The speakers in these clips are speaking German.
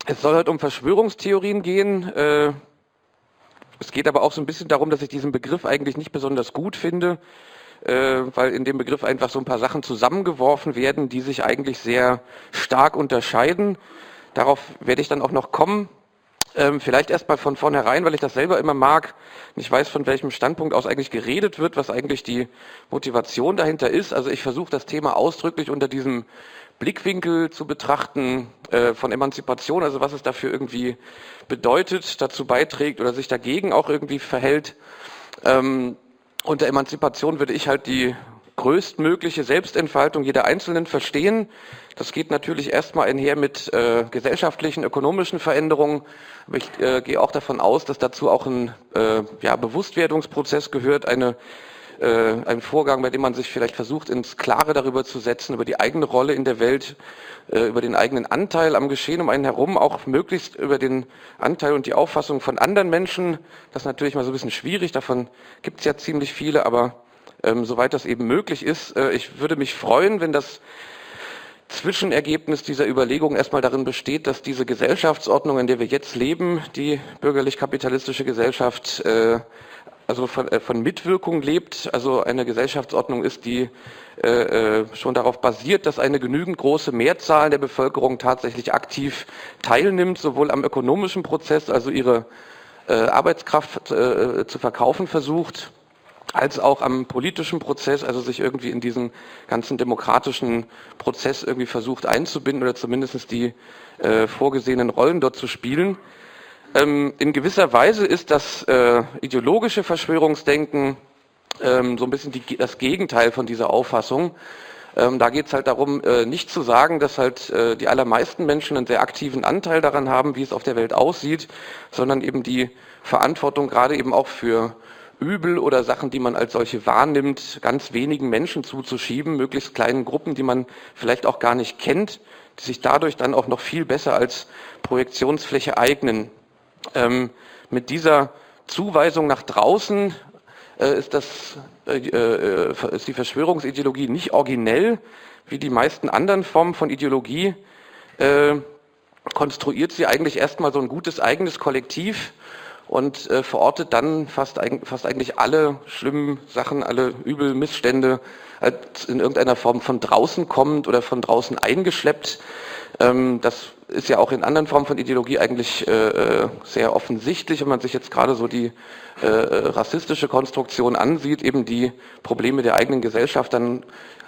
Es soll heute um Verschwörungstheorien gehen. Es geht aber auch so ein bisschen darum, dass ich diesen Begriff eigentlich nicht besonders gut finde, weil in dem Begriff einfach so ein paar Sachen zusammengeworfen werden, die sich eigentlich sehr stark unterscheiden. Darauf werde ich dann auch noch kommen. Vielleicht erstmal von vornherein, weil ich das selber immer mag. Ich weiß, von welchem Standpunkt aus eigentlich geredet wird, was eigentlich die Motivation dahinter ist. Also ich versuche das Thema ausdrücklich unter diesem Blickwinkel zu betrachten von Emanzipation, also was es dafür irgendwie bedeutet, dazu beiträgt oder sich dagegen auch irgendwie verhält. Unter Emanzipation würde ich halt die größtmögliche Selbstentfaltung jeder Einzelnen verstehen. Das geht natürlich erstmal einher mit gesellschaftlichen, ökonomischen Veränderungen. Aber ich gehe auch davon aus, dass dazu auch ein Bewusstwerdungsprozess gehört, ein Vorgang, bei dem man sich vielleicht versucht, ins Klare darüber zu setzen, über die eigene Rolle in der Welt, über den eigenen Anteil am Geschehen um einen herum, auch möglichst über den Anteil und die Auffassung von anderen Menschen. Das ist natürlich mal so ein bisschen schwierig, davon gibt es ja ziemlich viele, aber soweit das eben möglich ist. Ich würde mich freuen, wenn das Zwischenergebnis dieser Überlegung erstmal darin besteht, dass diese Gesellschaftsordnung, in der wir jetzt leben, die bürgerlich-kapitalistische Gesellschaft, also von Mitwirkung lebt, also eine Gesellschaftsordnung ist, die schon darauf basiert, dass eine genügend große Mehrzahl der Bevölkerung tatsächlich aktiv teilnimmt, sowohl am ökonomischen Prozess, also ihre Arbeitskraft zu verkaufen versucht, als auch am politischen Prozess, also sich irgendwie in diesen ganzen demokratischen Prozess irgendwie versucht einzubinden oder zumindest die vorgesehenen Rollen dort zu spielen. In gewisser Weise ist das ideologische Verschwörungsdenken so ein bisschen das Gegenteil von dieser Auffassung. Da geht es halt darum, nicht zu sagen, dass halt die allermeisten Menschen einen sehr aktiven Anteil daran haben, wie es auf der Welt aussieht, sondern eben die Verantwortung gerade eben auch für Übel oder Sachen, die man als solche wahrnimmt, ganz wenigen Menschen zuzuschieben, möglichst kleinen Gruppen, die man vielleicht auch gar nicht kennt, die sich dadurch dann auch noch viel besser als Projektionsfläche eignen. Mit dieser Zuweisung nach draußen ist die Verschwörungsideologie nicht originell, wie die meisten anderen Formen von Ideologie, konstruiert sie eigentlich erstmal so ein gutes eigenes Kollektiv und verortet dann fast eigentlich alle schlimmen Sachen, alle Übel, Missstände als in irgendeiner Form von draußen kommend oder von draußen eingeschleppt. Das ist ja auch in anderen Formen von Ideologie eigentlich sehr offensichtlich, wenn man sich jetzt gerade so die rassistische Konstruktion ansieht, eben die Probleme der eigenen Gesellschaft dann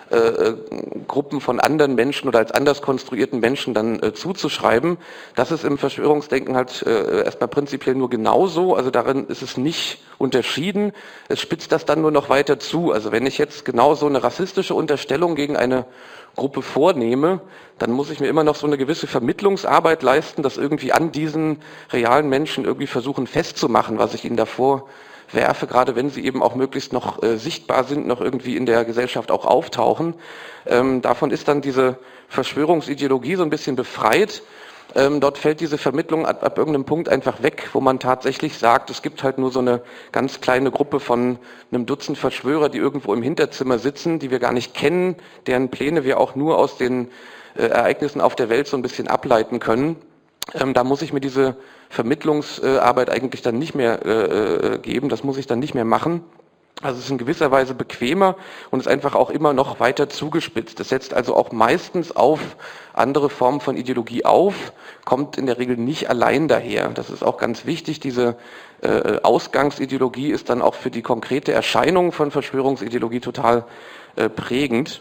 Gruppen von anderen Menschen oder als anders konstruierten Menschen dann zuzuschreiben. Das ist im Verschwörungsdenken halt erstmal prinzipiell nur genauso, also darin ist es nicht unterschieden. Es spitzt das dann nur noch weiter zu. Also wenn ich jetzt genau so eine rassistische Unterstellung gegen eine Gruppe vornehme, dann muss ich mir immer noch so eine gewisse Vermittlungsarbeit leisten, das irgendwie an diesen realen Menschen irgendwie versuchen festzumachen, was ich ihnen davor werfe, gerade wenn sie eben auch möglichst noch sichtbar sind, noch irgendwie in der Gesellschaft auch auftauchen. Davon ist dann diese Verschwörungsideologie so ein bisschen befreit. Dort fällt diese Vermittlung ab irgendeinem Punkt einfach weg, wo man tatsächlich sagt, es gibt halt nur so eine ganz kleine Gruppe von einem Dutzend Verschwörer, die irgendwo im Hinterzimmer sitzen, die wir gar nicht kennen, deren Pläne wir auch nur aus den Ereignissen auf der Welt so ein bisschen ableiten können. Da muss ich mir diese Vermittlungsarbeit eigentlich dann nicht mehr geben, das muss ich dann nicht mehr machen. Also es ist in gewisser Weise bequemer und ist einfach auch immer noch weiter zugespitzt. Es setzt also auch meistens auf andere Formen von Ideologie auf, kommt in der Regel nicht allein daher. Das ist auch ganz wichtig. Diese Ausgangsideologie ist dann auch für die konkrete Erscheinung von Verschwörungsideologie total prägend.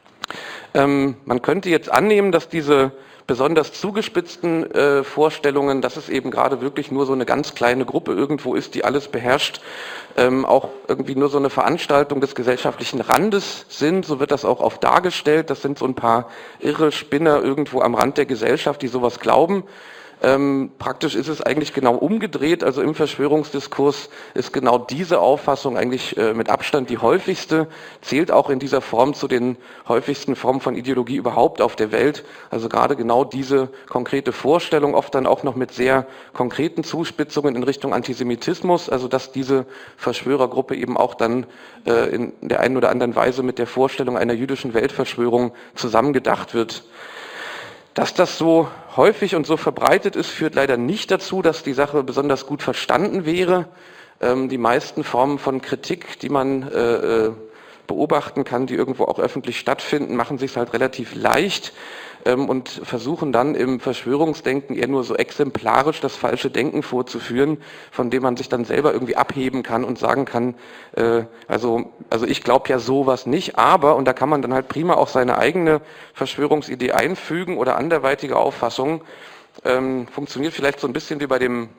Man könnte jetzt annehmen, dass diese besonders zugespitzten Vorstellungen, dass es eben gerade wirklich nur so eine ganz kleine Gruppe irgendwo ist, die alles beherrscht, auch irgendwie nur so eine Veranstaltung des gesellschaftlichen Randes sind. So wird das auch oft dargestellt. Das sind so ein paar irre Spinner irgendwo am Rand der Gesellschaft, die sowas glauben. Praktisch ist es eigentlich genau umgedreht. Also im Verschwörungsdiskurs ist genau diese Auffassung eigentlich mit Abstand die häufigste, zählt auch in dieser Form zu den häufigsten Formen von Ideologie überhaupt auf der Welt. Also gerade genau diese konkrete Vorstellung, oft dann auch noch mit sehr konkreten Zuspitzungen in Richtung Antisemitismus, also dass diese Verschwörergruppe eben auch dann in der einen oder anderen Weise mit der Vorstellung einer jüdischen Weltverschwörung zusammengedacht wird. Dass das so häufig und so verbreitet ist, führt leider nicht dazu, dass die Sache besonders gut verstanden wäre. Die meisten Formen von Kritik, die man beobachten kann, die irgendwo auch öffentlich stattfinden, machen sich halt relativ leicht und versuchen dann im Verschwörungsdenken eher nur so exemplarisch das falsche Denken vorzuführen, von dem man sich dann selber irgendwie abheben kann und sagen kann, also ich glaube ja sowas nicht, aber, und da kann man dann halt prima auch seine eigene Verschwörungsidee einfügen oder anderweitige Auffassungen, funktioniert vielleicht so ein bisschen wie bei dem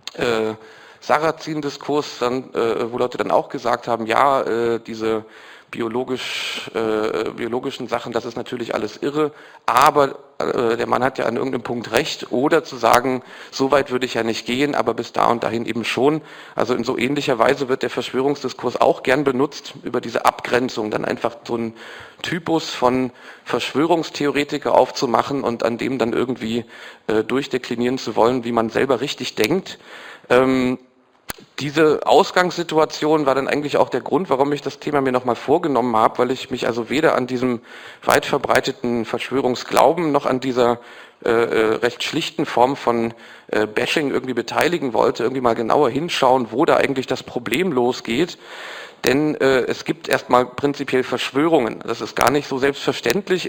Sarrazin-Diskurs, dann, wo Leute dann auch gesagt haben, ja, diese biologischen Sachen, das ist natürlich alles irre, aber der Mann hat ja an irgendeinem Punkt recht, oder zu sagen, so weit würde ich ja nicht gehen, aber bis da und dahin eben schon. Also in so ähnlicher Weise wird der Verschwörungsdiskurs auch gern benutzt, über diese Abgrenzung, dann einfach so einen Typus von Verschwörungstheoretiker aufzumachen und an dem dann irgendwie durchdeklinieren zu wollen, wie man selber richtig denkt. Diese Ausgangssituation war dann eigentlich auch der Grund, warum ich das Thema mir nochmal vorgenommen habe, weil ich mich also weder an diesem weit verbreiteten Verschwörungsglauben noch an dieser recht schlichten Form von Bashing irgendwie beteiligen wollte, irgendwie mal genauer hinschauen, wo da eigentlich das Problem losgeht. Denn es gibt erstmal prinzipiell Verschwörungen. Das ist gar nicht so selbstverständlich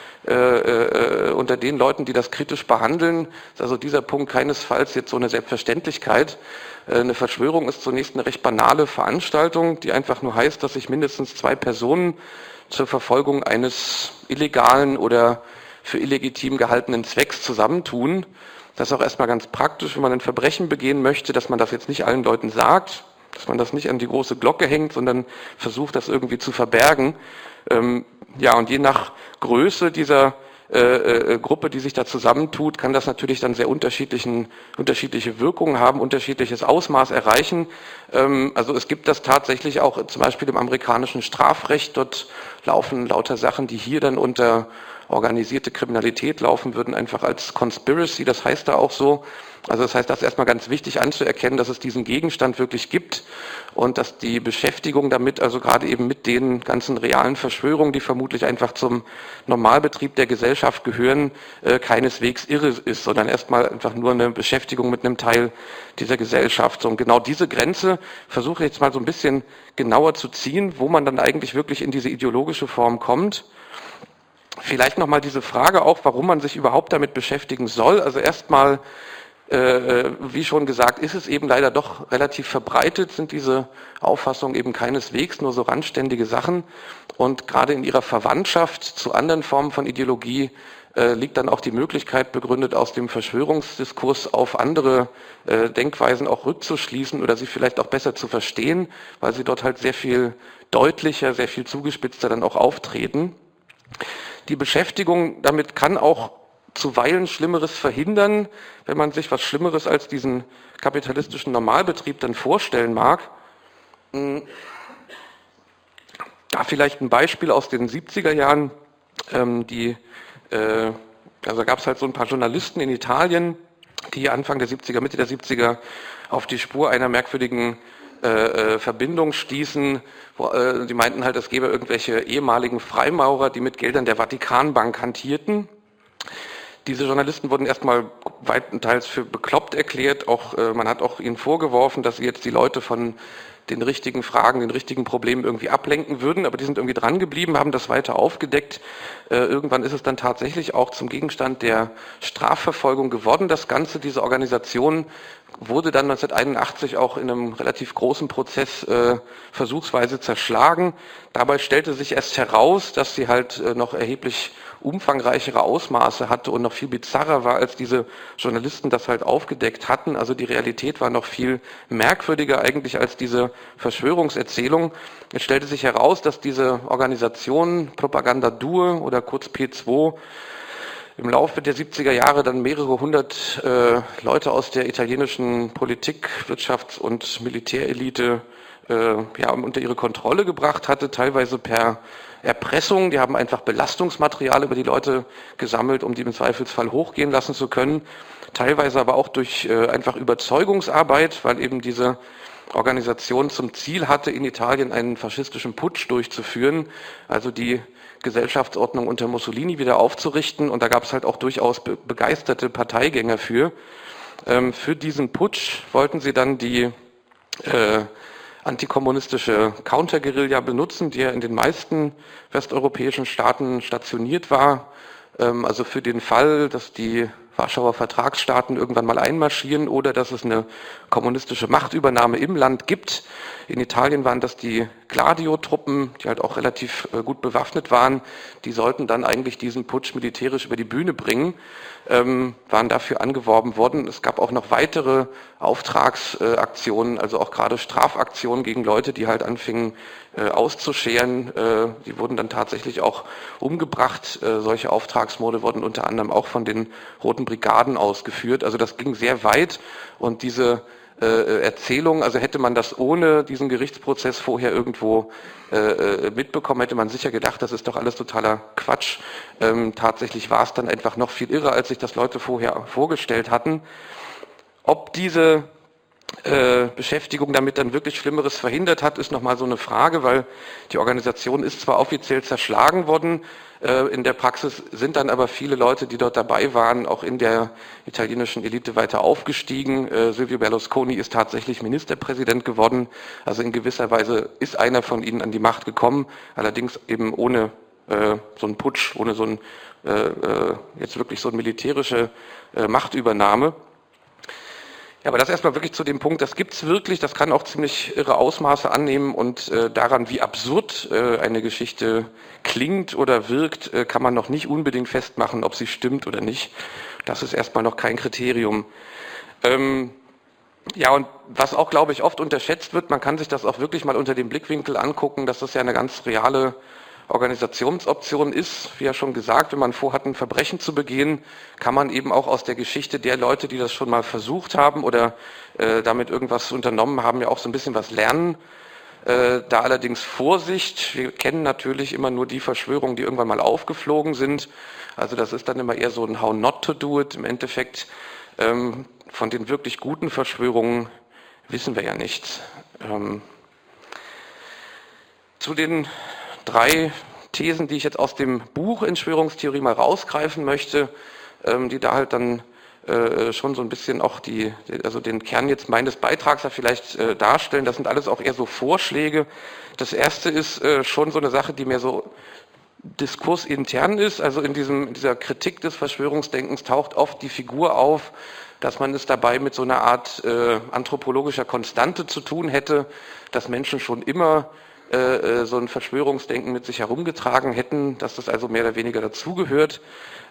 unter den Leuten, die das kritisch behandeln. Ist also dieser Punkt keinesfalls jetzt so eine Selbstverständlichkeit. Eine Verschwörung ist zunächst eine recht banale Veranstaltung, die einfach nur heißt, dass sich mindestens zwei Personen zur Verfolgung eines illegalen oder für illegitim gehaltenen Zwecks zusammentun. Das ist auch erstmal ganz praktisch, wenn man ein Verbrechen begehen möchte, dass man das jetzt nicht allen Leuten sagt, dass man das nicht an die große Glocke hängt, sondern versucht, das irgendwie zu verbergen. Ja, und je nach Größe dieser Gruppe, die sich da zusammentut, kann das natürlich dann sehr unterschiedliche Wirkungen haben, unterschiedliches Ausmaß erreichen. Also es gibt das tatsächlich auch zum Beispiel im amerikanischen Strafrecht. Dort laufen lauter Sachen, die hier dann unter organisierte Kriminalität laufen würden, einfach als Conspiracy, das heißt da auch so. Also das heißt, das ist erstmal ganz wichtig anzuerkennen, dass es diesen Gegenstand wirklich gibt und dass die Beschäftigung damit, also gerade eben mit den ganzen realen Verschwörungen, die vermutlich einfach zum Normalbetrieb der Gesellschaft gehören, keineswegs irre ist, sondern erstmal einfach nur eine Beschäftigung mit einem Teil dieser Gesellschaft. Und genau diese Grenze versuche ich jetzt mal so ein bisschen genauer zu ziehen, wo man dann eigentlich wirklich in diese ideologische Form kommt. Vielleicht nochmal diese Frage auch, warum man sich überhaupt damit beschäftigen soll. Also erstmal, wie schon gesagt, ist es eben leider doch relativ verbreitet, sind diese Auffassungen eben keineswegs nur so randständige Sachen. Und gerade in ihrer Verwandtschaft zu anderen Formen von Ideologie liegt dann auch die Möglichkeit begründet, aus dem Verschwörungsdiskurs auf andere Denkweisen auch rückzuschließen oder sie vielleicht auch besser zu verstehen, weil sie dort halt sehr viel deutlicher, sehr viel zugespitzter dann auch auftreten. Die Beschäftigung damit kann auch zuweilen Schlimmeres verhindern, wenn man sich was Schlimmeres als diesen kapitalistischen Normalbetrieb dann vorstellen mag. Da vielleicht ein Beispiel aus den 70er Jahren. Also gab es halt so ein paar Journalisten in Italien, die Anfang der 70er, Mitte der 70er auf die Spur einer merkwürdigen Verbindung stießen. Die meinten halt, es gäbe irgendwelche ehemaligen Freimaurer, die mit Geldern der Vatikanbank hantierten. Diese Journalisten wurden erstmal weitenteils für bekloppt erklärt. Man hat auch ihnen vorgeworfen, dass sie jetzt die Leute von den richtigen Fragen, den richtigen Problemen irgendwie ablenken würden, aber die sind irgendwie dran geblieben, haben das weiter aufgedeckt. Irgendwann ist es dann tatsächlich auch zum Gegenstand der Strafverfolgung geworden. Das Ganze, diese Organisation wurde dann 1981 auch in einem relativ großen Prozess versuchsweise zerschlagen. Dabei stellte sich erst heraus, dass sie halt noch erheblich umfangreichere Ausmaße hatte und noch viel bizarrer war, als diese Journalisten das halt aufgedeckt hatten. Also die Realität war noch viel merkwürdiger eigentlich als diese Verschwörungserzählung. Es stellte sich heraus, dass diese Organisation Propaganda Due oder kurz P2 im Laufe der 70er Jahre dann mehrere hundert Leute aus der italienischen Politik-, Wirtschafts- und Militärelite unter ihre Kontrolle gebracht hatte, teilweise per Erpressung. Die haben einfach Belastungsmaterial über die Leute gesammelt, um die im Zweifelsfall hochgehen lassen zu können. Teilweise aber auch durch einfach Überzeugungsarbeit, weil eben diese Organisation zum Ziel hatte, in Italien einen faschistischen Putsch durchzuführen. Also die Gesellschaftsordnung unter Mussolini wieder aufzurichten. Und da gab es halt auch durchaus begeisterte Parteigänger für. Für diesen Putsch wollten sie dann die antikommunistische Counterguerilla benutzen, die ja in den meisten westeuropäischen Staaten stationiert war. Also für den Fall, dass die Warschauer Vertragsstaaten irgendwann mal einmarschieren oder dass es eine kommunistische Machtübernahme im Land gibt. In Italien waren das die Gladio-Truppen, die halt auch relativ gut bewaffnet waren. Die sollten dann eigentlich diesen Putsch militärisch über die Bühne bringen, waren dafür angeworben worden. Es gab auch noch weitere Auftragsaktionen, also auch gerade Strafaktionen gegen Leute, die halt anfingen auszuscheren. Die wurden dann tatsächlich auch umgebracht. Solche Auftragsmorde wurden unter anderem auch von den Roten Brigaden ausgeführt. Also das ging sehr weit und diese Erzählung, also hätte man das ohne diesen Gerichtsprozess vorher irgendwo mitbekommen, hätte man sicher gedacht, das ist doch alles totaler Quatsch. Tatsächlich war es dann einfach noch viel irrer, als sich das Leute vorher vorgestellt hatten. Ob diese Beschäftigung damit dann wirklich Schlimmeres verhindert hat, ist nochmal so eine Frage, weil die Organisation ist zwar offiziell zerschlagen worden, in der Praxis sind dann aber viele Leute, die dort dabei waren, auch in der italienischen Elite weiter aufgestiegen. Silvio Berlusconi ist tatsächlich Ministerpräsident geworden, also in gewisser Weise ist einer von ihnen an die Macht gekommen, allerdings eben ohne so einen Putsch, ohne so ein jetzt wirklich so eine militärische Machtübernahme. Ja, aber das erstmal wirklich zu dem Punkt, das gibt's wirklich, das kann auch ziemlich irre Ausmaße annehmen und daran, wie absurd eine Geschichte klingt oder wirkt, kann man noch nicht unbedingt festmachen, ob sie stimmt oder nicht. Das ist erstmal noch kein Kriterium. Ja, und was auch, glaube ich, oft unterschätzt wird, man kann sich das auch wirklich mal unter dem Blickwinkel angucken, dass das ja eine ganz reale Organisationsoption ist, wie ja schon gesagt, wenn man vorhat, ein Verbrechen zu begehen, kann man eben auch aus der Geschichte der Leute, die das schon mal versucht haben oder damit irgendwas unternommen haben, ja auch so ein bisschen was lernen. Da allerdings Vorsicht, wir kennen natürlich immer nur die Verschwörungen, die irgendwann mal aufgeflogen sind. Also das ist dann immer eher so ein How not to do it. Im Endeffekt von den wirklich guten Verschwörungen wissen wir ja nichts. Zu den 3 Thesen, die ich jetzt aus dem Buch Entschwörungstheorie mal rausgreifen möchte, die da halt dann schon so ein bisschen auch also den Kern jetzt meines Beitrags da vielleicht darstellen. Das sind alles auch eher so Vorschläge. Das erste ist schon so eine Sache, die mehr so diskursintern ist. Also in dieser Kritik des Verschwörungsdenkens taucht oft die Figur auf, dass man es dabei mit so einer Art anthropologischer Konstante zu tun hätte, dass Menschen schon immer so ein Verschwörungsdenken mit sich herumgetragen hätten, dass das also mehr oder weniger dazugehört.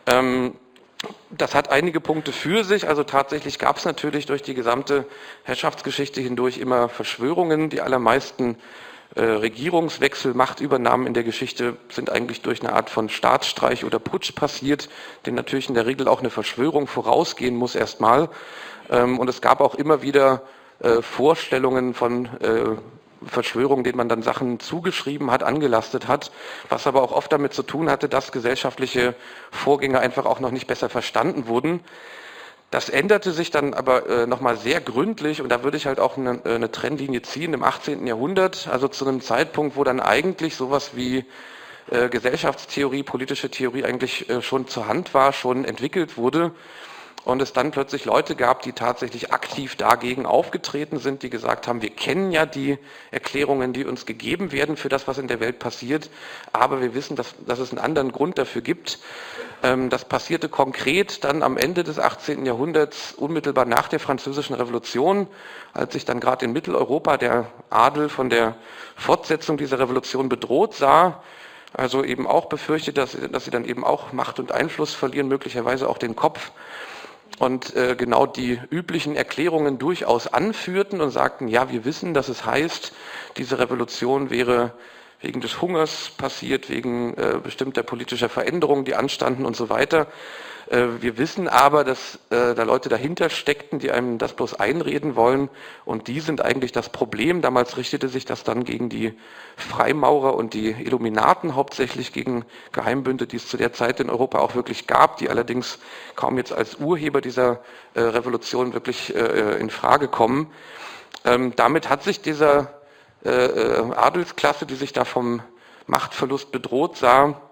Das hat einige Punkte für sich, also tatsächlich gab es natürlich durch die gesamte Herrschaftsgeschichte hindurch immer Verschwörungen. Die allermeisten Regierungswechsel, Machtübernahmen in der Geschichte sind eigentlich durch eine Art von Staatsstreich oder Putsch passiert, dem natürlich in der Regel auch eine Verschwörung vorausgehen muss erstmal. Und es gab auch immer wieder Vorstellungen von Verschwörungen, denen man dann Sachen zugeschrieben hat, angelastet hat, was aber auch oft damit zu tun hatte, dass gesellschaftliche Vorgänge einfach auch noch nicht besser verstanden wurden. Das änderte sich dann aber nochmal sehr gründlich und da würde ich halt auch eine Trennlinie ziehen im 18. Jahrhundert, also zu einem Zeitpunkt, wo dann eigentlich sowas wie Gesellschaftstheorie, politische Theorie eigentlich schon zur Hand war, schon entwickelt wurde. Und es dann plötzlich Leute gab, die tatsächlich aktiv dagegen aufgetreten sind, die gesagt haben, wir kennen ja die Erklärungen, die uns gegeben werden für das, was in der Welt passiert, aber wir wissen, dass es einen anderen Grund dafür gibt. Das passierte konkret dann am Ende des 18. Jahrhunderts, unmittelbar nach der Französischen Revolution, als sich dann gerade in Mitteleuropa der Adel von der Fortsetzung dieser Revolution bedroht sah, also eben auch befürchtet, dass sie dann eben auch Macht und Einfluss verlieren, möglicherweise auch den Kopf. Und genau die üblichen Erklärungen durchaus anführten und sagten, ja, wir wissen, dass es heißt, diese Revolution wäre wegen des Hungers passiert, wegen bestimmter politischer Veränderungen, die anstanden und so weiter. Wir wissen aber, dass da Leute dahinter steckten, die einem das bloß einreden wollen und die sind eigentlich das Problem. Damals richtete sich das dann gegen die Freimaurer und die Illuminaten, hauptsächlich gegen Geheimbünde, die es zu der Zeit in Europa auch wirklich gab, die allerdings kaum jetzt als Urheber dieser Revolution wirklich in Frage kommen. Damit hat sich dieser Adelsklasse, die sich da vom Machtverlust bedroht sah,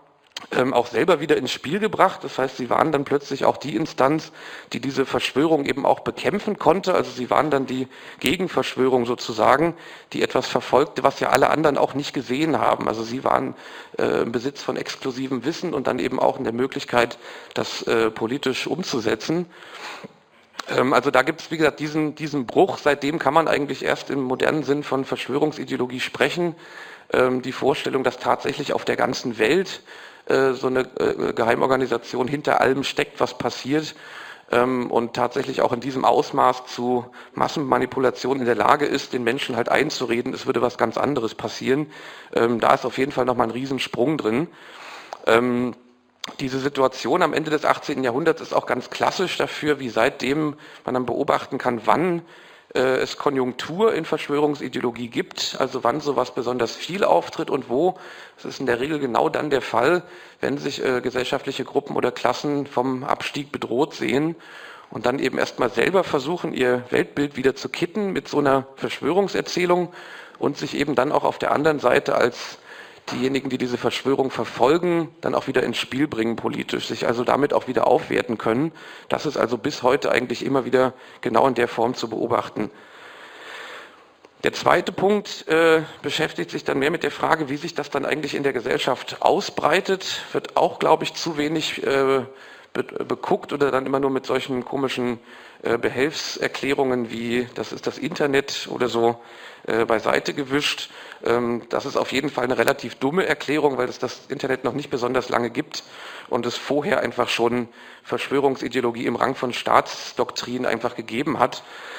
auch selber wieder ins Spiel gebracht. Das heißt, sie waren dann plötzlich auch die Instanz, die diese Verschwörung eben auch bekämpfen konnte. Also sie waren dann die Gegenverschwörung sozusagen, die etwas verfolgte, was ja alle anderen auch nicht gesehen haben. Also sie waren im Besitz von exklusivem Wissen und dann eben auch in der Möglichkeit, das politisch umzusetzen. Also da gibt es, wie gesagt, diesen Bruch. Seitdem kann man eigentlich erst im modernen Sinn von Verschwörungsideologie sprechen. Die Vorstellung, dass tatsächlich auf der ganzen Welt so eine Geheimorganisation hinter allem steckt, was passiert, und tatsächlich auch in diesem Ausmaß zu Massenmanipulation in der Lage ist, den Menschen halt einzureden, es würde was ganz anderes passieren. Da ist auf jeden Fall nochmal ein Riesensprung drin. Diese Situation am Ende des 18. Jahrhunderts ist auch ganz klassisch dafür, wie seitdem man dann beobachten kann, wann es Konjunktur in Verschwörungsideologie gibt, also wann sowas besonders viel auftritt und wo. Das ist in der Regel genau dann der Fall, wenn sich gesellschaftliche Gruppen oder Klassen vom Abstieg bedroht sehen und dann eben erstmal selber versuchen, ihr Weltbild wieder zu kitten mit so einer Verschwörungserzählung und sich eben dann auch auf der anderen Seite als diejenigen, die diese Verschwörung verfolgen, dann auch wieder ins Spiel bringen politisch, sich also damit auch wieder aufwerten können. Das ist also bis heute eigentlich immer wieder genau in der Form zu beobachten. Der zweite Punkt beschäftigt sich dann mehr mit der Frage, wie sich das dann eigentlich in der Gesellschaft ausbreitet, wird auch, glaube ich, zu wenig beguckt oder dann immer nur mit solchen komischen Behelfserklärungen wie das ist das Internet oder so beiseite gewischt. Das ist auf jeden Fall eine relativ dumme Erklärung, weil es das Internet noch nicht besonders lange gibt und es vorher einfach schon Verschwörungsideologie im Rang von Staatsdoktrin einfach gegeben hat.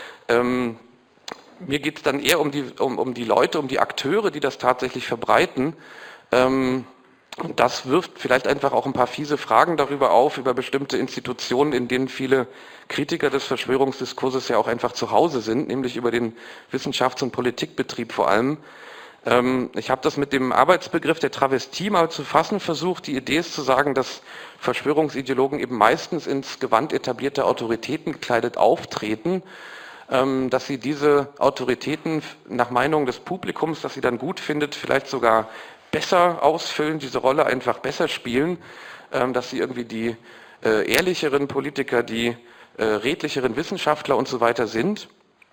Mir geht es dann eher um die Leute, um die Akteure, die das tatsächlich verbreiten. Und das wirft vielleicht einfach auch ein paar fiese Fragen darüber auf, über bestimmte Institutionen, in denen viele Kritiker des Verschwörungsdiskurses ja auch einfach zu Hause sind, nämlich über den Wissenschafts- und Politikbetrieb vor allem. Ich habe das mit dem Arbeitsbegriff der Travestie mal zu fassen versucht. Die Idee ist zu sagen, dass Verschwörungsideologen eben meistens ins Gewand etablierter Autoritäten gekleidet auftreten, dass sie diese Autoritäten nach Meinung des Publikums, das sie dann gut findet, vielleicht sogar besser ausfüllen, diese Rolle einfach besser spielen, dass sie irgendwie die ehrlicheren Politiker, die redlicheren Wissenschaftler und so weiter sind.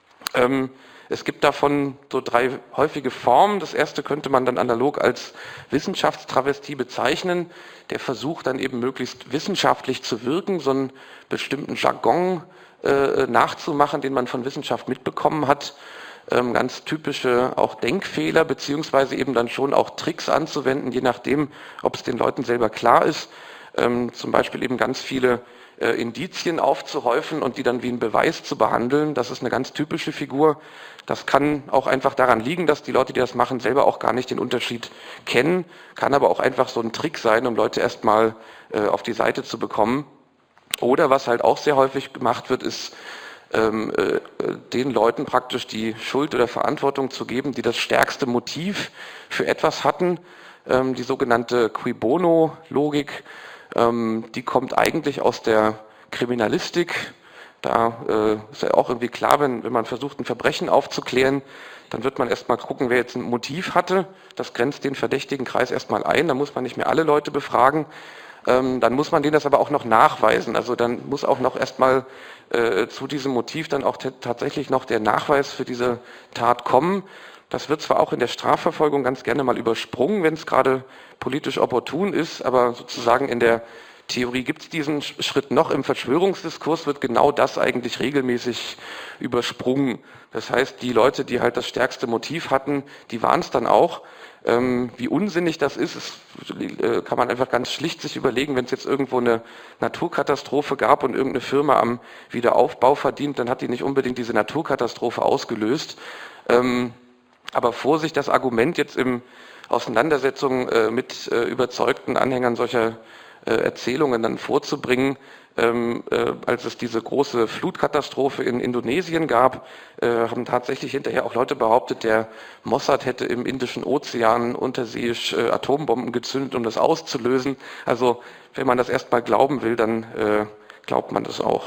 Es gibt davon so 3 häufige Formen. Das erste könnte man dann analog als Wissenschaftstravestie bezeichnen. Der Versuch dann eben möglichst wissenschaftlich zu wirken, so einen bestimmten Jargon nachzumachen, den man von Wissenschaft mitbekommen hat. Ganz typische auch Denkfehler, beziehungsweise eben dann schon auch Tricks anzuwenden, je nachdem, ob es den Leuten selber klar ist. Zum Beispiel eben ganz viele Indizien aufzuhäufen und die dann wie einen Beweis zu behandeln. Das ist eine ganz typische Figur. Das kann auch einfach daran liegen, dass die Leute, die das machen, selber auch gar nicht den Unterschied kennen. Kann aber auch einfach so ein Trick sein, um Leute erstmal auf die Seite zu bekommen. Oder was halt auch sehr häufig gemacht wird, ist den Leuten praktisch die Schuld oder Verantwortung zu geben, die das stärkste Motiv für etwas hatten. Die sogenannte Cui Bono-Logik, die kommt eigentlich aus der Kriminalistik. Da ist ja auch irgendwie klar, wenn man versucht, ein Verbrechen aufzuklären, dann wird man erstmal gucken, wer jetzt ein Motiv hatte. Das grenzt den verdächtigen Kreis erstmal ein, da muss man nicht mehr alle Leute befragen. Dann muss man denen das aber auch noch nachweisen. Also dann muss auch noch erstmal zu diesem Motiv dann auch tatsächlich noch der Nachweis für diese Tat kommen. Das wird zwar auch in der Strafverfolgung ganz gerne mal übersprungen, wenn es gerade politisch opportun ist, aber sozusagen in der Theorie gibt es diesen Schritt noch. Im Verschwörungsdiskurs wird genau das eigentlich regelmäßig übersprungen. Das heißt, die Leute, die halt das stärkste Motiv hatten, die waren es dann auch. Wie unsinnig das ist, kann man einfach ganz schlicht sich überlegen, wenn es jetzt irgendwo eine Naturkatastrophe gab und irgendeine Firma am Wiederaufbau verdient, dann hat die nicht unbedingt diese Naturkatastrophe ausgelöst. Aber Vorsicht, das Argument jetzt in Auseinandersetzungen mit überzeugten Anhängern solcher Erzählungen dann vorzubringen, als es diese große Flutkatastrophe in Indonesien gab, haben tatsächlich hinterher auch Leute behauptet, der Mossad hätte im Indischen Ozean unterseeisch Atombomben gezündet, um das auszulösen. Also wenn man das erstmal glauben will, dann glaubt man das auch.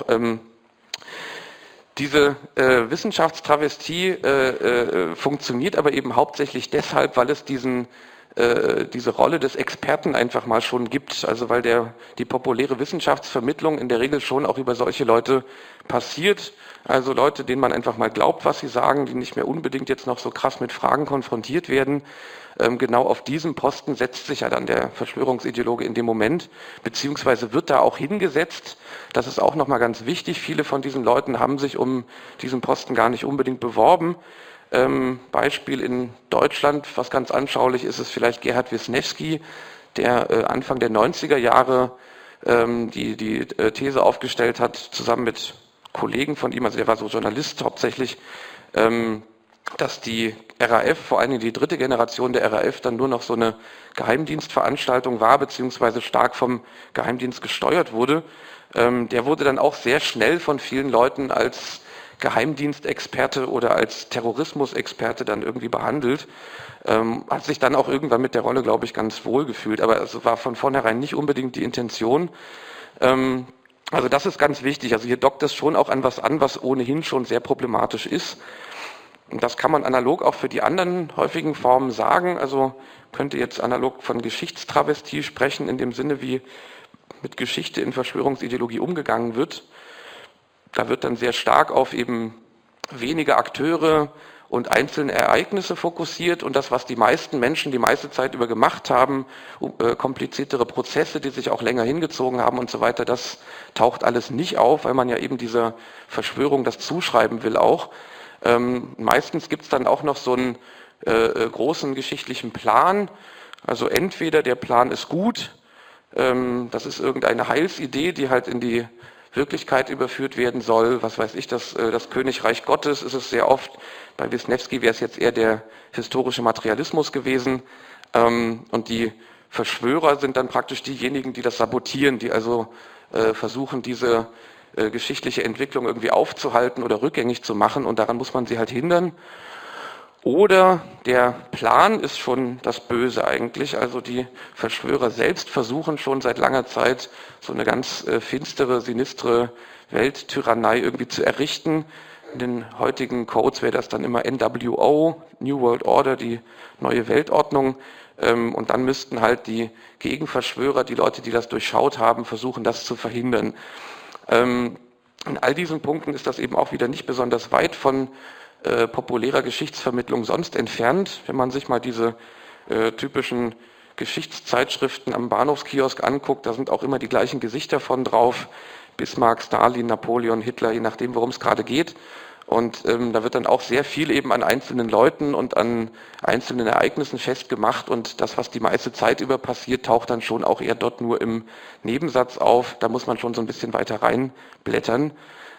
Diese Wissenschaftstravestie funktioniert aber eben hauptsächlich deshalb, weil es diesen diese Rolle des Experten einfach mal schon gibt. Also weil die populäre Wissenschaftsvermittlung in der Regel schon auch über solche Leute passiert. Also Leute, denen man einfach mal glaubt, was sie sagen, die nicht mehr unbedingt jetzt noch so krass mit Fragen konfrontiert werden. Genau auf diesem Posten setzt sich ja dann der Verschwörungsideologe in dem Moment, beziehungsweise wird da auch hingesetzt. Das ist auch nochmal ganz wichtig. Viele von diesen Leuten haben sich um diesen Posten gar nicht unbedingt beworben. Beispiel in Deutschland, was ganz anschaulich ist, ist vielleicht Gerhard Wisniewski, der Anfang der 90er Jahre die These aufgestellt hat, zusammen mit Kollegen von ihm, also der war so Journalist hauptsächlich, dass die RAF, vor allem die dritte Generation der RAF, dann nur noch so eine Geheimdienstveranstaltung war, beziehungsweise stark vom Geheimdienst gesteuert wurde. Der wurde dann auch sehr schnell von vielen Leuten als Geheimdienstexperte oder als Terrorismusexperte dann irgendwie behandelt, hat sich dann auch irgendwann mit der Rolle, glaube ich, ganz wohl gefühlt, aber es war von vornherein nicht unbedingt die Intention. Also das ist ganz wichtig, also hier dockt es schon auch an, was ohnehin schon sehr problematisch ist. Und das kann man analog auch für die anderen häufigen Formen sagen, also könnte jetzt analog von Geschichtstravestie sprechen, in dem Sinne, wie mit Geschichte in Verschwörungsideologie umgegangen wird. Da wird dann sehr stark auf eben wenige Akteure und einzelne Ereignisse fokussiert und das, was die meisten Menschen die meiste Zeit über gemacht haben, kompliziertere Prozesse, die sich auch länger hingezogen haben und so weiter, das taucht alles nicht auf, weil man ja eben dieser Verschwörung das zuschreiben will auch. Meistens gibt es dann auch noch so einen großen geschichtlichen Plan, also entweder der Plan ist gut, das ist irgendeine Heilsidee, die halt in die Wirklichkeit überführt werden soll, was weiß ich, das Königreich Gottes ist es sehr oft, bei Wisniewski wäre es jetzt eher der historische Materialismus gewesen und die Verschwörer sind dann praktisch diejenigen, die das sabotieren, die also versuchen, diese geschichtliche Entwicklung irgendwie aufzuhalten oder rückgängig zu machen und daran muss man sie halt hindern. Oder der Plan ist schon das Böse eigentlich, also die Verschwörer selbst versuchen schon seit langer Zeit so eine ganz finstere, sinistre Welttyrannei irgendwie zu errichten. In den heutigen Codes wäre das dann immer NWO, New World Order, die neue Weltordnung. Und dann müssten halt die Gegenverschwörer, die Leute, die das durchschaut haben, versuchen, das zu verhindern. In all diesen Punkten ist das eben auch wieder nicht besonders weit von populärer Geschichtsvermittlung sonst entfernt. Wenn man sich mal diese typischen Geschichtszeitschriften am Bahnhofskiosk anguckt, da sind auch immer die gleichen Gesichter von drauf. Bismarck, Stalin, Napoleon, Hitler, je nachdem, worum es gerade geht. Und da wird dann auch sehr viel eben an einzelnen Leuten und an einzelnen Ereignissen festgemacht. Und das, was die meiste Zeit über passiert, taucht dann schon auch eher dort nur im Nebensatz auf. Da muss man schon so ein bisschen weiter reinblättern.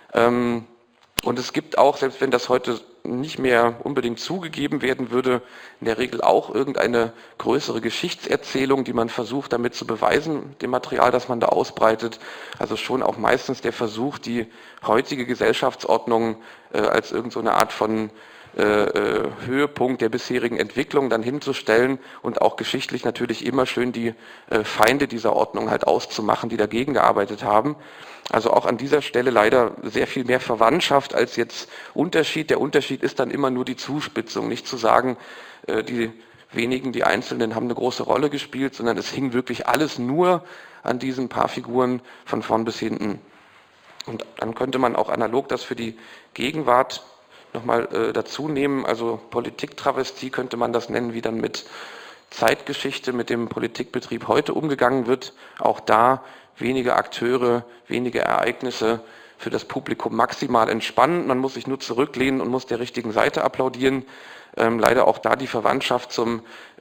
Und es gibt auch, selbst wenn das heute nicht mehr unbedingt zugegeben werden würde, in der Regel auch irgendeine größere Geschichtserzählung, die man versucht damit zu beweisen, dem Material, das man da ausbreitet. Also schon auch meistens der Versuch, die heutige Gesellschaftsordnung als irgend so eine Art von Höhepunkt der bisherigen Entwicklung dann hinzustellen und auch geschichtlich natürlich immer schön die Feinde dieser Ordnung halt auszumachen, die dagegen gearbeitet haben. Also auch an dieser Stelle leider sehr viel mehr Verwandtschaft als jetzt Unterschied. Der Unterschied ist dann immer nur die Zuspitzung, nicht zu sagen, die wenigen, die Einzelnen haben eine große Rolle gespielt, sondern es hing wirklich alles nur an diesen paar Figuren von vorn bis hinten. Und dann könnte man auch analog das für die Gegenwart nochmal dazu nehmen, also Politiktravestie könnte man das nennen, wie dann mit Zeitgeschichte, mit dem Politikbetrieb heute umgegangen wird. Auch da wenige Akteure, wenige Ereignisse, für das Publikum maximal entspannt. Man muss sich nur zurücklehnen und muss der richtigen Seite applaudieren. Leider auch da die Verwandtschaft zu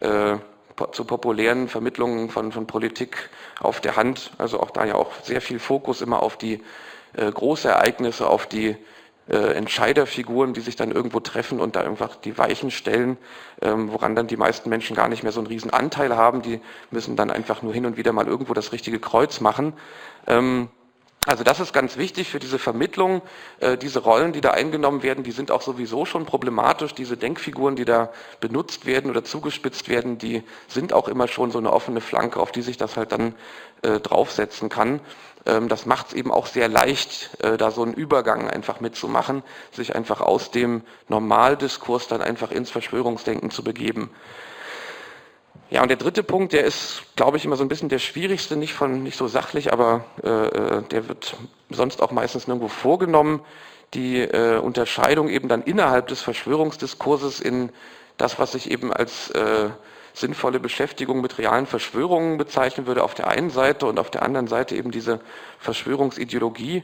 populären Vermittlungen von Politik auf der Hand. Also auch da ja auch sehr viel Fokus immer auf die große Ereignisse, auf die Entscheiderfiguren, die sich dann irgendwo treffen und da einfach die Weichen stellen, woran dann die meisten Menschen gar nicht mehr so einen riesen Anteil haben. Die müssen dann einfach nur hin und wieder mal irgendwo das richtige Kreuz machen. Also das ist ganz wichtig für diese Vermittlung. Diese Rollen, die da eingenommen werden, die sind auch sowieso schon problematisch. Diese Denkfiguren, die da benutzt werden oder zugespitzt werden, die sind auch immer schon so eine offene Flanke, auf die sich das halt dann draufsetzen kann. Das macht es eben auch sehr leicht, da so einen Übergang einfach mitzumachen, sich einfach aus dem Normaldiskurs dann einfach ins Verschwörungsdenken zu begeben. Ja, und der dritte Punkt, der ist, glaube ich, immer so ein bisschen der schwierigste, nicht so sachlich, aber der wird sonst auch meistens nirgendwo vorgenommen. Die Unterscheidung eben dann innerhalb des Verschwörungsdiskurses in das, was ich eben als sinnvolle Beschäftigung mit realen Verschwörungen bezeichnen würde, auf der einen Seite und auf der anderen Seite eben diese Verschwörungsideologie.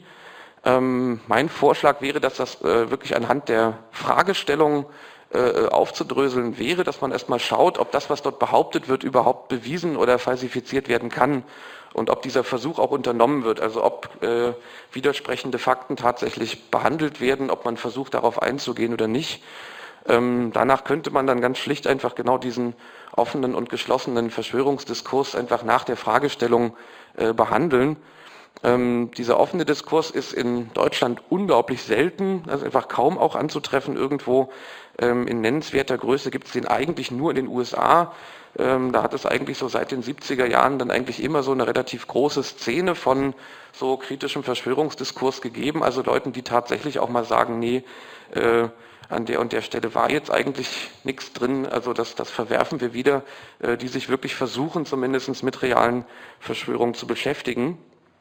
Mein Vorschlag wäre, dass das wirklich anhand der Fragestellung aufzudröseln wäre, dass man erstmal schaut, ob das, was dort behauptet wird, überhaupt bewiesen oder falsifiziert werden kann und ob dieser Versuch auch unternommen wird, also ob widersprechende Fakten tatsächlich behandelt werden, ob man versucht, darauf einzugehen oder nicht. Danach könnte man dann ganz schlicht einfach genau diesen offenen und geschlossenen Verschwörungsdiskurs einfach nach der Fragestellung behandeln. Dieser offene Diskurs ist in Deutschland unglaublich selten, also einfach kaum auch anzutreffen irgendwo. In nennenswerter Größe gibt es den eigentlich nur in den USA. Da hat es eigentlich so seit den 70er Jahren dann eigentlich immer so eine relativ große Szene von so kritischem Verschwörungsdiskurs gegeben, also Leuten, die tatsächlich auch mal sagen, nee, an der und der Stelle war jetzt eigentlich nichts drin, also das verwerfen wir wieder, die sich wirklich versuchen, zumindest mit realen Verschwörungen zu beschäftigen.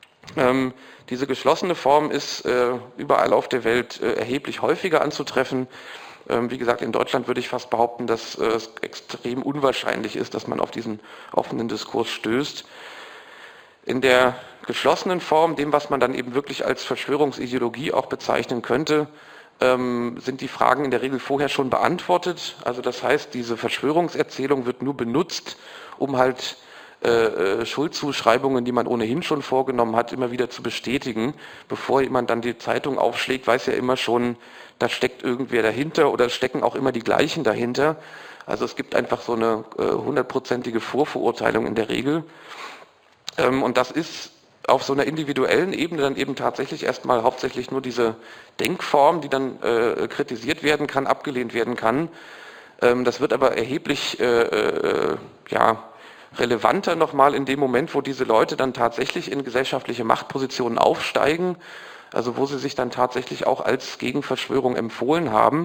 Diese geschlossene Form ist überall auf der Welt erheblich häufiger anzutreffen. Wie gesagt, in Deutschland würde ich fast behaupten, dass es extrem unwahrscheinlich ist, dass man auf diesen offenen Diskurs stößt. In der geschlossenen Form, dem, was man dann eben wirklich als Verschwörungsideologie auch bezeichnen könnte, sind die Fragen in der Regel vorher schon beantwortet. Also das heißt, diese Verschwörungserzählung wird nur benutzt, um halt Schuldzuschreibungen, die man ohnehin schon vorgenommen hat, immer wieder zu bestätigen. Bevor jemand dann die Zeitung aufschlägt, weiß ja immer schon, da steckt irgendwer dahinter oder es stecken auch immer die gleichen dahinter. Also es gibt einfach so eine hundertprozentige Vorverurteilung in der Regel. Und das ist auf so einer individuellen Ebene dann eben tatsächlich erstmal hauptsächlich nur diese Denkform, die dann kritisiert werden kann, abgelehnt werden kann. Das wird aber erheblich relevanter nochmal in dem Moment, wo diese Leute dann tatsächlich in gesellschaftliche Machtpositionen aufsteigen, also wo sie sich dann tatsächlich auch als Gegenverschwörung empfohlen haben.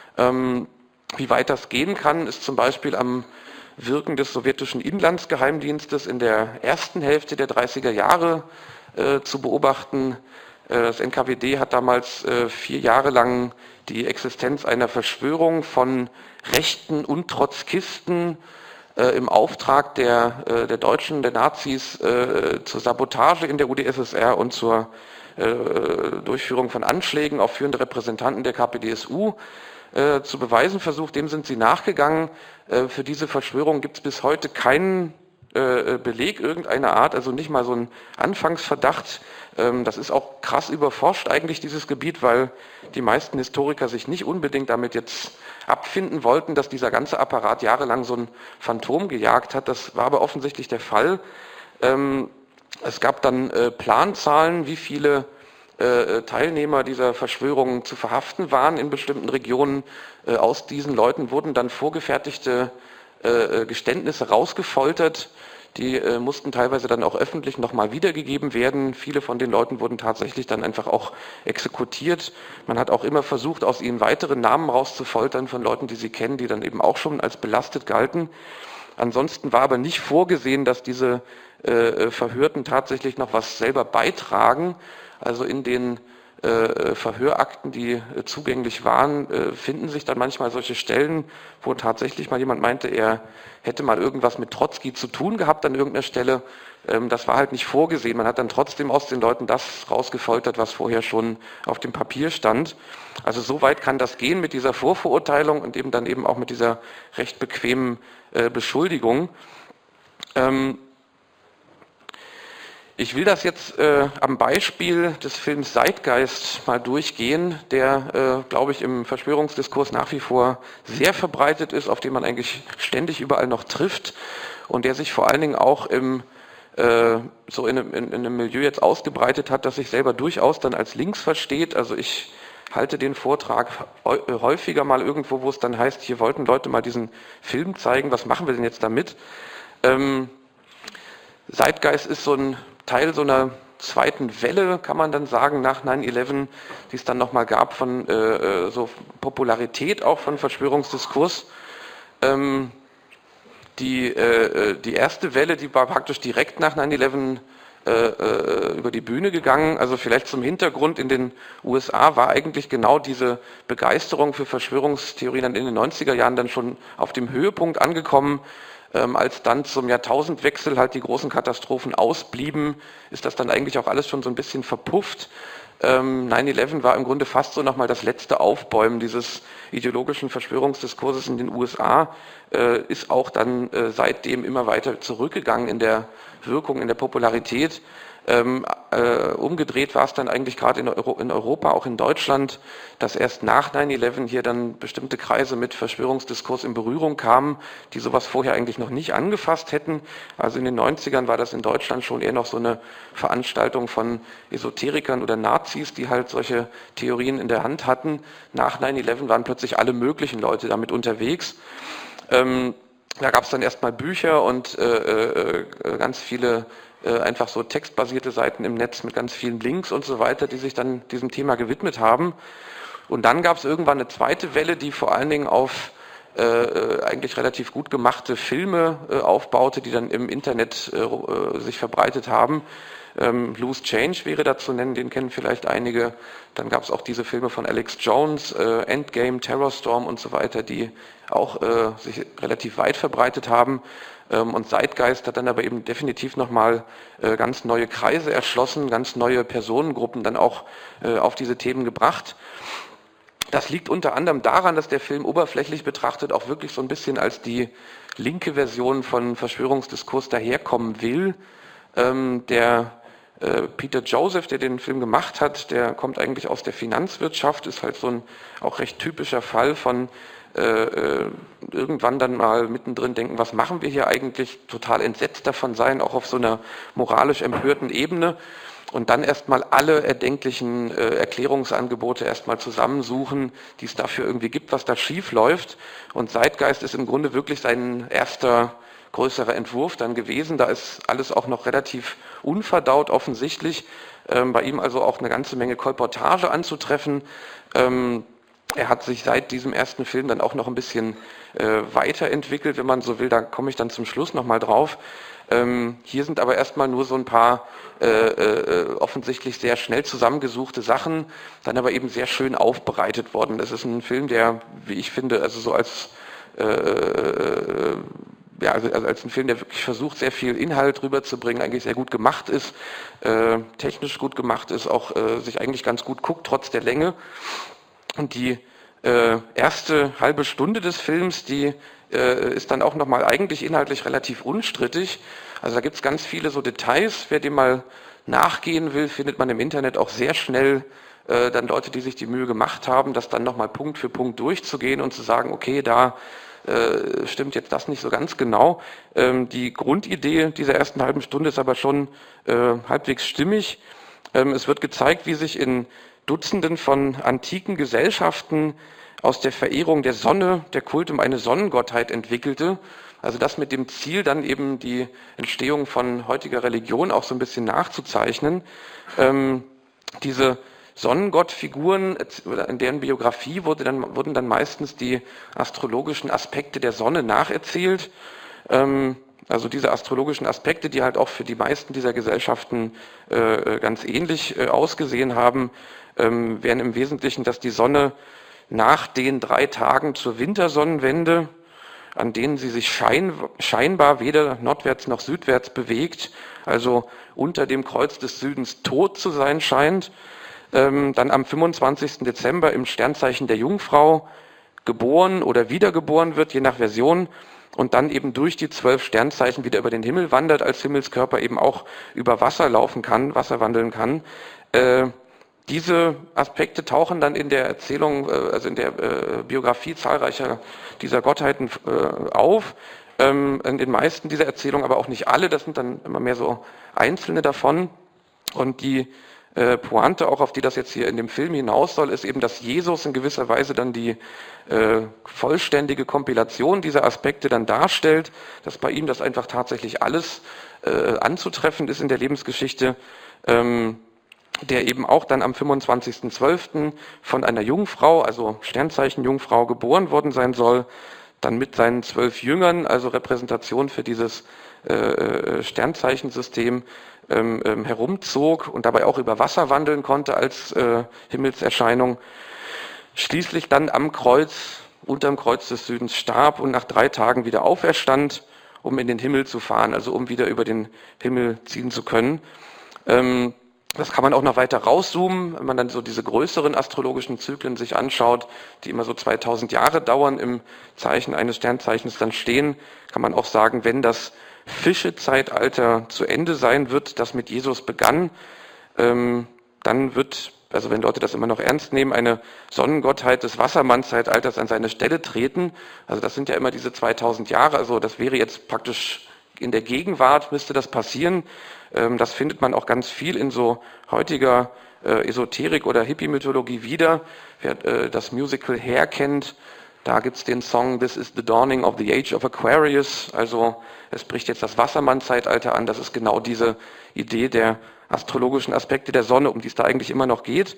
Wie weit das gehen kann, ist zum Beispiel am Wirken des sowjetischen Inlandsgeheimdienstes in der ersten Hälfte der 30er Jahre zu beobachten. Das NKWD hat damals 4 Jahre lang die Existenz einer Verschwörung von Rechten und Trotzkisten im Auftrag der Deutschen, der Nazis, zur Sabotage in der UdSSR und zur Durchführung von Anschlägen auf führende Repräsentanten der KPdSU zu beweisen versucht. Dem sind sie nachgegangen. Für diese Verschwörung gibt es bis heute keinen Beleg irgendeiner Art, also nicht mal so ein Anfangsverdacht. Das ist auch krass überforscht eigentlich, dieses Gebiet, weil die meisten Historiker sich nicht unbedingt damit jetzt abfinden wollten, dass dieser ganze Apparat jahrelang so ein Phantom gejagt hat. Das war aber offensichtlich der Fall. Es gab dann Planzahlen, wie viele Teilnehmer dieser Verschwörung zu verhaften waren in bestimmten Regionen. Aus diesen Leuten wurden dann vorgefertigte Geständnisse rausgefoltert. Die mussten teilweise dann auch öffentlich nochmal wiedergegeben werden. Viele von den Leuten wurden tatsächlich dann einfach auch exekutiert. Man hat auch immer versucht, aus ihnen weitere Namen rauszufoltern von Leuten, die sie kennen, die dann eben auch schon als belastet galten. Ansonsten war aber nicht vorgesehen, dass diese Verhörten tatsächlich noch was selber beitragen. Also in den Verhörakten, die zugänglich waren, finden sich dann manchmal solche Stellen, wo tatsächlich mal jemand meinte, er hätte mal irgendwas mit Trotzki zu tun gehabt an irgendeiner Stelle. Das war halt nicht vorgesehen. Man hat dann trotzdem aus den Leuten das rausgefoltert, was vorher schon auf dem Papier stand. Also so weit kann das gehen mit dieser Vorverurteilung und eben dann eben auch mit dieser recht bequemen Beschuldigung. Ich will das jetzt am Beispiel des Films Zeitgeist mal durchgehen, der, glaube ich, im Verschwörungsdiskurs nach wie vor sehr verbreitet ist, auf den man eigentlich ständig überall noch trifft und der sich vor allen Dingen auch so in einem Milieu jetzt ausgebreitet hat, das sich selber durchaus dann als links versteht. Also ich halte den Vortrag häufiger mal irgendwo, wo es dann heißt, hier wollten Leute mal diesen Film zeigen, was machen wir denn jetzt damit? Zeitgeist ist so ein Teil so einer zweiten Welle, kann man dann sagen, nach 9/11, die es dann nochmal gab von so Popularität auch von Verschwörungsdiskurs. Die erste Welle, die war praktisch direkt nach 9/11 über die Bühne gegangen. Also vielleicht zum Hintergrund, in den USA war eigentlich genau diese Begeisterung für Verschwörungstheorien dann in den 90er Jahren dann schon auf dem Höhepunkt angekommen. Als dann zum Jahrtausendwechsel halt die großen Katastrophen ausblieben, ist das dann eigentlich auch alles schon so ein bisschen verpufft. 9/11 war im Grunde fast so nochmal das letzte Aufbäumen dieses ideologischen Verschwörungsdiskurses in den USA, ist auch dann seitdem immer weiter zurückgegangen in der Wirkung, in der Popularität. Umgedreht war es dann eigentlich gerade in Europa, auch in Deutschland, dass erst nach 9/11 hier dann bestimmte Kreise mit Verschwörungsdiskurs in Berührung kamen, die sowas vorher eigentlich noch nicht angefasst hätten. Also in den 90ern war das in Deutschland schon eher noch so eine Veranstaltung von Esoterikern oder Nazis, die halt solche Theorien in der Hand hatten. Nach 9/11 waren plötzlich alle möglichen Leute damit unterwegs. Da gab es dann erstmal Bücher und ganz viele einfach so textbasierte Seiten im Netz mit ganz vielen Links und so weiter, die sich dann diesem Thema gewidmet haben. Und dann gab es irgendwann eine zweite Welle, die vor allen Dingen auf eigentlich relativ gut gemachte Filme aufbaute, die dann im Internet sich verbreitet haben. Loose Change wäre da zu nennen, den kennen vielleicht einige. Dann gab es auch diese Filme von Alex Jones, Endgame, Terrorstorm und so weiter, die auch sich relativ weit verbreitet haben. Und Zeitgeist hat dann aber eben definitiv nochmal ganz neue Kreise erschlossen, ganz neue Personengruppen dann auch auf diese Themen gebracht. Das liegt unter anderem daran, dass der Film oberflächlich betrachtet auch wirklich so ein bisschen als die linke Version von Verschwörungsdiskurs daherkommen will. Der Peter Joseph, der den Film gemacht hat, der kommt eigentlich aus der Finanzwirtschaft, ist halt so ein auch recht typischer Fall von irgendwann dann mal mittendrin denken, was machen wir hier eigentlich, total entsetzt davon sein, auch auf so einer moralisch empörten Ebene und dann erstmal alle erdenklichen Erklärungsangebote erstmal zusammensuchen, die es dafür irgendwie gibt, was da schief läuft. Und Zeitgeist ist im Grunde wirklich sein erster größerer Entwurf dann gewesen. Da ist alles auch noch relativ unverdaut offensichtlich. Bei ihm also auch eine ganze Menge Kolportage anzutreffen. Er hat sich seit diesem ersten Film dann auch noch ein bisschen weiterentwickelt, wenn man so will. Da komme ich dann zum Schluss nochmal drauf. Hier sind aber erstmal nur so ein paar offensichtlich sehr schnell zusammengesuchte Sachen, dann aber eben sehr schön aufbereitet worden. Das ist ein Film, der, wie ich finde, also so als ja, also als ein Film, der wirklich versucht, sehr viel Inhalt rüberzubringen, eigentlich sehr gut gemacht ist, technisch gut gemacht ist, auch sich eigentlich ganz gut guckt, trotz der Länge. Und die erste halbe Stunde des Films, die ist dann auch nochmal eigentlich inhaltlich relativ unstrittig. Also da gibt es ganz viele so Details. Wer dem mal nachgehen will, findet man im Internet auch sehr schnell dann Leute, die sich die Mühe gemacht haben, das dann nochmal Punkt für Punkt durchzugehen und zu sagen, okay, da stimmt jetzt das nicht so ganz genau. Die Grundidee dieser ersten halben Stunde ist aber schon halbwegs stimmig. Es wird gezeigt, wie sich in Dutzenden von antiken Gesellschaften aus der Verehrung der Sonne der Kult um eine Sonnengottheit entwickelte. Also das mit dem Ziel, dann eben die Entstehung von heutiger Religion auch so ein bisschen nachzuzeichnen. Diese Sonnengottfiguren, in deren Biografie wurden dann meistens die astrologischen Aspekte der Sonne nacherzählt. Also diese astrologischen Aspekte, die halt auch für die meisten dieser Gesellschaften ganz ähnlich ausgesehen haben, wären im Wesentlichen, dass die Sonne nach den 3 Tagen zur Wintersonnenwende, an denen sie sich scheinbar weder nordwärts noch südwärts bewegt, also unter dem Kreuz des Südens tot zu sein scheint, dann am 25. Dezember im Sternzeichen der Jungfrau geboren oder wiedergeboren wird, je nach Version, und dann eben durch die 12 Sternzeichen wieder über den Himmel wandert, als Himmelskörper eben auch über Wasser laufen kann, Wasser wandeln kann. Diese Aspekte tauchen dann in der Erzählung, also in der Biografie zahlreicher dieser Gottheiten auf. In den meisten dieser Erzählungen, aber auch nicht alle, das sind dann immer mehr so einzelne davon. Und die Pointe, auch auf die das jetzt hier in dem Film hinaus soll, ist eben, dass Jesus in gewisser Weise dann die vollständige Kompilation dieser Aspekte dann darstellt, dass bei ihm das einfach tatsächlich alles anzutreffen ist in der Lebensgeschichte, der eben auch dann am 25.12. von einer Jungfrau, also Sternzeichen Jungfrau, geboren worden sein soll, dann mit seinen 12 Jüngern, also Repräsentation für dieses Sternzeichensystem, herumzog und dabei auch über Wasser wandeln konnte als Himmelserscheinung, schließlich dann am Kreuz, unterm Kreuz des Südens starb und nach 3 Tagen wieder auferstand, um in den Himmel zu fahren, also um wieder über den Himmel ziehen zu können. Das kann man auch noch weiter rauszoomen, wenn man dann so diese größeren astrologischen Zyklen sich anschaut, die immer so 2000 Jahre dauern, im Zeichen eines Sternzeichens dann stehen, kann man auch sagen, wenn das Fischezeitalter zu Ende sein wird, das mit Jesus begann, dann wird, also wenn Leute das immer noch ernst nehmen, eine Sonnengottheit des Wassermannszeitalters an seine Stelle treten. Also das sind ja immer diese 2000 Jahre, also das wäre jetzt praktisch in der Gegenwart müsste das passieren. Das findet man auch ganz viel in so heutiger Esoterik oder Hippie-Mythologie wieder. Wer das Musical Hair kennt, da gibt's den Song This is the Dawning of the Age of Aquarius. Also es bricht jetzt das Wassermann-Zeitalter an. Das ist genau diese Idee der astrologischen Aspekte der Sonne, um die es da eigentlich immer noch geht.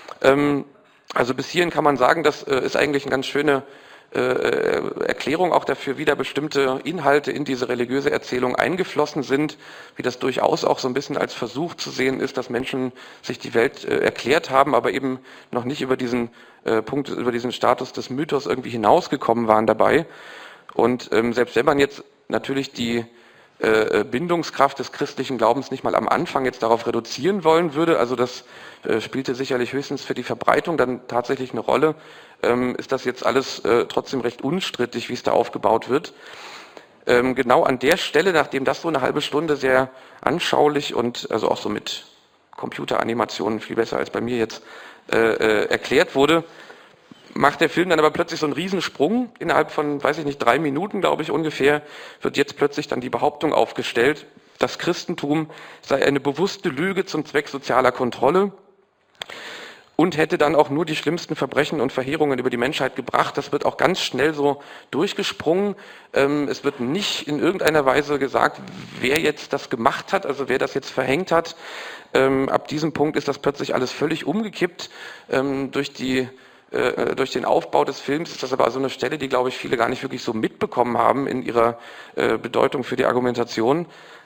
Also bis hierhin kann man sagen, das ist eigentlich eine ganz schöne Erklärung auch dafür, wie da bestimmte Inhalte in diese religiöse Erzählung eingeflossen sind, wie das durchaus auch so ein bisschen als Versuch zu sehen ist, dass Menschen sich die Welt erklärt haben, aber eben noch nicht über diesen Punkt, über diesen Status des Mythos irgendwie hinausgekommen waren dabei. Und selbst wenn man jetzt natürlich die Bindungskraft des christlichen Glaubens nicht mal am Anfang jetzt darauf reduzieren wollen würde, also das spielte sicherlich höchstens für die Verbreitung dann tatsächlich eine Rolle, ist das jetzt alles trotzdem recht unstrittig, wie es da aufgebaut wird. Genau an der Stelle, nachdem das so eine halbe Stunde sehr anschaulich und also auch so mit Computeranimationen viel besser als bei mir jetzt erklärt wurde, macht der Film dann aber plötzlich so einen Riesensprung. Innerhalb von, weiß ich nicht, 3 Minuten, glaube ich ungefähr, wird jetzt plötzlich dann die Behauptung aufgestellt, das Christentum sei eine bewusste Lüge zum Zweck sozialer Kontrolle und hätte dann auch nur die schlimmsten Verbrechen und Verheerungen über die Menschheit gebracht. Das wird auch ganz schnell so durchgesprungen. Es wird nicht in irgendeiner Weise gesagt, wer jetzt das gemacht hat, also wer das jetzt verhängt hat. Ab diesem Punkt ist das plötzlich alles völlig umgekippt. Durch den Aufbau des Films ist das aber so eine Stelle, die, glaube ich, viele gar nicht wirklich so mitbekommen haben in ihrer Bedeutung für die Argumentation.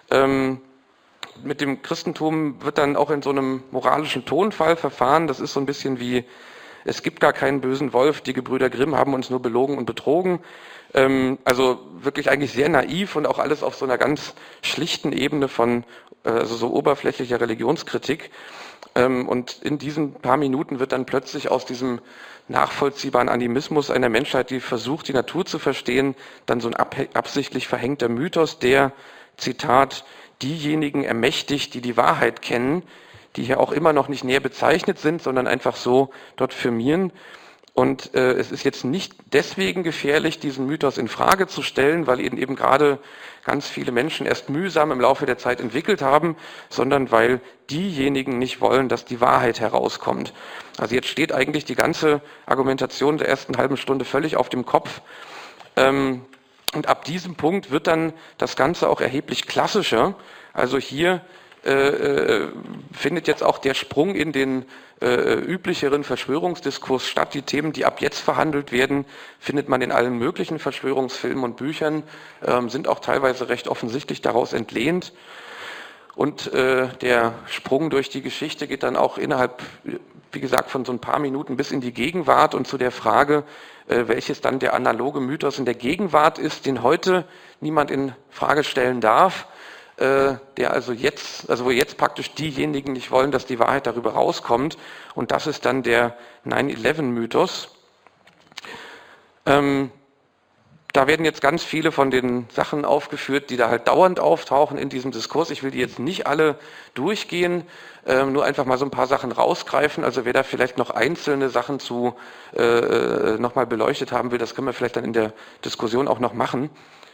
Mit dem Christentum wird dann auch in so einem moralischen Tonfall verfahren. Das ist so ein bisschen wie, es gibt gar keinen bösen Wolf, die Gebrüder Grimm haben uns nur belogen und betrogen. Also wirklich eigentlich sehr naiv und auch alles auf so einer ganz schlichten Ebene von also so oberflächlicher Religionskritik. Und in diesen paar Minuten wird dann plötzlich aus diesem nachvollziehbaren Animismus einer Menschheit, die versucht, die Natur zu verstehen, dann so ein absichtlich verhängter Mythos, der, Zitat, diejenigen ermächtigt, die die Wahrheit kennen, die hier auch immer noch nicht näher bezeichnet sind, sondern einfach so dort firmieren. Und es ist jetzt nicht deswegen gefährlich, diesen Mythos in Frage zu stellen, weil ihn eben gerade ganz viele Menschen erst mühsam im Laufe der Zeit entwickelt haben, sondern weil diejenigen nicht wollen, dass die Wahrheit herauskommt. Also jetzt steht eigentlich die ganze Argumentation der ersten halben Stunde völlig auf dem Kopf. Und ab diesem Punkt wird dann das Ganze auch erheblich klassischer. Also hier findet jetzt auch der Sprung in den üblicheren Verschwörungsdiskurs statt. Die Themen, die ab jetzt verhandelt werden, findet man in allen möglichen Verschwörungsfilmen und Büchern, sind auch teilweise recht offensichtlich daraus entlehnt. Und der Sprung durch die Geschichte geht dann auch innerhalb, wie gesagt, von so ein paar Minuten bis in die Gegenwart und zu der Frage, welches dann der analoge Mythos in der Gegenwart ist, den heute niemand in Frage stellen darf, der also jetzt, also wo jetzt praktisch diejenigen nicht wollen, dass die Wahrheit darüber rauskommt. Und das ist dann der 9/11-Mythos. Da werden jetzt ganz viele von den Sachen aufgeführt, die da halt dauernd auftauchen in diesem Diskurs. Ich will die jetzt nicht alle durchgehen, nur einfach mal so ein paar Sachen rausgreifen. Also wer da vielleicht noch einzelne Sachen zu nochmal beleuchtet haben will, das können wir vielleicht dann in der Diskussion auch noch machen.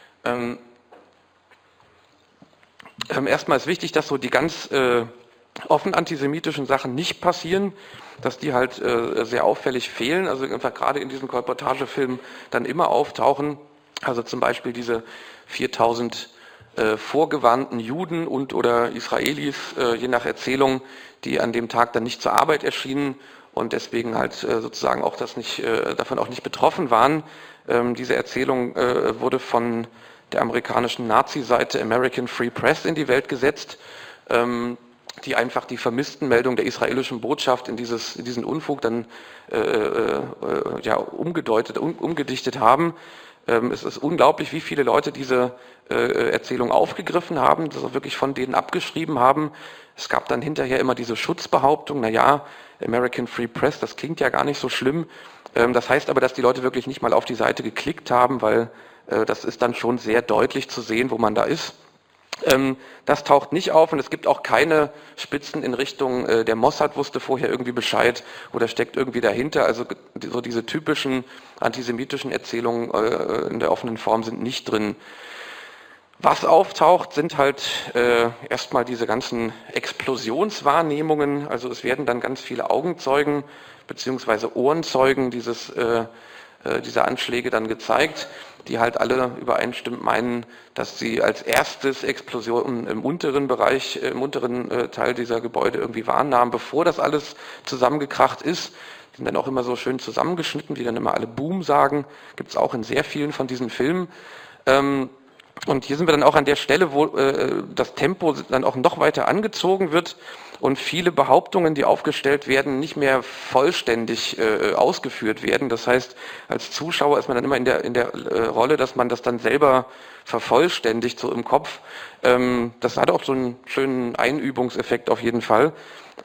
Erstmal ist wichtig, dass so die ganz offen antisemitischen Sachen nicht passieren, dass die halt sehr auffällig fehlen, also einfach gerade in diesen Kolportagefilmen dann immer auftauchen. Also zum Beispiel diese 4000 vorgewarnten Juden und oder Israelis, je nach Erzählung, die an dem Tag dann nicht zur Arbeit erschienen und deswegen halt sozusagen auch davon auch nicht betroffen waren. Diese Erzählung wurde von der amerikanischen Nazi-Seite American Free Press in die Welt gesetzt, die einfach die Vermisstenmeldung der israelischen Botschaft in diesen Unfug dann umgedichtet haben. Es ist unglaublich, wie viele Leute diese Erzählung aufgegriffen haben, das auch wirklich von denen abgeschrieben haben. Es gab dann hinterher immer diese Schutzbehauptung, naja, American Free Press, das klingt ja gar nicht so schlimm. Das heißt aber, dass die Leute wirklich nicht mal auf die Seite geklickt haben, weil das ist dann schon sehr deutlich zu sehen, wo man da ist. Das taucht nicht auf und es gibt auch keine Spitzen in Richtung, der Mossad wusste vorher irgendwie Bescheid oder steckt irgendwie dahinter. Also so diese typischen antisemitischen Erzählungen in der offenen Form sind nicht drin. Was auftaucht, sind halt erstmal diese ganzen Explosionswahrnehmungen. Also es werden dann ganz viele Augenzeugen beziehungsweise Ohrenzeugen dieser Anschläge dann gezeigt, die halt alle übereinstimmend meinen, dass sie als erstes Explosionen im unteren Bereich, im unteren Teil dieser Gebäude irgendwie wahrnahmen, bevor das alles zusammengekracht ist. Die sind dann auch immer so schön zusammengeschnitten, die dann immer alle Boom sagen. Gibt es auch in sehr vielen von diesen Filmen. Und hier sind wir dann auch an der Stelle, wo das Tempo dann auch noch weiter angezogen wird und viele Behauptungen, die aufgestellt werden, nicht mehr vollständig ausgeführt werden. Das heißt, als Zuschauer ist man dann immer in der Rolle, dass man das dann selber vervollständigt, so im Kopf. Das hat auch so einen schönen Einübungseffekt auf jeden Fall.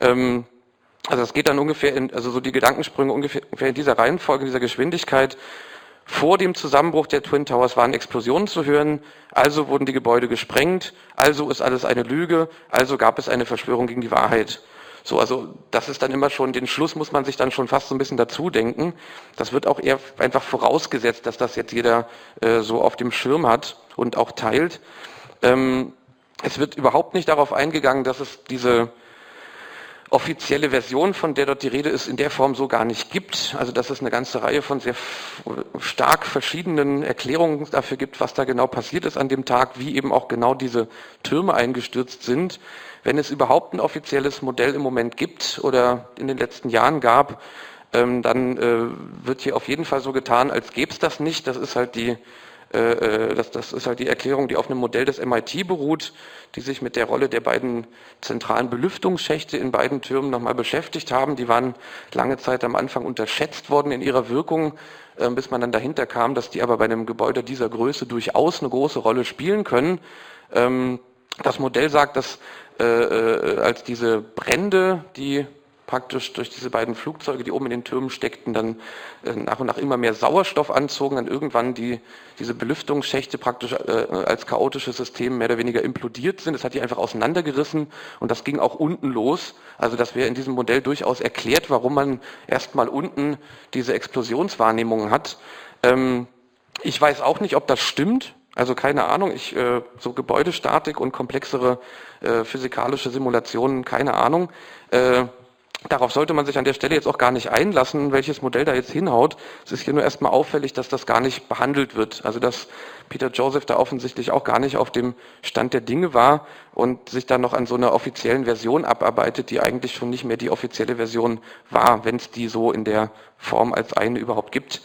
Also es geht dann ungefähr, also so die Gedankensprünge ungefähr in dieser Reihenfolge, in dieser Geschwindigkeit. Vor dem Zusammenbruch der Twin Towers waren Explosionen zu hören, also wurden die Gebäude gesprengt, also ist alles eine Lüge, also gab es eine Verschwörung gegen die Wahrheit. So, also das ist dann immer schon, den Schluss muss man sich dann schon fast so ein bisschen dazu denken. Das wird auch eher einfach vorausgesetzt, dass das jetzt jeder so auf dem Schirm hat und auch teilt. Es wird überhaupt nicht darauf eingegangen, dass es diese offizielle Version, von der dort die Rede ist, in der Form so gar nicht gibt. Also dass es eine ganze Reihe von sehr stark verschiedenen Erklärungen dafür gibt, was da genau passiert ist an dem Tag, wie eben auch genau diese Türme eingestürzt sind. Wenn es überhaupt ein offizielles Modell im Moment gibt oder in den letzten Jahren gab, dann wird hier auf jeden Fall so getan, als gäbe es das nicht. Das ist halt die Erklärung, die auf einem Modell des MIT beruht, die sich mit der Rolle der beiden zentralen Belüftungsschächte in beiden Türmen nochmal beschäftigt haben. Die waren lange Zeit am Anfang unterschätzt worden in ihrer Wirkung, bis man dann dahinter kam, dass die aber bei einem Gebäude dieser Größe durchaus eine große Rolle spielen können. Das Modell sagt, dass als diese Brände, die praktisch durch diese beiden Flugzeuge, die oben in den Türmen steckten, dann nach und nach immer mehr Sauerstoff anzogen, dann irgendwann diese Belüftungsschächte praktisch als chaotisches System mehr oder weniger implodiert sind. Das hat die einfach auseinandergerissen und das ging auch unten los. Also das wäre in diesem Modell durchaus erklärt, warum man erstmal unten diese Explosionswahrnehmungen hat. Ich weiß auch nicht, ob das stimmt. Also keine Ahnung, so Gebäudestatik und komplexere physikalische Simulationen, keine Ahnung. Darauf sollte man sich an der Stelle jetzt auch gar nicht einlassen, welches Modell da jetzt hinhaut. Es ist hier nur erstmal auffällig, dass das gar nicht behandelt wird. Also dass Peter Joseph da offensichtlich auch gar nicht auf dem Stand der Dinge war und sich dann noch an so einer offiziellen Version abarbeitet, die eigentlich schon nicht mehr die offizielle Version war, wenn es die so in der Form als eine überhaupt gibt.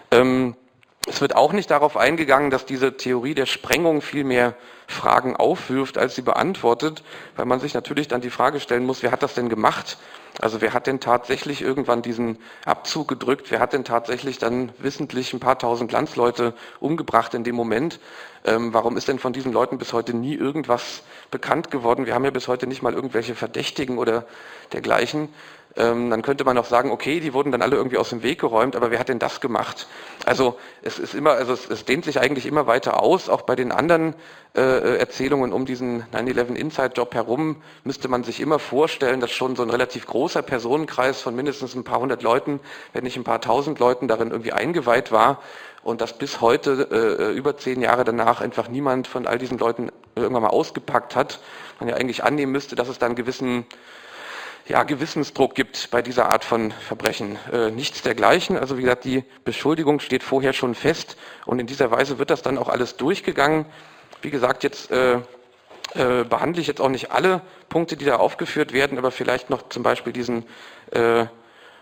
Es wird auch nicht darauf eingegangen, dass diese Theorie der Sprengung viel mehr Fragen aufwirft, als sie beantwortet, weil man sich natürlich dann die Frage stellen muss, wer hat das denn gemacht? Also wer hat denn tatsächlich irgendwann diesen Abzug gedrückt? Wer hat denn tatsächlich dann wissentlich ein paar tausend Landsleute umgebracht in dem Moment? Warum ist denn von diesen Leuten bis heute nie irgendwas bekannt geworden? Wir haben ja bis heute nicht mal irgendwelche Verdächtigen oder dergleichen. Dann könnte man auch sagen, okay, die wurden dann alle irgendwie aus dem Weg geräumt, aber wer hat denn das gemacht? Also es dehnt sich eigentlich immer weiter aus, auch bei den anderen Erzählungen um diesen 9/11 Inside-Job herum müsste man sich immer vorstellen, dass schon so ein relativ großer Personenkreis von mindestens ein paar hundert Leuten, wenn nicht ein paar tausend Leuten darin irgendwie eingeweiht war und dass bis heute, über 10 Jahre danach, einfach niemand von all diesen Leuten irgendwann mal ausgepackt hat. Man ja eigentlich annehmen müsste, dass es dann gewissen Gewissensdruck gibt bei dieser Art von Verbrechen. Nichts dergleichen. Also wie gesagt, die Beschuldigung steht vorher schon fest und in dieser Weise wird das dann auch alles durchgegangen. Wie gesagt, jetzt behandle ich jetzt auch nicht alle Punkte, die da aufgeführt werden, aber vielleicht noch zum Beispiel diesen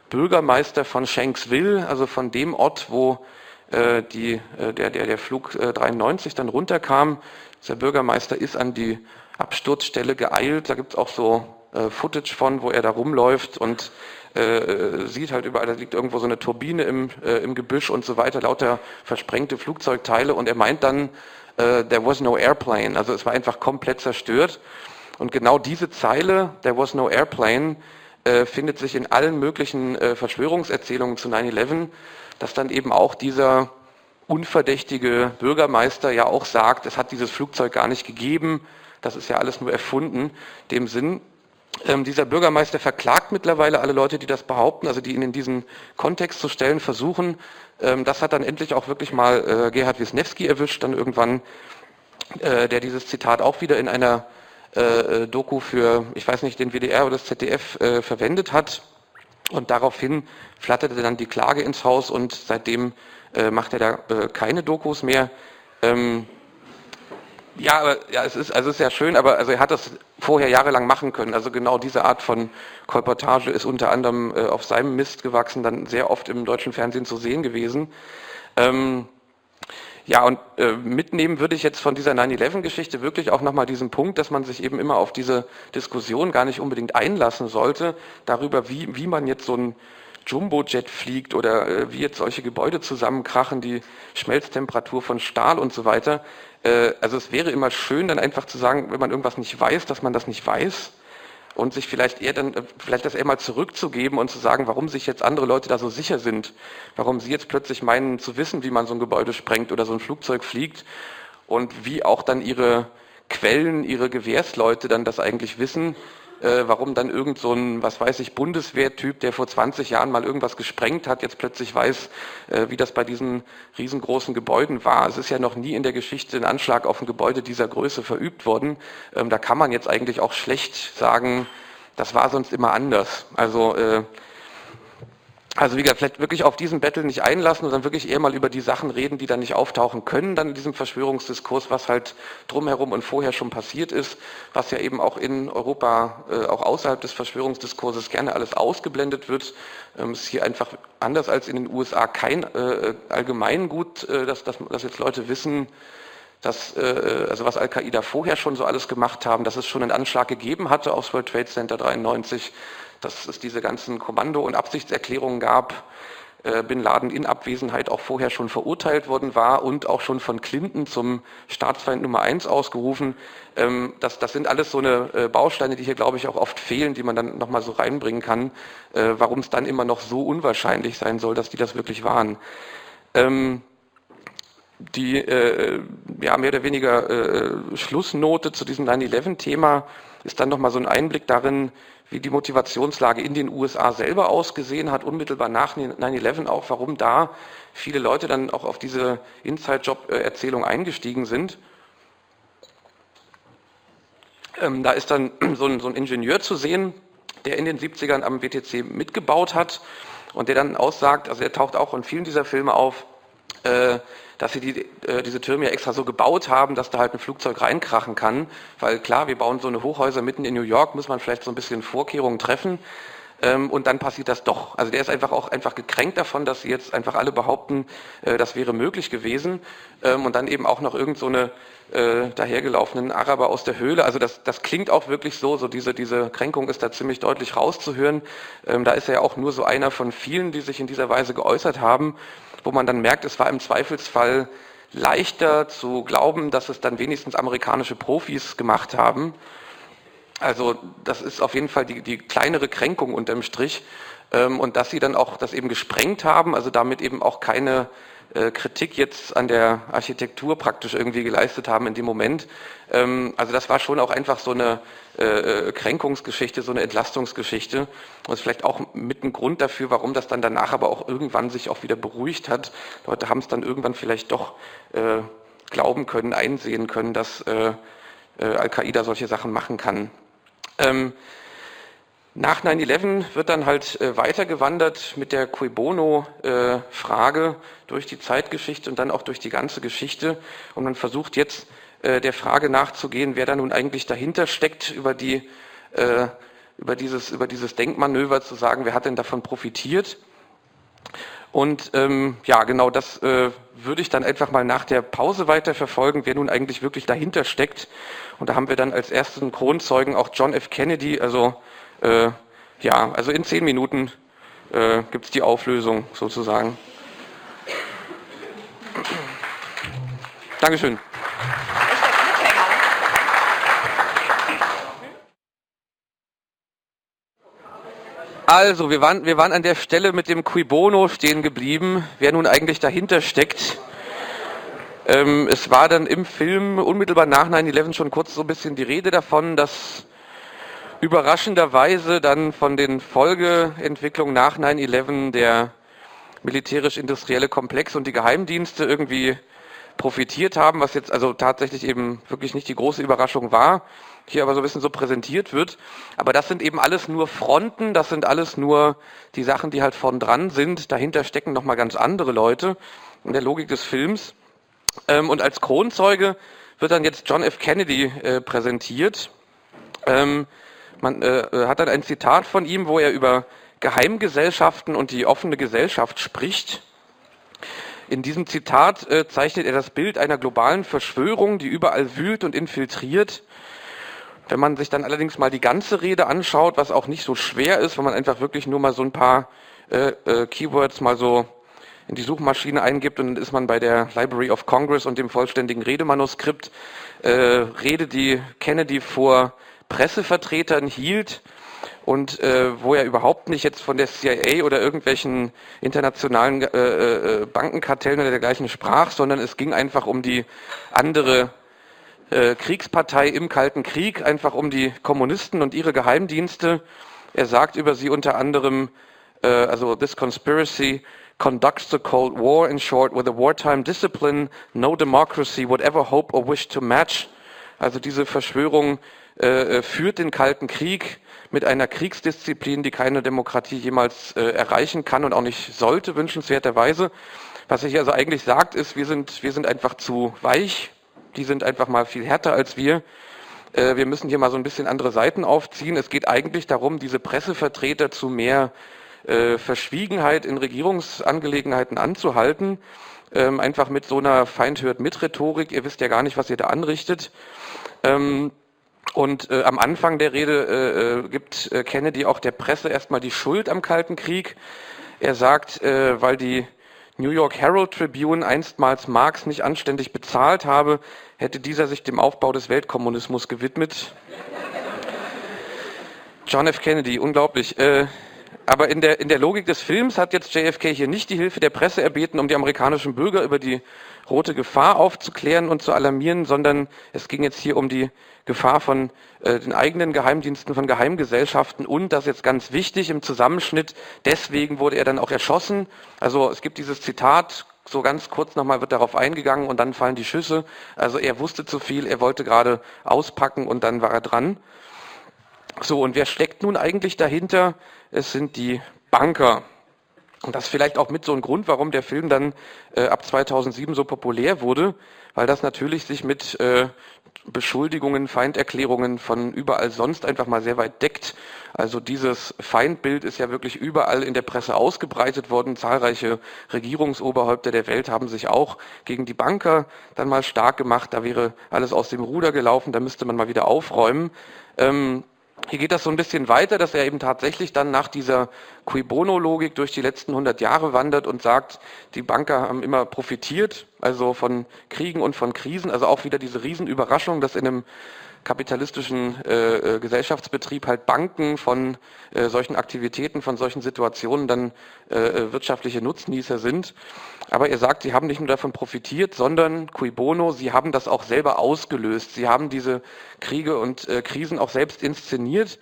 Bürgermeister von Shanksville, also von dem Ort, wo der Flug 93 dann runterkam. Der Bürgermeister ist an die Absturzstelle geeilt. Da gibt es auch so Footage von, wo er da rumläuft und sieht halt überall, da liegt irgendwo so eine Turbine im Gebüsch und so weiter, lauter versprengte Flugzeugteile, und er meint dann, there was no airplane, also es war einfach komplett zerstört. Und genau diese Zeile, there was no airplane, findet sich in allen möglichen Verschwörungserzählungen zu 9/11, dass dann eben auch dieser unverdächtige Bürgermeister ja auch sagt, es hat dieses Flugzeug gar nicht gegeben, das ist ja alles nur erfunden, dem Sinn. Dieser Bürgermeister verklagt mittlerweile alle Leute, die das behaupten, also die ihn in diesen Kontext zu stellen versuchen. Das hat dann endlich auch wirklich mal Gerhard Wisniewski erwischt, dann irgendwann, der dieses Zitat auch wieder in einer Doku für, ich weiß nicht, den WDR oder das ZDF verwendet hat. Und daraufhin flatterte dann die Klage ins Haus, und seitdem macht er da keine Dokus mehr. Es ist ja schön, aber also er hat das vorher jahrelang machen können. Also genau diese Art von Kolportage ist unter anderem auf seinem Mist gewachsen, dann sehr oft im deutschen Fernsehen zu sehen gewesen. Mitnehmen würde ich jetzt von dieser 9/11-Geschichte wirklich auch nochmal diesen Punkt, dass man sich eben immer auf diese Diskussion gar nicht unbedingt einlassen sollte, darüber, wie man jetzt so ein Jumbojet fliegt oder wie jetzt solche Gebäude zusammenkrachen, die Schmelztemperatur von Stahl und so weiter. Also es wäre immer schön, dann einfach zu sagen, wenn man irgendwas nicht weiß, dass man das nicht weiß, und sich vielleicht das eher mal zurückzugeben und zu sagen, warum sich jetzt andere Leute da so sicher sind, warum sie jetzt plötzlich meinen zu wissen, wie man so ein Gebäude sprengt oder so ein Flugzeug fliegt, und wie auch dann ihre Quellen, ihre Gewährsleute dann das eigentlich wissen, warum dann irgend so ein, was weiß ich, Bundeswehrtyp, der vor 20 Jahren mal irgendwas gesprengt hat, jetzt plötzlich weiß, wie das bei diesen riesengroßen Gebäuden war. Es ist ja noch nie in der Geschichte ein Anschlag auf ein Gebäude dieser Größe verübt worden. Da kann man jetzt eigentlich auch schlecht sagen, das war sonst immer anders. Also wie gesagt, vielleicht wirklich auf diesen Battle nicht einlassen und dann wirklich eher mal über die Sachen reden, die dann nicht auftauchen können, dann in diesem Verschwörungsdiskurs, was halt drumherum und vorher schon passiert ist, was ja eben auch in Europa, auch außerhalb des Verschwörungsdiskurses gerne alles ausgeblendet wird. Ist hier einfach anders als in den USA kein Allgemeingut, dass jetzt Leute wissen, also was Al-Qaida vorher schon so alles gemacht haben, dass es schon einen Anschlag gegeben hatte aufs World Trade Center 93, dass es diese ganzen Kommando- und Absichtserklärungen gab, Bin Laden in Abwesenheit auch vorher schon verurteilt worden war und auch schon von Clinton zum Staatsfeind Nummer 1 ausgerufen. Das sind alles so eine Bausteine, die hier, glaube ich, auch oft fehlen, die man dann nochmal so reinbringen kann, warum es dann immer noch so unwahrscheinlich sein soll, dass die das wirklich waren. Die mehr oder weniger Schlussnote zu diesem 9/11-Thema ist dann nochmal so ein Einblick darin, wie die Motivationslage in den USA selber ausgesehen hat, unmittelbar nach 9/11 auch, warum da viele Leute dann auch auf diese Inside-Job-Erzählung eingestiegen sind. Da ist dann so ein Ingenieur zu sehen, der in den 70ern am WTC mitgebaut hat und der dann aussagt, also der taucht auch in vielen dieser Filme auf, dass sie diese Türme ja extra so gebaut haben, dass da halt ein Flugzeug reinkrachen kann, weil klar, wir bauen so eine Hochhäuser mitten in New York, muss man vielleicht so ein bisschen Vorkehrungen treffen, und dann passiert das doch. Also der ist einfach gekränkt davon, dass sie jetzt einfach alle behaupten, das wäre möglich gewesen, und dann eben auch noch irgend so eine dahergelaufenen Araber aus der Höhle. Also das klingt auch wirklich so diese Kränkung ist da ziemlich deutlich rauszuhören. Da ist er ja auch nur so einer von vielen, die sich in dieser Weise geäußert haben, wo man dann merkt, es war im Zweifelsfall leichter zu glauben, dass es dann wenigstens amerikanische Profis gemacht haben. Also das ist auf jeden Fall die kleinere Kränkung unterm Strich, und dass sie dann auch das eben gesprengt haben, also damit eben auch keine Kritik jetzt an der Architektur praktisch irgendwie geleistet haben in dem Moment. Also das war schon auch einfach so eine Kränkungsgeschichte, so eine Entlastungsgeschichte, und ist vielleicht auch mit ein Grund dafür, warum das dann danach aber auch irgendwann sich auch wieder beruhigt hat. Leute haben es dann irgendwann vielleicht doch glauben können, einsehen können, dass Al-Qaida solche Sachen machen kann. Nach 9/11 wird dann halt weitergewandert mit der Cui Bono-Frage durch die Zeitgeschichte und dann auch durch die ganze Geschichte. Und man versucht jetzt der Frage nachzugehen, wer da nun eigentlich dahinter steckt, über die über dieses Denkmanöver zu sagen, wer hat denn davon profitiert. Und ja, genau das würde ich dann einfach mal nach der Pause weiterverfolgen, wer nun eigentlich wirklich dahinter steckt. Und da haben wir dann als ersten Kronzeugen auch John F. Kennedy. Also ja, also in 10 Minuten gibt es die Auflösung sozusagen. Dankeschön. Also, wir waren an der Stelle mit dem Cui Bono stehen geblieben, wer nun eigentlich dahinter steckt. Es war dann im Film unmittelbar nach 9/11 schon kurz so ein bisschen die Rede davon, dass überraschenderweise dann von den Folgeentwicklungen nach 9/11 der militärisch-industrielle Komplex und die Geheimdienste irgendwie profitiert haben, was jetzt also tatsächlich eben wirklich nicht die große Überraschung war, hier aber so ein bisschen so präsentiert wird. Aber das sind eben alles nur Fronten, das sind alles nur die Sachen, die halt vorn dran sind. Dahinter stecken nochmal ganz andere Leute in der Logik des Films. Und als Kronzeuge wird dann jetzt John F. Kennedy präsentiert. Man hat dann ein Zitat von ihm, wo er über Geheimgesellschaften und die offene Gesellschaft spricht. In diesem Zitat zeichnet er das Bild einer globalen Verschwörung, die überall wühlt und infiltriert. Wenn man sich dann allerdings mal die ganze Rede anschaut, was auch nicht so schwer ist, wenn man einfach wirklich nur mal so ein paar Keywords mal so in die Suchmaschine eingibt und dann ist man bei der Library of Congress und dem vollständigen Redemanuskript, Rede, die Kennedy vor Pressevertretern hielt und wo er überhaupt nicht jetzt von der CIA oder irgendwelchen internationalen Bankenkartellen oder dergleichen sprach, sondern es ging einfach um die andere Kriegspartei im Kalten Krieg, einfach um die Kommunisten und ihre Geheimdienste. Er sagt über sie unter anderem, also this conspiracy conducts the Cold War, in short, with a wartime discipline, no democracy would ever hope or wish to match. Also diese Verschwörung führt den Kalten Krieg mit einer Kriegsdisziplin, die keine Demokratie jemals erreichen kann und auch nicht sollte, wünschenswerterweise. Was er hier also eigentlich sagt, ist, wir sind einfach zu weich, die sind einfach mal viel härter als wir. Wir müssen hier mal so ein bisschen andere Seiten aufziehen. Es geht eigentlich darum, diese Pressevertreter zu mehr Verschwiegenheit in Regierungsangelegenheiten anzuhalten, einfach mit so einer Feind-hört-mit-Rhetorik. Ihr wisst ja gar nicht, was ihr da anrichtet. Und am Anfang der Rede gibt Kennedy auch der Presse erstmal die Schuld am Kalten Krieg. Er sagt, weil die New York Herald Tribune einstmals Marx nicht anständig bezahlt habe, hätte dieser sich dem Aufbau des Weltkommunismus gewidmet. John F. Kennedy, unglaublich. Aber in der Logik des Films hat jetzt JFK hier nicht die Hilfe der Presse erbeten, um die amerikanischen Bürger über die rote Gefahr aufzuklären und zu alarmieren, sondern es ging jetzt hier um die Gefahr von den eigenen Geheimdiensten, von Geheimgesellschaften und, das ist jetzt ganz wichtig im Zusammenschnitt, deswegen wurde er dann auch erschossen. Also es gibt dieses Zitat, so ganz kurz nochmal wird darauf eingegangen und dann fallen die Schüsse. Also er wusste zu viel, er wollte gerade auspacken und dann war er dran. So, und wer steckt nun eigentlich dahinter? Es sind die Banker. Und das ist vielleicht auch mit so ein Grund, warum der Film dann ab 2007 so populär wurde, weil das natürlich sich mit Beschuldigungen, Feinderklärungen von überall sonst einfach mal sehr weit deckt. Also dieses Feindbild ist ja wirklich überall in der Presse ausgebreitet worden. Zahlreiche Regierungsoberhäupter der Welt haben sich auch gegen die Banker dann mal stark gemacht. Da wäre alles aus dem Ruder gelaufen, da müsste man mal wieder aufräumen. Hier geht das so ein bisschen weiter, dass er eben tatsächlich dann nach dieser Cui Bono-Logik durch die letzten 100 Jahre wandert und sagt, die Banker haben immer profitiert, also von Kriegen und von Krisen, also auch wieder diese Riesenüberraschung, dass in einem kapitalistischen Gesellschaftsbetrieb halt Banken von solchen Aktivitäten, von solchen Situationen dann wirtschaftliche Nutznießer sind. Aber er sagt, sie haben nicht nur davon profitiert, sondern cui bono, sie haben das auch selber ausgelöst. Sie haben diese Kriege und Krisen auch selbst inszeniert.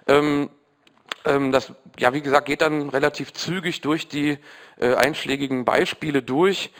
Das, ja, wie gesagt, geht dann relativ zügig durch die einschlägigen Beispiele durch,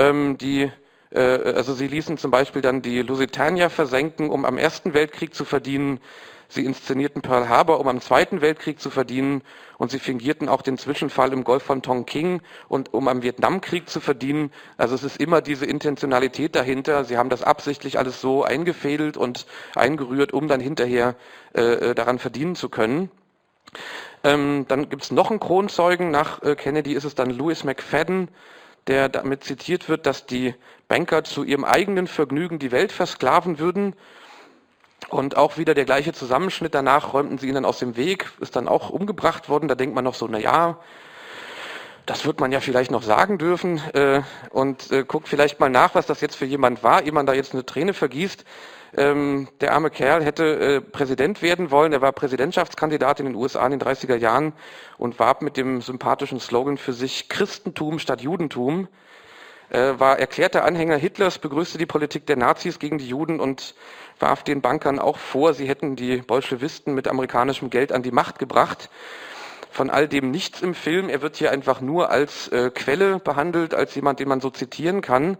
also sie ließen zum Beispiel dann die Lusitania versenken, um am Ersten Weltkrieg zu verdienen. Sie inszenierten Pearl Harbor, um am Zweiten Weltkrieg zu verdienen. Und sie fingierten auch den Zwischenfall im Golf von Tonkin, und um am Vietnamkrieg zu verdienen. Also es ist immer diese Intentionalität dahinter. Sie haben das absichtlich alles so eingefädelt und eingerührt, um dann hinterher daran verdienen zu können. Dann gibt es noch einen Kronzeugen, nach Kennedy ist es dann Louis McFadden, der damit zitiert wird, dass die Banker zu ihrem eigenen Vergnügen die Welt versklaven würden. Und auch wieder der gleiche Zusammenschnitt, danach räumten sie ihn dann aus dem Weg, ist dann auch umgebracht worden. Da denkt man noch so, na ja, das wird man ja vielleicht noch sagen dürfen und guckt vielleicht mal nach, was das jetzt für jemand war, ehe man da jetzt eine Träne vergießt. Der arme Kerl hätte Präsident werden wollen. Er war Präsidentschaftskandidat in den USA in den 30er Jahren und warb mit dem sympathischen Slogan für sich Christentum statt Judentum. War erklärter Anhänger Hitlers, begrüßte die Politik der Nazis gegen die Juden und warf den Bankern auch vor, sie hätten die Bolschewisten mit amerikanischem Geld an die Macht gebracht. Von all dem nichts im Film. Er wird hier einfach nur als Quelle behandelt, als jemand, den man so zitieren kann.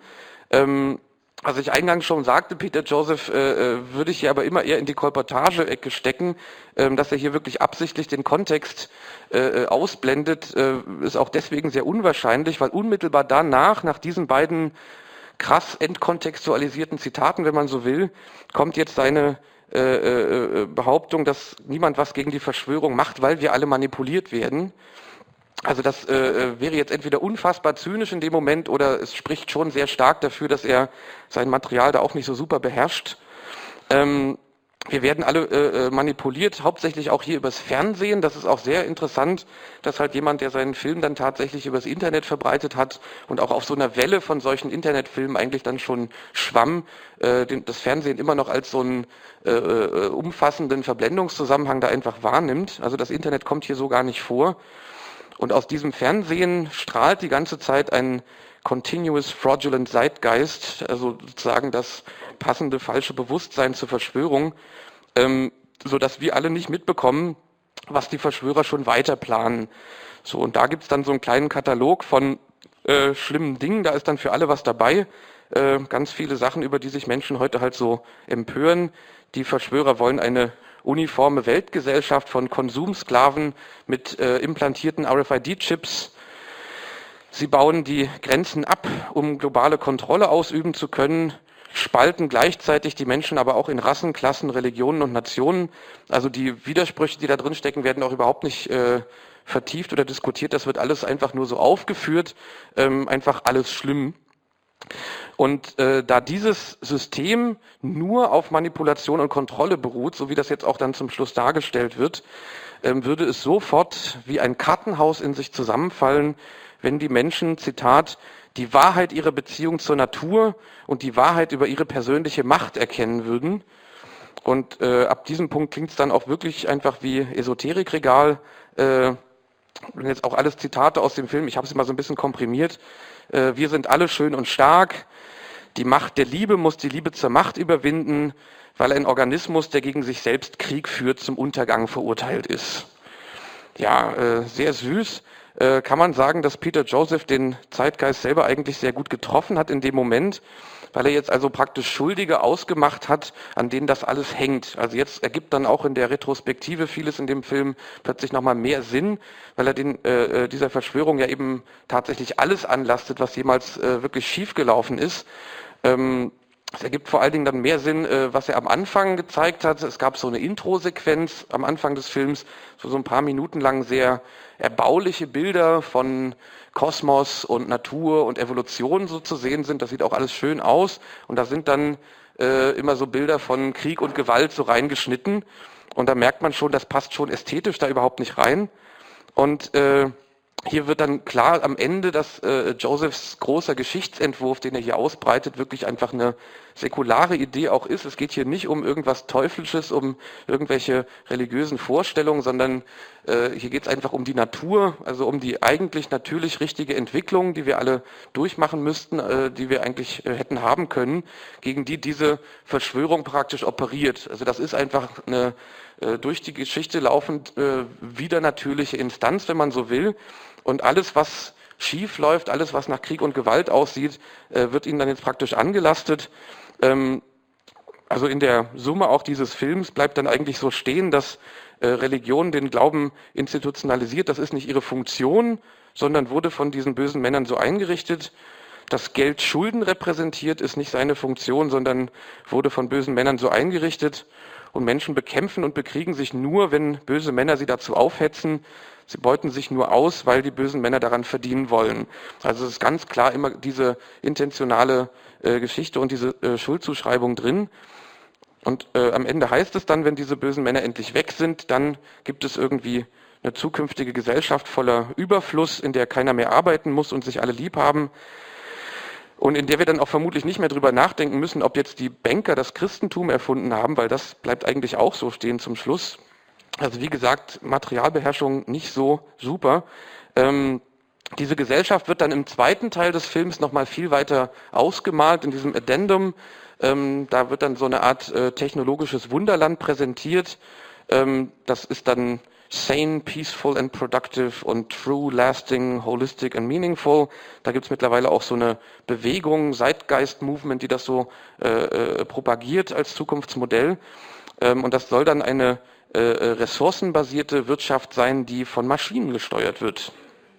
Was ich eingangs schon sagte, Peter Joseph, würde ich hier aber immer eher in die Kolportage-Ecke stecken. Dass er hier wirklich absichtlich den Kontext ausblendet, ist auch deswegen sehr unwahrscheinlich, weil unmittelbar danach, nach diesen beiden krass entkontextualisierten Zitaten, wenn man so will, kommt jetzt seine Behauptung, dass niemand was gegen die Verschwörung macht, weil wir alle manipuliert werden. Also das wäre jetzt entweder unfassbar zynisch in dem Moment oder es spricht schon sehr stark dafür, dass er sein Material da auch nicht so super beherrscht. Wir werden alle manipuliert, hauptsächlich auch hier übers Fernsehen. Das ist auch sehr interessant, dass halt jemand, der seinen Film dann tatsächlich übers Internet verbreitet hat und auch auf so einer Welle von solchen Internetfilmen eigentlich dann schon schwamm, das Fernsehen immer noch als so einen umfassenden Verblendungszusammenhang da einfach wahrnimmt. Also das Internet kommt hier so gar nicht vor. Und aus diesem Fernsehen strahlt die ganze Zeit ein Continuous Fraudulent Zeitgeist, also sozusagen das passende falsche Bewusstsein zur Verschwörung, so dass wir alle nicht mitbekommen, was die Verschwörer schon weiter planen. So, und da gibt's dann so einen kleinen Katalog von schlimmen Dingen, da ist dann für alle was dabei. Ganz viele Sachen, über die sich Menschen heute halt so empören. Die Verschwörer wollen eine uniforme Weltgesellschaft von Konsumsklaven mit implantierten RFID-Chips. Sie bauen die Grenzen ab, um globale Kontrolle ausüben zu können, spalten gleichzeitig die Menschen aber auch in Rassen, Klassen, Religionen und Nationen. Also die Widersprüche, die da drin stecken, werden auch überhaupt nicht vertieft oder diskutiert. Das wird alles einfach nur so aufgeführt, einfach alles schlimm. Und da dieses System nur auf Manipulation und Kontrolle beruht, so wie das jetzt auch dann zum Schluss dargestellt wird, würde es sofort wie ein Kartenhaus in sich zusammenfallen, wenn die Menschen, Zitat, die Wahrheit ihrer Beziehung zur Natur und die Wahrheit über ihre persönliche Macht erkennen würden. Und ab diesem Punkt klingt es dann auch wirklich einfach wie Esoterikregal. Jetzt auch alles Zitate aus dem Film, ich habe es mal so ein bisschen komprimiert. Wir sind alle schön und stark. Die Macht der Liebe muss die Liebe zur Macht überwinden, weil ein Organismus, der gegen sich selbst Krieg führt, zum Untergang verurteilt ist. Ja, sehr süß. Kann man sagen, dass Peter Joseph den Zeitgeist selber eigentlich sehr gut getroffen hat in dem Moment, weil er jetzt also praktisch Schuldige ausgemacht hat, an denen das alles hängt. Also jetzt ergibt dann auch in der Retrospektive vieles in dem Film plötzlich nochmal mehr Sinn, weil er dieser Verschwörung ja eben tatsächlich alles anlastet, was jemals wirklich schiefgelaufen ist. Es ergibt vor allen Dingen dann mehr Sinn, was er am Anfang gezeigt hat. Es gab so eine Intro-Sequenz am Anfang des Films, so ein paar Minuten lang sehr erbauliche Bilder von Kosmos und Natur und Evolution so zu sehen sind. Das sieht auch alles schön aus. Und da sind dann immer so Bilder von Krieg und Gewalt so reingeschnitten. Und da merkt man schon, das passt schon ästhetisch da überhaupt nicht rein. Und hier wird dann klar am Ende, dass Josephs großer Geschichtsentwurf, den er hier ausbreitet, wirklich einfach eine säkulare Idee auch ist. Es geht hier nicht um irgendwas Teuflisches, um irgendwelche religiösen Vorstellungen, sondern hier geht es einfach um die Natur, also um die eigentlich natürlich richtige Entwicklung, die wir alle durchmachen müssten, die wir eigentlich hätten haben können, gegen die diese Verschwörung praktisch operiert. Also das ist einfach eine durch die Geschichte laufend widernatürliche Instanz, wenn man so will. Und alles, was schief läuft, alles, was nach Krieg und Gewalt aussieht, wird ihnen dann jetzt praktisch angelastet. Also in der Summe auch dieses Films bleibt dann eigentlich so stehen, dass Religion den Glauben institutionalisiert. Das ist nicht ihre Funktion, sondern wurde von diesen bösen Männern so eingerichtet. Das Geld Schulden repräsentiert, ist nicht seine Funktion, sondern wurde von bösen Männern so eingerichtet. und Menschen bekämpfen und bekriegen sich nur, wenn böse Männer sie dazu aufhetzen. Sie beuten sich nur aus, weil die bösen Männer daran verdienen wollen. Also es ist ganz klar immer diese intentionale Geschichte und diese Schuldzuschreibung drin. Und am Ende heißt es dann, wenn diese bösen Männer endlich weg sind, dann gibt es irgendwie eine zukünftige Gesellschaft voller Überfluss, in der keiner mehr arbeiten muss und sich alle lieb haben. Und in der wir dann auch vermutlich nicht mehr drüber nachdenken müssen, ob jetzt die Banker das Christentum erfunden haben, weil das bleibt eigentlich auch so stehen zum Schluss. Also wie gesagt, Materialbeherrschung nicht so super. Diese Gesellschaft wird dann im zweiten Teil des Films nochmal viel weiter ausgemalt, in diesem Addendum. Da wird dann so eine Art technologisches Wunderland präsentiert. Das ist dann sane, peaceful and productive und true, lasting, holistic and meaningful. Da gibt es mittlerweile auch so eine Bewegung, Zeitgeist-Movement, die das so propagiert als Zukunftsmodell. Und das soll dann eine ressourcenbasierte Wirtschaft sein, die von Maschinen gesteuert wird.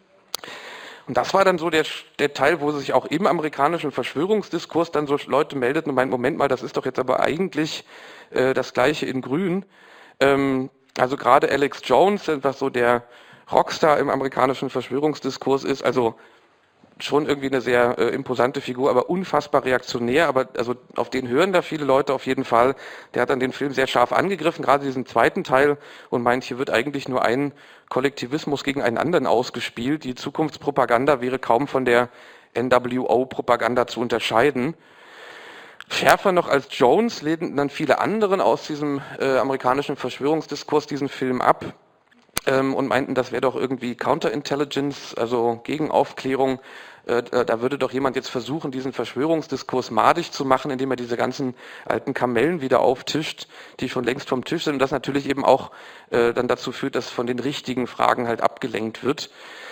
Und das war dann so der Teil, wo sich auch im amerikanischen Verschwörungsdiskurs dann so Leute meldeten und meinten, Moment mal, das ist doch jetzt aber eigentlich das Gleiche in Grün. Also gerade Alex Jones, was so der Rockstar im amerikanischen Verschwörungsdiskurs ist, also schon irgendwie eine sehr imposante Figur, aber unfassbar reaktionär, aber also auf den hören da viele Leute auf jeden Fall. Der hat dann den Film sehr scharf angegriffen, gerade diesen zweiten Teil, und meint, hier wird eigentlich nur ein Kollektivismus gegen einen anderen ausgespielt. Die Zukunftspropaganda wäre kaum von der NWO-Propaganda zu unterscheiden. Schärfer noch als Jones lehnten dann viele anderen aus diesem amerikanischen Verschwörungsdiskurs diesen Film ab und meinten, das wäre doch irgendwie Counterintelligence, also Gegenaufklärung. Da würde doch jemand jetzt versuchen, diesen Verschwörungsdiskurs madig zu machen, indem er diese ganzen alten Kamellen wieder auftischt, die schon längst vom Tisch sind. Und das natürlich eben auch dann dazu führt, dass von den richtigen Fragen halt abgelenkt wird.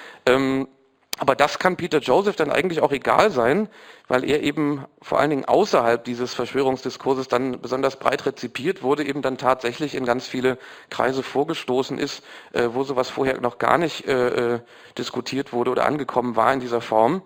Aber das kann Peter Joseph dann eigentlich auch egal sein, weil er eben vor allen Dingen außerhalb dieses Verschwörungsdiskurses dann besonders breit rezipiert wurde, eben dann tatsächlich in ganz viele Kreise vorgestoßen ist, wo sowas vorher noch gar nicht diskutiert wurde oder angekommen war in dieser Form.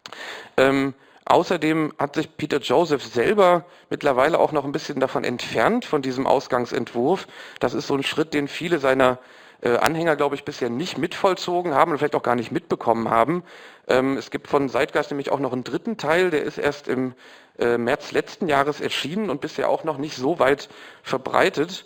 Außerdem hat sich Peter Joseph selber mittlerweile auch noch ein bisschen davon entfernt, von diesem Ausgangsentwurf. Das ist so ein Schritt, den viele seiner Anhänger, glaube ich, bisher nicht mitvollzogen haben und vielleicht auch gar nicht mitbekommen haben. Es gibt von Zeitgeist nämlich auch noch einen dritten Teil, der ist erst im März letzten Jahres erschienen und bisher auch noch nicht so weit verbreitet.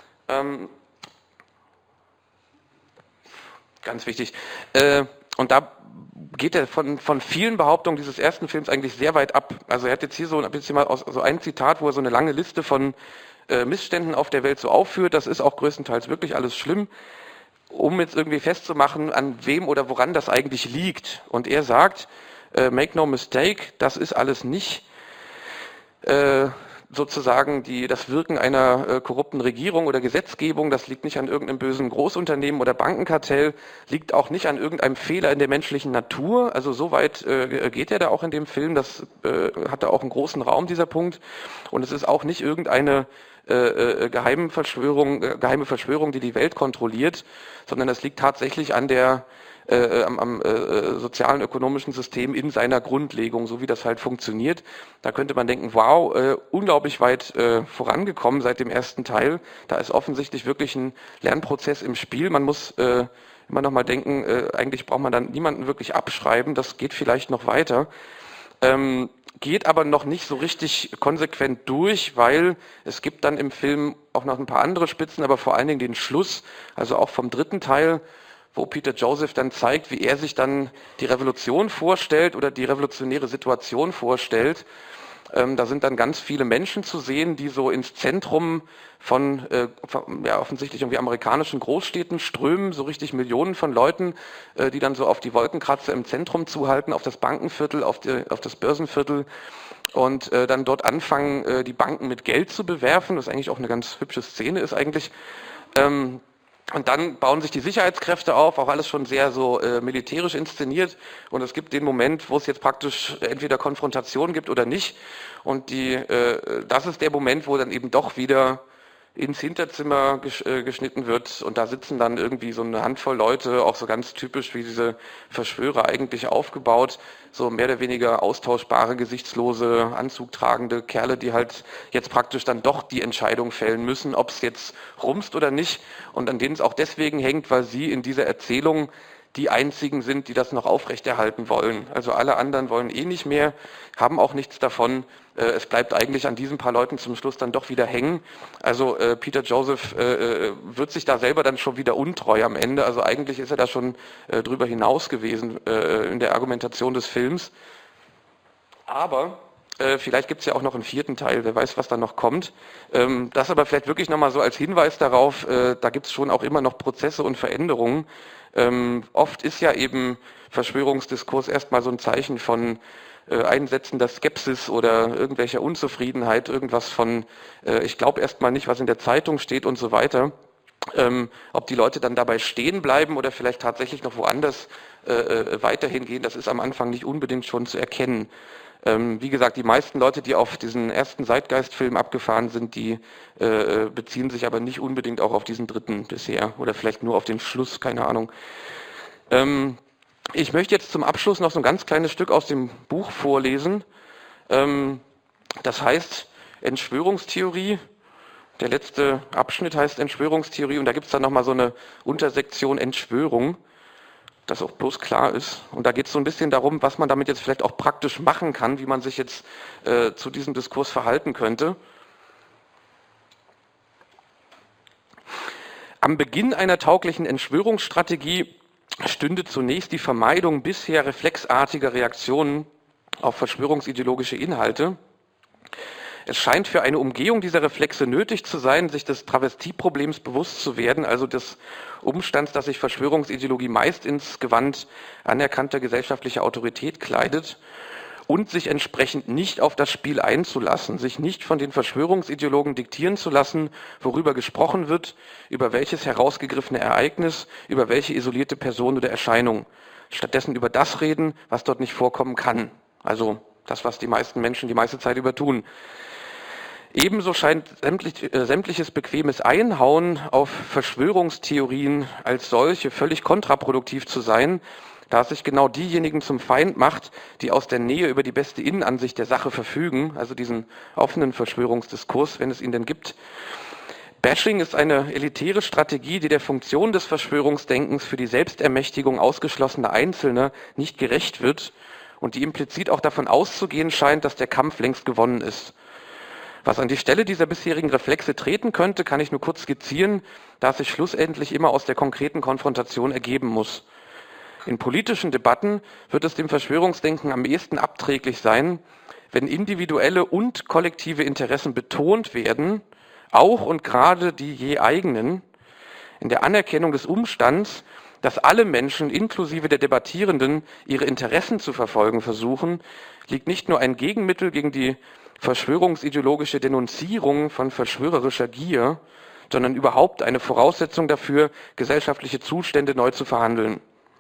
Ganz wichtig. Und da geht er von vielen Behauptungen dieses ersten Films eigentlich sehr weit ab. Also er hat jetzt hier so ein bisschen mal so ein Zitat, wo er so eine lange Liste von Missständen auf der Welt so aufführt. Das ist auch größtenteils wirklich alles schlimm, um jetzt irgendwie festzumachen, an wem oder woran das eigentlich liegt. Und er sagt, make no mistake, das ist alles nicht sozusagen das Wirken einer korrupten Regierung oder Gesetzgebung, das liegt nicht an irgendeinem bösen Großunternehmen oder Bankenkartell, liegt auch nicht an irgendeinem Fehler in der menschlichen Natur. Also so weit geht er da auch in dem Film, das hat da auch einen großen Raum, dieser Punkt. Und es ist auch nicht irgendeine geheime Verschwörung, die die Welt kontrolliert, sondern es liegt tatsächlich an am sozialen, ökonomischen System in seiner Grundlegung, so wie das halt funktioniert. Da könnte man denken, wow, unglaublich weit vorangekommen seit dem ersten Teil. Da ist offensichtlich wirklich ein Lernprozess im Spiel. Man muss immer noch mal denken, eigentlich braucht man dann niemanden wirklich abschreiben. Das geht vielleicht noch weiter. Geht aber noch nicht so richtig konsequent durch, weil es gibt dann im Film auch noch ein paar andere Spitzen, aber vor allen Dingen den Schluss, also auch vom dritten Teil, wo Peter Joseph dann zeigt, wie er sich dann die Revolution vorstellt oder die revolutionäre Situation vorstellt. Da sind dann ganz viele Menschen zu sehen, die so ins Zentrum von offensichtlich irgendwie amerikanischen Großstädten strömen, so richtig Millionen von Leuten, die dann so auf die Wolkenkratzer im Zentrum zuhalten, auf das Bankenviertel, auf das Börsenviertel und dann dort anfangen, die Banken mit Geld zu bewerfen, was eigentlich auch eine ganz hübsche Szene ist eigentlich. Und dann bauen sich die Sicherheitskräfte auf, auch alles schon sehr so militärisch inszeniert. Und es gibt den Moment, wo es jetzt praktisch entweder Konfrontation gibt oder nicht. Und das ist der Moment, wo dann eben doch wieder ins Hinterzimmer geschnitten wird und da sitzen dann irgendwie so eine Handvoll Leute, auch so ganz typisch wie diese Verschwörer eigentlich aufgebaut, so mehr oder weniger austauschbare, gesichtslose, anzugtragende Kerle, die halt jetzt praktisch dann doch die Entscheidung fällen müssen, ob es jetzt rumst oder nicht und an denen es auch deswegen hängt, weil sie in dieser Erzählung die einzigen sind, die das noch aufrechterhalten wollen. Also alle anderen wollen eh nicht mehr, haben auch nichts davon. Es bleibt eigentlich an diesen paar Leuten zum Schluss dann doch wieder hängen. Also Peter Joseph wird sich da selber dann schon wieder untreu am Ende. Also eigentlich ist er da schon drüber hinaus gewesen in der Argumentation des Films. Aber vielleicht gibt es ja auch noch einen vierten Teil, wer weiß, was da noch kommt. Das aber vielleicht wirklich nochmal so als Hinweis darauf, da gibt es schon auch immer noch Prozesse und Veränderungen. Oft ist ja eben Verschwörungsdiskurs erstmal so ein Zeichen von einsetzender Skepsis oder irgendwelcher Unzufriedenheit, irgendwas von, ich glaube erstmal nicht, was in der Zeitung steht und so weiter. Ob die Leute dann dabei stehen bleiben oder vielleicht tatsächlich noch woanders weiterhin gehen, das ist am Anfang nicht unbedingt schon zu erkennen. Wie gesagt, die meisten Leute, die auf diesen ersten Zeitgeist-Film abgefahren sind, die beziehen sich aber nicht unbedingt auch auf diesen dritten bisher oder vielleicht nur auf den Schluss, keine Ahnung. Ich möchte jetzt zum Abschluss noch so ein ganz kleines Stück aus dem Buch vorlesen. Das heißt Entschwörungstheorie. Der letzte Abschnitt heißt Entschwörungstheorie und da gibt es dann nochmal so eine Untersektion Entschwörung, dass auch bloß klar ist. Und da geht es so ein bisschen darum, was man damit jetzt vielleicht auch praktisch machen kann, wie man sich jetzt zu diesem Diskurs verhalten könnte. Am Beginn einer tauglichen Entschwörungsstrategie stünde zunächst die Vermeidung bisher reflexartiger Reaktionen auf verschwörungsideologische Inhalte. Es scheint für eine Umgehung dieser Reflexe nötig zu sein, sich des Travestieproblems bewusst zu werden, also des Umstands, dass sich Verschwörungsideologie meist ins Gewand anerkannter gesellschaftlicher Autorität kleidet und sich entsprechend nicht auf das Spiel einzulassen, sich nicht von den Verschwörungsideologen diktieren zu lassen, worüber gesprochen wird, über welches herausgegriffene Ereignis, über welche isolierte Person oder Erscheinung. Stattdessen über das reden, was dort nicht vorkommen kann. Also das, was die meisten Menschen die meiste Zeit über tun. Ebenso scheint sämtliches bequemes Einhauen auf Verschwörungstheorien als solche völlig kontraproduktiv zu sein, da es sich genau diejenigen zum Feind macht, die aus der Nähe über die beste Innenansicht der Sache verfügen, also diesen offenen Verschwörungsdiskurs, wenn es ihn denn gibt. Bashing ist eine elitäre Strategie, die der Funktion des Verschwörungsdenkens für die Selbstermächtigung ausgeschlossener Einzelner nicht gerecht wird und die implizit auch davon auszugehen scheint, dass der Kampf längst gewonnen ist. Was an die Stelle dieser bisherigen Reflexe treten könnte, kann ich nur kurz skizzieren, da es sich schlussendlich immer aus der konkreten Konfrontation ergeben muss. In politischen Debatten wird es dem Verschwörungsdenken am ehesten abträglich sein, wenn individuelle und kollektive Interessen betont werden, auch und gerade die je eigenen, in der Anerkennung des Umstands, dass alle Menschen, inklusive der Debattierenden, ihre Interessen zu verfolgen versuchen, liegt nicht nur ein Gegenmittel gegen die verschwörungsideologische Denunzierung von verschwörerischer Gier, sondern überhaupt eine Voraussetzung dafür, gesellschaftliche Zustände neu zu verhandeln.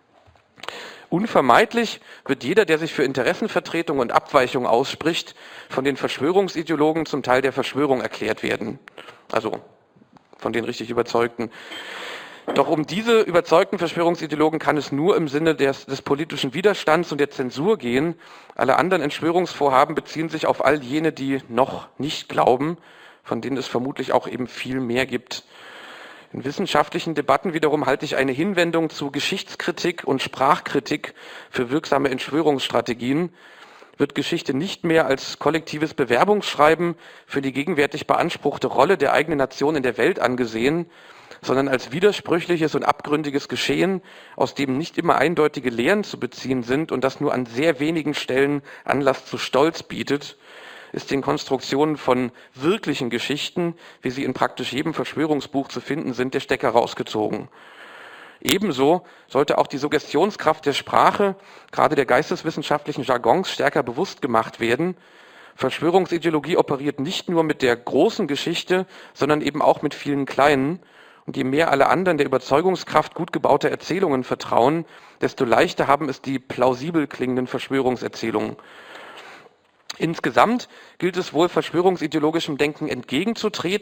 Unvermeidlich wird jeder, der sich für Interessenvertretung und Abweichung ausspricht, von den Verschwörungsideologen zum Teil der Verschwörung erklärt werden. Also von den richtig Überzeugten. Doch um diese überzeugten Verschwörungsideologen kann es nur im Sinne des politischen Widerstands und der Zensur gehen. Alle anderen Entschwörungsvorhaben beziehen sich auf all jene, die noch nicht glauben, von denen es vermutlich auch eben viel mehr gibt. In wissenschaftlichen Debatten wiederum halte ich eine Hinwendung zu Geschichtskritik und Sprachkritik für wirksame Entschwörungsstrategien. Wird Geschichte nicht mehr als kollektives Bewerbungsschreiben für die gegenwärtig beanspruchte Rolle der eigenen Nation in der Welt angesehen, sondern als widersprüchliches und abgründiges Geschehen, aus dem nicht immer eindeutige Lehren zu beziehen sind und das nur an sehr wenigen Stellen Anlass zu Stolz bietet, ist den Konstruktionen von wirklichen Geschichten, wie sie in praktisch jedem Verschwörungsbuch zu finden sind, der Stecker rausgezogen. Ebenso sollte auch die Suggestionskraft der Sprache, gerade der geisteswissenschaftlichen Jargons, stärker bewusst gemacht werden. Verschwörungsideologie operiert nicht nur mit der großen Geschichte, sondern eben auch mit vielen kleinen. Und je mehr alle anderen der Überzeugungskraft gut gebauter Erzählungen vertrauen, desto leichter haben es die plausibel klingenden Verschwörungserzählungen. Insgesamt gilt es wohl, verschwörungsideologischem Denken entgegenzutreten.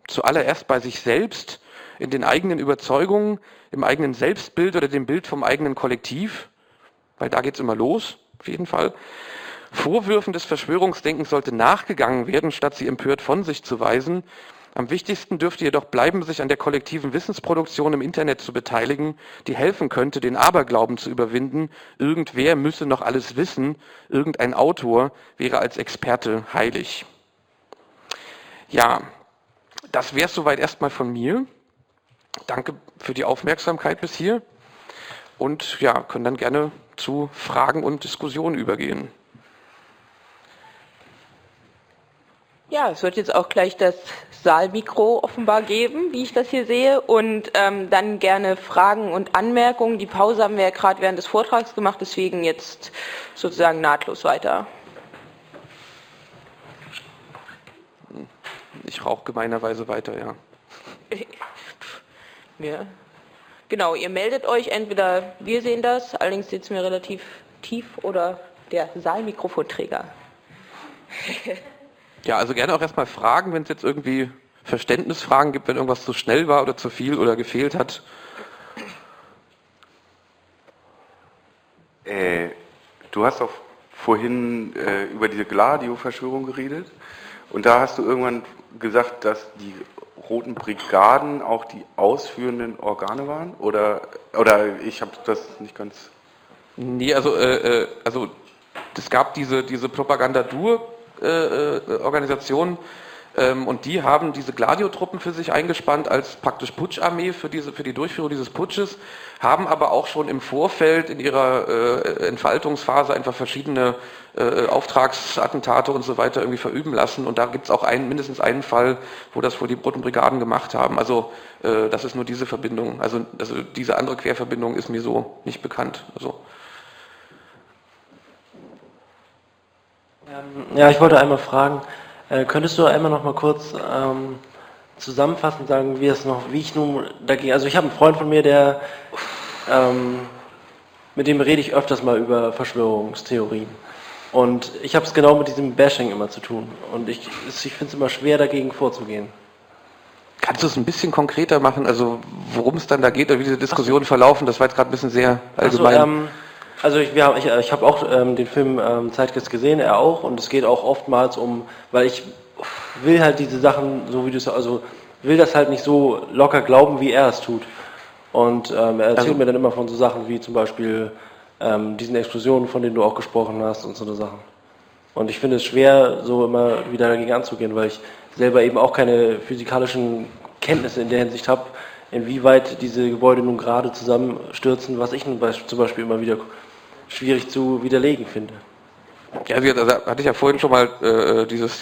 zuallererst bei sich selbst, in den eigenen Überzeugungen, im eigenen Selbstbild oder dem Bild vom eigenen Kollektiv, weil da geht's immer los, auf jeden Fall. Vorwürfen des Verschwörungsdenkens sollte nachgegangen werden, statt sie empört von sich zu weisen. Am wichtigsten dürfte jedoch bleiben, sich an der kollektiven Wissensproduktion im Internet zu beteiligen, die helfen könnte, den Aberglauben zu überwinden. Irgendwer müsse noch alles wissen, irgendein Autor wäre als Experte heilig. Ja, das wäre es soweit erstmal von mir. Danke für die Aufmerksamkeit bis hier und ja, können dann gerne zu Fragen und Diskussionen übergehen. Ja, es wird jetzt auch gleich das Saalmikro offenbar geben, wie ich das hier sehe, und dann gerne Fragen und Anmerkungen. Die Pause haben wir ja gerade während des Vortrags gemacht, deswegen jetzt sozusagen nahtlos weiter. Ich rauche gemeinerweise weiter, ja. Ja. Genau, ihr meldet euch, entweder wir sehen das, allerdings sitzen wir relativ tief, oder der Saalmikrofonträger. Ja, also gerne auch erstmal Fragen, wenn es jetzt irgendwie Verständnisfragen gibt, wenn irgendwas zu schnell war oder zu viel oder gefehlt hat. Du hast auch vorhin über diese Gladio-Verschwörung geredet und da hast du irgendwann gesagt, dass die Roten Brigaden auch die ausführenden Organe waren? Oder ich habe das nicht ganz... Nee, also es gab diese Propaganda-Dur-Organisation und die haben diese Gladio-Truppen für sich eingespannt als praktisch Putscharmee für die Durchführung dieses Putsches, haben aber auch schon im Vorfeld in ihrer Entfaltungsphase einfach verschiedene Auftragsattentate und so weiter irgendwie verüben lassen und da gibt es auch mindestens einen Fall, wo das wohl die Roten Brigaden gemacht haben. Also das ist nur diese Verbindung, also diese andere Querverbindung ist mir so nicht bekannt. Also ja, ich wollte einmal fragen, könntest du einmal noch mal kurz zusammenfassend sagen, wie ich nun dagegen, also ich habe einen Freund von mir, der, mit dem rede ich öfters mal über Verschwörungstheorien und ich habe es genau mit diesem Bashing immer zu tun und ich finde es immer schwer, dagegen vorzugehen. Kannst du es ein bisschen konkreter machen, also worum es dann da geht oder wie diese Diskussionen verlaufen, das war jetzt gerade ein bisschen sehr allgemein. Also ich habe auch den Film Zeitgeist gesehen, er auch, und es geht auch oftmals weil ich will halt diese Sachen, so wie du es, also will das halt nicht so locker glauben, wie er es tut. Und er erzählt mir dann immer von so Sachen wie zum Beispiel diesen Explosionen, von denen du auch gesprochen hast und so eine Sachen. Und ich finde es schwer, so immer wieder dagegen anzugehen, weil ich selber eben auch keine physikalischen Kenntnisse in der Hinsicht habe, inwieweit diese Gebäude nun gerade zusammenstürzen, was ich nun zum Beispiel immer wieder schwierig zu widerlegen finde. Ja, also hatte ich ja vorhin schon mal dieses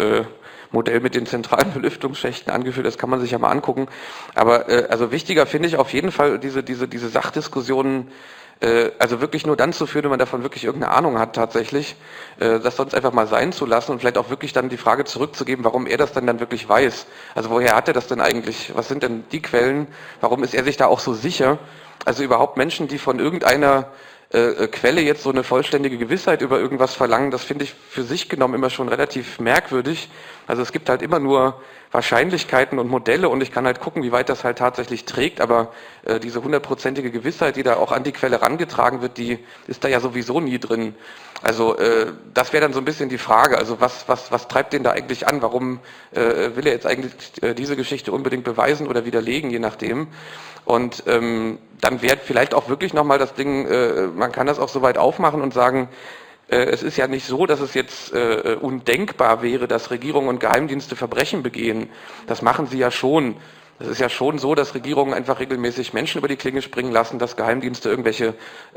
Modell mit den zentralen Belüftungsschächten angeführt, das kann man sich ja mal angucken. Aber also wichtiger finde ich auf jeden Fall diese Sachdiskussionen also wirklich nur dann zu führen, wenn man davon wirklich irgendeine Ahnung hat tatsächlich, das sonst einfach mal sein zu lassen und vielleicht auch wirklich dann die Frage zurückzugeben, warum er das dann wirklich weiß. Also woher hat er das denn eigentlich? Was sind denn die Quellen? Warum ist er sich da auch so sicher? Also überhaupt Menschen, die von irgendeiner Quelle jetzt so eine vollständige Gewissheit über irgendwas verlangen, das finde ich für sich genommen immer schon relativ merkwürdig. Also es gibt halt immer nur Wahrscheinlichkeiten und Modelle und ich kann halt gucken, wie weit das halt tatsächlich trägt, aber diese 100%ige Gewissheit, die da auch an die Quelle rangetragen wird, die ist da ja sowieso nie drin. Also das wäre dann so ein bisschen die Frage, also was treibt den da eigentlich an? Warum will er jetzt eigentlich diese Geschichte unbedingt beweisen oder widerlegen, je nachdem? Und dann wäre vielleicht auch wirklich nochmal das Ding, man kann das auch so weit aufmachen und sagen, es ist ja nicht so, dass es jetzt undenkbar wäre, dass Regierungen und Geheimdienste Verbrechen begehen. Das machen sie ja schon. Es ist ja schon so, dass Regierungen einfach regelmäßig Menschen über die Klinge springen lassen, dass Geheimdienste irgendwelche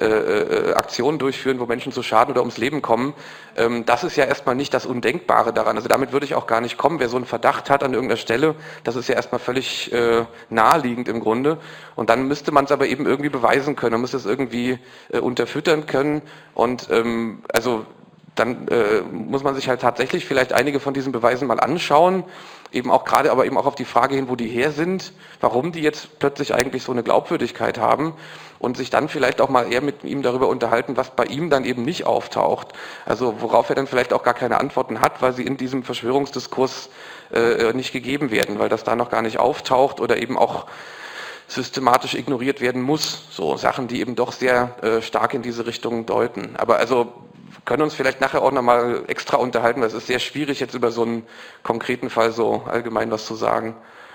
Aktionen durchführen, wo Menschen zu Schaden oder ums Leben kommen. Das ist ja erstmal nicht das Undenkbare daran. Also damit würde ich auch gar nicht kommen. Wer so einen Verdacht hat an irgendeiner Stelle, das ist ja erstmal völlig naheliegend im Grunde. Und dann müsste man es aber eben irgendwie beweisen können. Man müsste es irgendwie unterfüttern können. Und also dann muss man sich halt tatsächlich vielleicht einige von diesen Beweisen mal anschauen, eben auch gerade, aber eben auch auf die Frage hin, wo die her sind, warum die jetzt plötzlich eigentlich so eine Glaubwürdigkeit haben und sich dann vielleicht auch mal eher mit ihm darüber unterhalten, was bei ihm dann eben nicht auftaucht. Also worauf er dann vielleicht auch gar keine Antworten hat, weil sie in diesem Verschwörungsdiskurs nicht gegeben werden, weil das da noch gar nicht auftaucht oder eben auch systematisch ignoriert werden muss. So Sachen, die eben doch sehr stark in diese Richtung deuten. Aber also können uns vielleicht nachher auch nochmal extra unterhalten, weil es ist sehr schwierig, jetzt über so einen konkreten Fall so allgemein was zu sagen.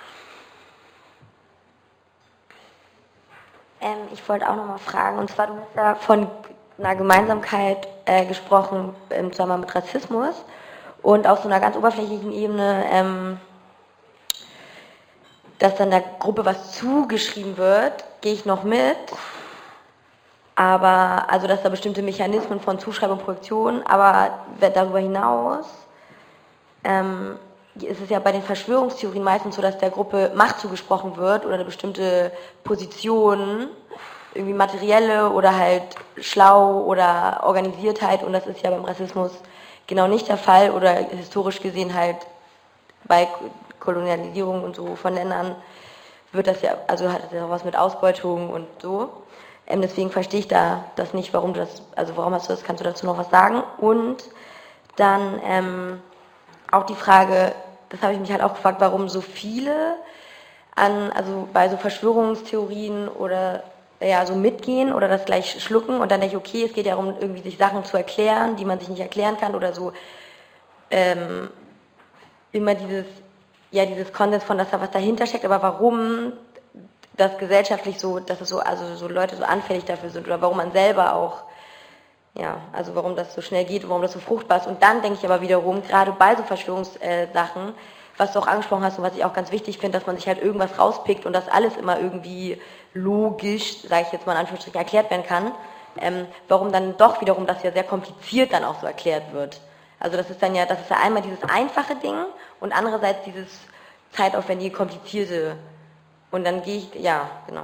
Ich wollte auch nochmal fragen, und zwar, du hast ja von einer Gemeinsamkeit gesprochen im Zusammenhang mit Rassismus und auf so einer ganz oberflächlichen Ebene, dass dann der Gruppe was zugeschrieben wird, gehe ich noch mit. Aber, also dass da bestimmte Mechanismen von Zuschreibung und Projektion, aber darüber hinaus ist es ja bei den Verschwörungstheorien meistens so, dass der Gruppe Macht zugesprochen wird oder eine bestimmte Position, irgendwie materielle oder halt schlau oder Organisiertheit, und das ist ja beim Rassismus genau nicht der Fall oder historisch gesehen halt bei Kolonialisierung und so von Ländern wird das ja, also hat das ja auch was mit Ausbeutung und so. Deswegen verstehe ich da das nicht, warum du das, also warum hast du das, kannst du dazu noch was sagen? Und dann auch die Frage, das habe ich mich halt auch gefragt, warum so viele also bei so Verschwörungstheorien oder ja, so mitgehen oder das gleich schlucken und dann denke ich, okay, es geht ja darum, irgendwie sich Sachen zu erklären, die man sich nicht erklären kann oder so immer dieses Konsens von, dass da was dahinter steckt, aber warum das gesellschaftlich so, dass es so, also so Leute so anfällig dafür sind oder warum man selber auch, ja, also warum das so schnell geht, warum das so fruchtbar ist. Und dann denke ich aber wiederum, gerade bei so Verschwörungssachen, was du auch angesprochen hast und was ich auch ganz wichtig finde, dass man sich halt irgendwas rauspickt und das alles immer irgendwie logisch, sage ich jetzt mal in Anführungsstrichen, erklärt werden kann, warum dann doch wiederum das ja sehr kompliziert dann auch so erklärt wird. Also das ist ja einmal dieses einfache Ding und andererseits dieses zeitaufwendige, komplizierte. Und dann gehe ich, ja, genau.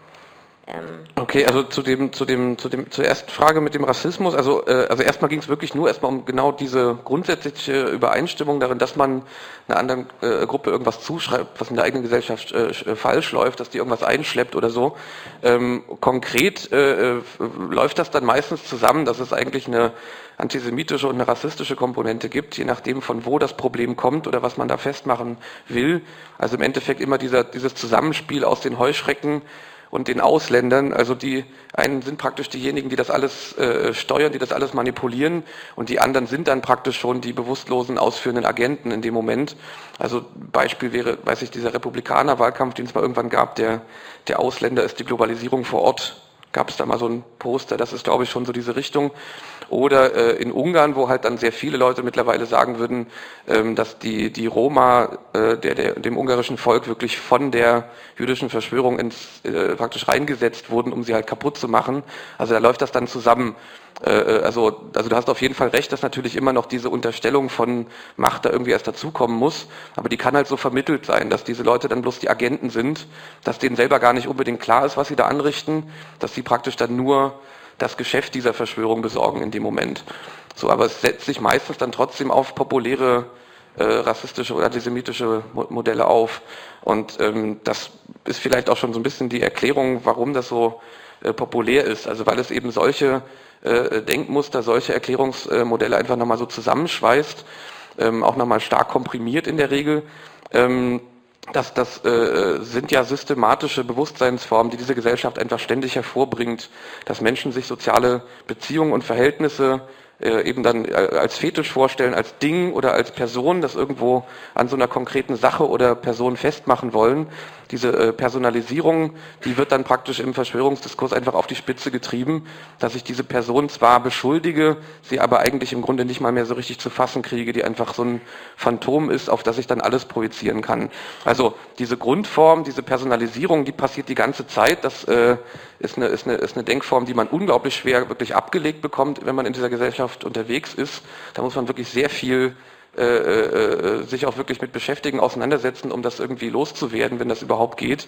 Okay, also zur ersten Frage mit dem Rassismus, also erstmal ging es wirklich nur erstmal um genau diese grundsätzliche Übereinstimmung darin, dass man einer anderen Gruppe irgendwas zuschreibt, was in der eigenen Gesellschaft falsch läuft, dass die irgendwas einschleppt oder so. Konkret läuft das dann meistens zusammen, dass es eigentlich eine antisemitische und eine rassistische Komponente gibt, je nachdem von wo das Problem kommt oder was man da festmachen will. Also im Endeffekt immer dieses Zusammenspiel aus den Heuschrecken und den Ausländern, also die einen sind praktisch diejenigen, die das alles steuern, die das alles manipulieren, und die anderen sind dann praktisch schon die bewusstlosen ausführenden Agenten in dem Moment. Also Beispiel wäre, weiß ich, dieser Republikaner-Wahlkampf, den es mal irgendwann gab, der Ausländer ist die Globalisierung vor Ort. Gab es da mal so ein Poster, das ist, glaube ich, schon so diese Richtung. Oder in Ungarn, wo halt dann sehr viele Leute mittlerweile sagen würden, dass die Roma dem ungarischen Volk wirklich von der jüdischen Verschwörung praktisch reingesetzt wurden, um sie halt kaputt zu machen. Also da läuft das dann zusammen. Also du hast auf jeden Fall recht, dass natürlich immer noch diese Unterstellung von Macht da irgendwie erst dazukommen muss, aber die kann halt so vermittelt sein, dass diese Leute dann bloß die Agenten sind, dass denen selber gar nicht unbedingt klar ist, was sie da anrichten, dass sie praktisch dann nur das Geschäft dieser Verschwörung besorgen in dem Moment. So, aber es setzt sich meistens dann trotzdem auf populäre rassistische oder antisemitische Modelle auf, und das ist vielleicht auch schon so ein bisschen die Erklärung, warum das so populär ist, also weil es eben solche Denkmuster, solche Erklärungsmodelle einfach nochmal so zusammenschweißt, auch nochmal stark komprimiert in der Regel. Das sind ja systematische Bewusstseinsformen, die diese Gesellschaft einfach ständig hervorbringt, dass Menschen sich soziale Beziehungen und Verhältnisse eben dann als Fetisch vorstellen, als Ding oder als Person, das irgendwo an so einer konkreten Sache oder Person festmachen wollen. Diese Personalisierung, die wird dann praktisch im Verschwörungsdiskurs einfach auf die Spitze getrieben, dass ich diese Person zwar beschuldige, sie aber eigentlich im Grunde nicht mal mehr so richtig zu fassen kriege, die einfach so ein Phantom ist, auf das ich dann alles projizieren kann. Also diese Grundform, diese Personalisierung, die passiert die ganze Zeit. Das ist eine Denkform, die man unglaublich schwer wirklich abgelegt bekommt, wenn man in dieser Gesellschaft unterwegs ist. Da muss man wirklich sehr viel sich auch wirklich mit beschäftigen, auseinandersetzen, um das irgendwie loszuwerden, wenn das überhaupt geht.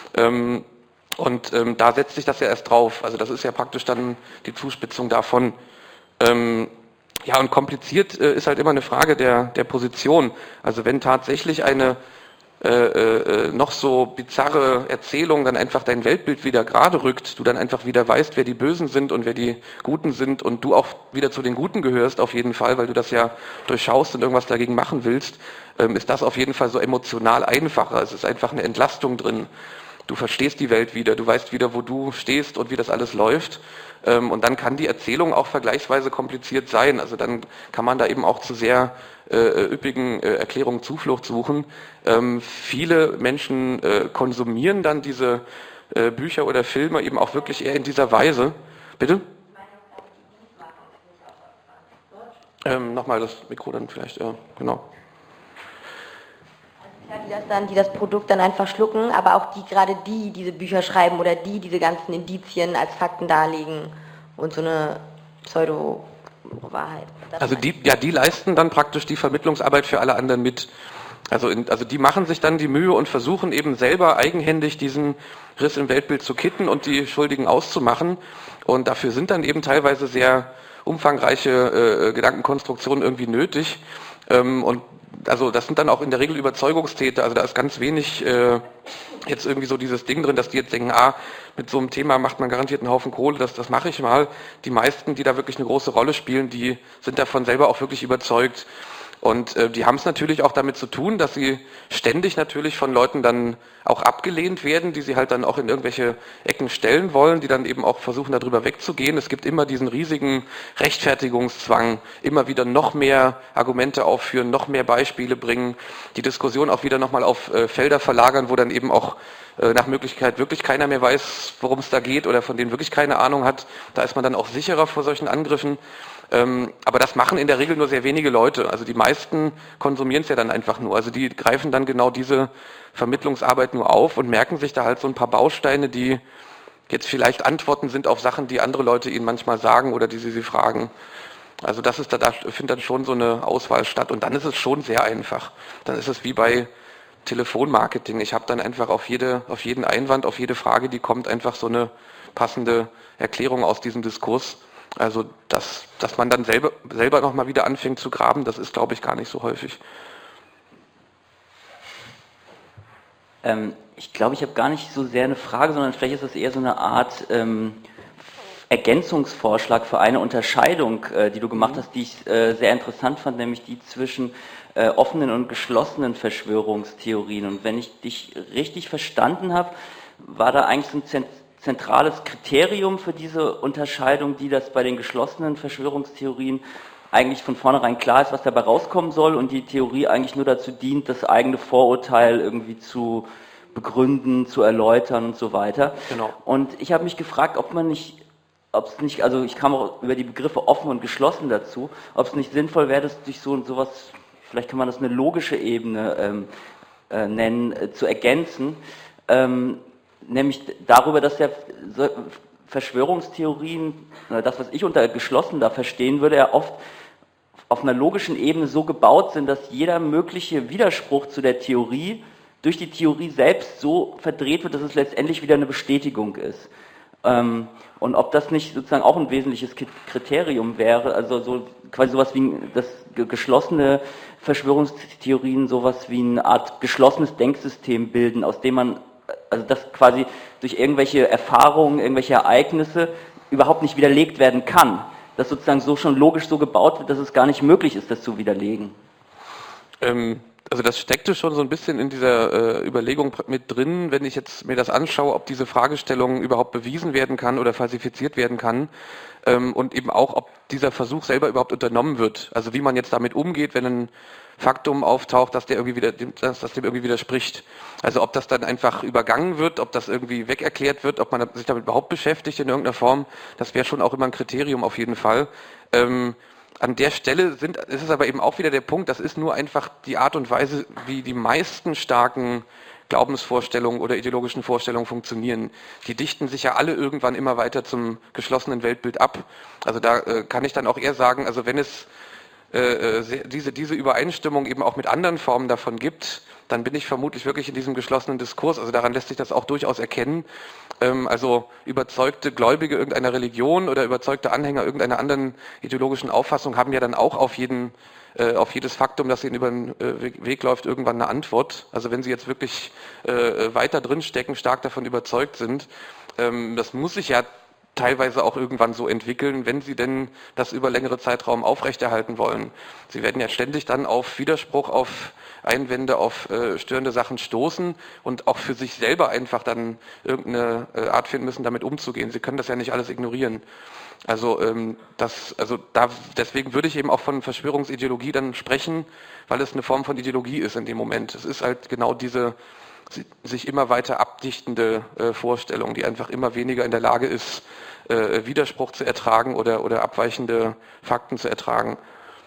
Da setzt sich das ja erst drauf. Also das ist ja praktisch dann die Zuspitzung davon. Ja, und kompliziert ist halt immer eine Frage der Position. Also wenn tatsächlich eine noch so bizarre Erzählung dann einfach dein Weltbild wieder gerade rückt, du dann einfach wieder weißt, wer die Bösen sind und wer die Guten sind und du auch wieder zu den Guten gehörst auf jeden Fall, weil du das ja durchschaust und irgendwas dagegen machen willst, ist das auf jeden Fall so emotional einfacher. Es ist einfach eine Entlastung drin. Du verstehst die Welt wieder, du weißt wieder, wo du stehst und wie das alles läuft. Und dann kann die Erzählung auch vergleichsweise kompliziert sein. Also dann kann man da eben auch zu sehr üppigen Erklärungen Zuflucht suchen. Viele Menschen konsumieren dann diese Bücher oder Filme eben auch wirklich eher in dieser Weise. Bitte? Nochmal das Mikro dann vielleicht, ja, genau. Die das Produkt dann einfach schlucken, aber auch die diese Bücher schreiben oder die diese ganzen Indizien als Fakten darlegen und so eine Pseudo-Wahrheit. Also die leisten dann praktisch die Vermittlungsarbeit für alle anderen mit. Also die machen sich dann die Mühe und versuchen eben selber eigenhändig diesen Riss im Weltbild zu kitten und die Schuldigen auszumachen. Und dafür sind dann eben teilweise sehr umfangreiche Gedankenkonstruktionen irgendwie nötig. Und also das sind dann auch in der Regel Überzeugungstäter, also da ist ganz wenig jetzt irgendwie so dieses Ding drin, dass die jetzt denken, mit so einem Thema macht man garantiert einen Haufen Kohle, das mache ich mal. Die meisten, die da wirklich eine große Rolle spielen, die sind davon selber auch wirklich überzeugt. Und die haben es natürlich auch damit zu tun, dass sie ständig natürlich von Leuten dann auch abgelehnt werden, die sie halt dann auch in irgendwelche Ecken stellen wollen, die dann eben auch versuchen, darüber wegzugehen. Es gibt immer diesen riesigen Rechtfertigungszwang, immer wieder noch mehr Argumente aufführen, noch mehr Beispiele bringen, die Diskussion auch wieder nochmal auf Felder verlagern, wo dann eben auch nach Möglichkeit wirklich keiner mehr weiß, worum es da geht oder von denen wirklich keine Ahnung hat. Da ist man dann auch sicherer vor solchen Angriffen. Aber das machen in der Regel nur sehr wenige Leute. Also die meisten konsumieren es ja dann einfach nur. Also die greifen dann genau diese Vermittlungsarbeit nur auf und merken sich da halt so ein paar Bausteine, die jetzt vielleicht Antworten sind auf Sachen, die andere Leute ihnen manchmal sagen oder die sie fragen. Also da findet dann schon so eine Auswahl statt und dann ist es schon sehr einfach. Dann ist es wie bei Telefonmarketing. Ich habe dann einfach auf jeden Einwand, auf jede Frage, die kommt, einfach so eine passende Erklärung aus diesem Diskurs. Also, dass man dann selber nochmal wieder anfängt zu graben, das ist, glaube ich, gar nicht so häufig. Ich glaube, ich habe gar nicht so sehr eine Frage, sondern vielleicht ist das eher so eine Art Ergänzungsvorschlag für eine Unterscheidung, die du gemacht hast, die ich sehr interessant fand, nämlich die zwischen offenen und geschlossenen Verschwörungstheorien. Und wenn ich dich richtig verstanden habe, war da eigentlich so ein zentrales Kriterium für diese Unterscheidung, die das bei den geschlossenen Verschwörungstheorien eigentlich von vornherein klar ist, was dabei rauskommen soll und die Theorie eigentlich nur dazu dient, das eigene Vorurteil irgendwie zu begründen, zu erläutern und so weiter. Genau. Und ich habe mich gefragt, ob es nicht, also ich kam auch über die Begriffe offen und geschlossen dazu, ob es nicht sinnvoll wäre, das durch sowas, vielleicht kann man das eine logische Ebene nennen, zu ergänzen, nämlich darüber, dass ja Verschwörungstheorien, das, was ich unter geschlossen da verstehen würde, ja oft auf einer logischen Ebene so gebaut sind, dass jeder mögliche Widerspruch zu der Theorie durch die Theorie selbst so verdreht wird, dass es letztendlich wieder eine Bestätigung ist. Und ob das nicht sozusagen auch ein wesentliches Kriterium wäre, also so quasi sowas wie das geschlossene Verschwörungstheorien, sowas wie eine Art geschlossenes Denksystem bilden, aus dem man, also das quasi durch irgendwelche Erfahrungen, irgendwelche Ereignisse überhaupt nicht widerlegt werden kann. Das sozusagen so schon logisch so gebaut wird, dass es gar nicht möglich ist, das zu widerlegen. Also das steckte schon so ein bisschen in dieser Überlegung mit drin, wenn ich jetzt mir das anschaue, ob diese Fragestellung überhaupt bewiesen werden kann oder falsifiziert werden kann und eben auch, ob dieser Versuch selber überhaupt unternommen wird. Also wie man jetzt damit umgeht, wenn ein Faktum auftaucht, dass dem irgendwie widerspricht. Also ob das dann einfach übergangen wird, ob das irgendwie wegerklärt wird, ob man sich damit überhaupt beschäftigt in irgendeiner Form, das wäre schon auch immer ein Kriterium auf jeden Fall. An der Stelle ist es aber eben auch wieder der Punkt, das ist nur einfach die Art und Weise, wie die meisten starken Glaubensvorstellungen oder ideologischen Vorstellungen funktionieren. Die dichten sich ja alle irgendwann immer weiter zum geschlossenen Weltbild ab. Also da kann ich dann auch eher sagen, also wenn es diese Übereinstimmung eben auch mit anderen Formen davon gibt, dann bin ich vermutlich wirklich in diesem geschlossenen Diskurs. Also daran lässt sich das auch durchaus erkennen. Also überzeugte Gläubige irgendeiner Religion oder überzeugte Anhänger irgendeiner anderen ideologischen Auffassung haben ja dann auch auf jedes Faktum, das ihnen über den Weg läuft, irgendwann eine Antwort. Also wenn sie jetzt wirklich weiter drinstecken, stark davon überzeugt sind, das muss sich ja teilweise auch irgendwann so entwickeln, wenn sie denn das über längere Zeitraum aufrechterhalten wollen. Sie werden ja ständig dann auf Widerspruch, auf Einwände, auf störende Sachen stoßen und auch für sich selber einfach dann irgendeine Art finden müssen, damit umzugehen. Sie können das ja nicht alles ignorieren. Also deswegen würde ich eben auch von Verschwörungsideologie dann sprechen, weil es eine Form von Ideologie ist in dem Moment. Es ist halt genau diese sich immer weiter abdichtende Vorstellung, die einfach immer weniger in der Lage ist, Widerspruch zu ertragen oder abweichende Fakten zu ertragen.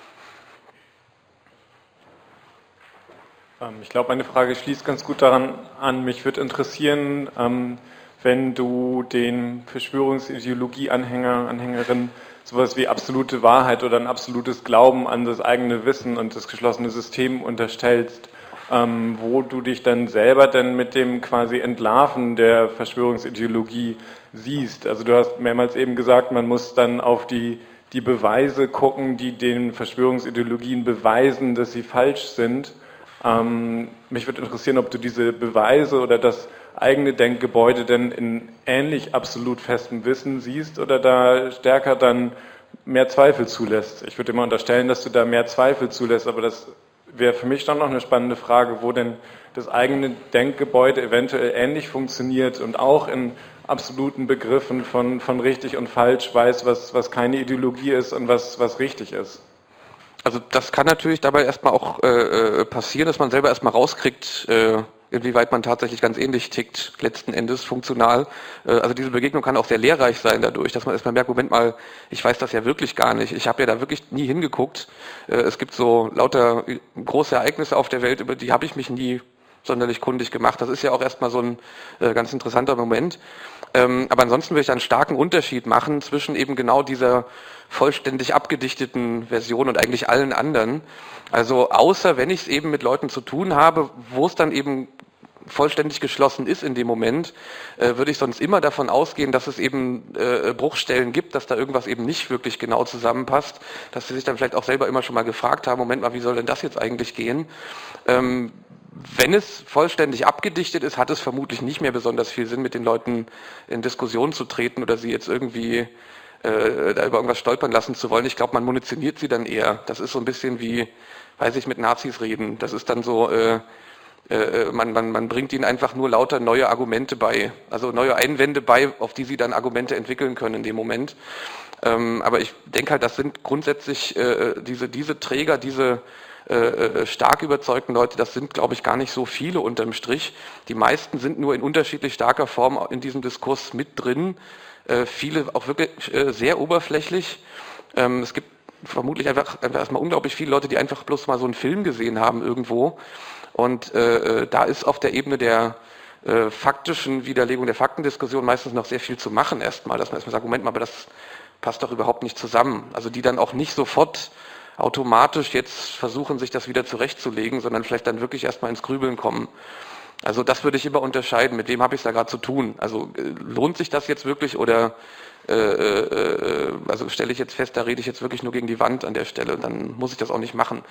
Ich glaube, meine Frage schließt ganz gut daran an. Mich würde interessieren, wenn du den Verschwörungsideologie-Anhänger, Anhängerin sowas wie absolute Wahrheit oder ein absolutes Glauben an das eigene Wissen und das geschlossene System unterstellst, wo du dich dann selber dann mit dem quasi Entlarven der Verschwörungsideologie siehst. Also du hast mehrmals eben gesagt, man muss dann auf die Beweise gucken, die den Verschwörungsideologien beweisen, dass sie falsch sind. Mich würde interessieren, ob du diese Beweise oder das eigene Denkgebäude denn in ähnlich absolut festem Wissen siehst oder da stärker dann mehr Zweifel zulässt. Ich würde immer unterstellen, dass du da mehr Zweifel zulässt, aber das wäre für mich dann noch eine spannende Frage, wo denn das eigene Denkgebäude eventuell ähnlich funktioniert und auch in absoluten Begriffen von richtig und falsch weiß, was keine Ideologie ist und was richtig ist. Also das kann natürlich dabei erstmal auch passieren, dass man selber erstmal rauskriegt, inwieweit man tatsächlich ganz ähnlich tickt, letzten Endes funktional. Also diese Begegnung kann auch sehr lehrreich sein dadurch, dass man erstmal merkt, Moment mal, ich weiß das ja wirklich gar nicht. Ich habe ja da wirklich nie hingeguckt. Es gibt so lauter große Ereignisse auf der Welt, über die habe ich mich nie sonderlich kundig gemacht. Das ist ja auch erstmal so ein ganz interessanter Moment. Aber ansonsten würde ich einen starken Unterschied machen zwischen eben genau dieser vollständig abgedichteten Version und eigentlich allen anderen. Also außer wenn ich es eben mit Leuten zu tun habe, wo es dann eben vollständig geschlossen ist in dem Moment, würde ich sonst immer davon ausgehen, dass es eben Bruchstellen gibt, dass da irgendwas eben nicht wirklich genau zusammenpasst, dass sie sich dann vielleicht auch selber immer schon mal gefragt haben, Moment mal, wie soll denn das jetzt eigentlich gehen? Wenn es vollständig abgedichtet ist, hat es vermutlich nicht mehr besonders viel Sinn, mit den Leuten in Diskussion zu treten oder sie jetzt irgendwie da über irgendwas stolpern lassen zu wollen. Ich glaube, man munitioniert sie dann eher. Das ist so ein bisschen wie, weiß ich, mit Nazis reden. Das ist dann so, man bringt ihnen einfach nur lauter neue Argumente bei, also neue Einwände bei, auf die sie dann Argumente entwickeln können in dem Moment. Aber ich denke halt, das sind grundsätzlich diese Träger, diese stark überzeugten Leute, das sind, glaube ich, gar nicht so viele unterm Strich. Die meisten sind nur in unterschiedlich starker Form in diesem Diskurs mit drin. Viele auch wirklich sehr oberflächlich. Es gibt vermutlich einfach erstmal unglaublich viele Leute, die einfach bloß mal so einen Film gesehen haben irgendwo. Und da ist auf der Ebene der faktischen Widerlegung, der Faktendiskussion meistens noch sehr viel zu machen erstmal, dass man erstmal sagt, Moment mal, aber das passt doch überhaupt nicht zusammen. Also die dann auch nicht sofort automatisch jetzt versuchen, sich das wieder zurechtzulegen, sondern vielleicht dann wirklich erstmal ins Grübeln kommen. Also das würde ich immer unterscheiden, mit wem habe ich es da gerade zu tun. Also lohnt sich das jetzt wirklich oder also stelle ich jetzt fest, da rede ich jetzt wirklich nur gegen die Wand an der Stelle, dann muss ich das auch nicht machen.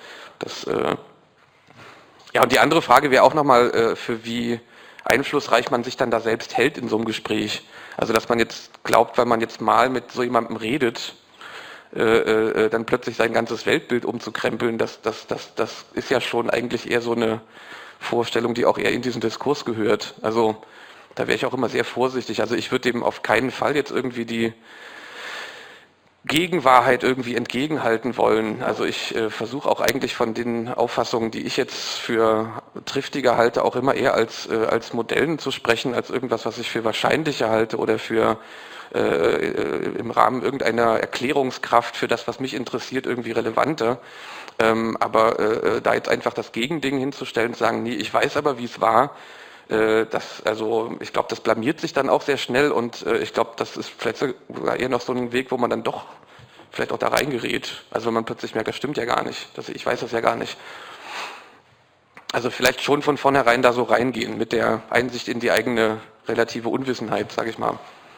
Ja, und die andere Frage wäre auch nochmal, für wie einflussreich man sich dann da selbst hält in so einem Gespräch. Also dass man jetzt glaubt, weil man jetzt mal mit so jemandem redet, dann plötzlich sein ganzes Weltbild umzukrempeln, das ist ja schon eigentlich eher so eine Vorstellung, die auch eher in diesen Diskurs gehört. Also da wäre ich auch immer sehr vorsichtig. Also ich würde dem auf keinen Fall jetzt irgendwie die Gegenwahrheit irgendwie entgegenhalten wollen. Also ich versuche auch eigentlich von den Auffassungen, die ich jetzt für triftiger halte, auch immer eher als Modellen zu sprechen, als irgendwas, was ich für wahrscheinlicher halte oder für im Rahmen irgendeiner Erklärungskraft für das, was mich interessiert, irgendwie relevanter. Aber da jetzt einfach das Gegending hinzustellen und sagen, nee, ich weiß aber, wie es war, ich glaube, das blamiert sich dann auch sehr schnell und ich glaube, das ist vielleicht sogar eher noch so ein Weg, wo man dann doch vielleicht auch da reingerät. Also wenn man plötzlich merkt, das stimmt ja gar nicht, ich weiß das ja gar nicht. Also vielleicht schon von vornherein da so reingehen, mit der Einsicht in die eigene relative Unwissenheit, sage ich mal.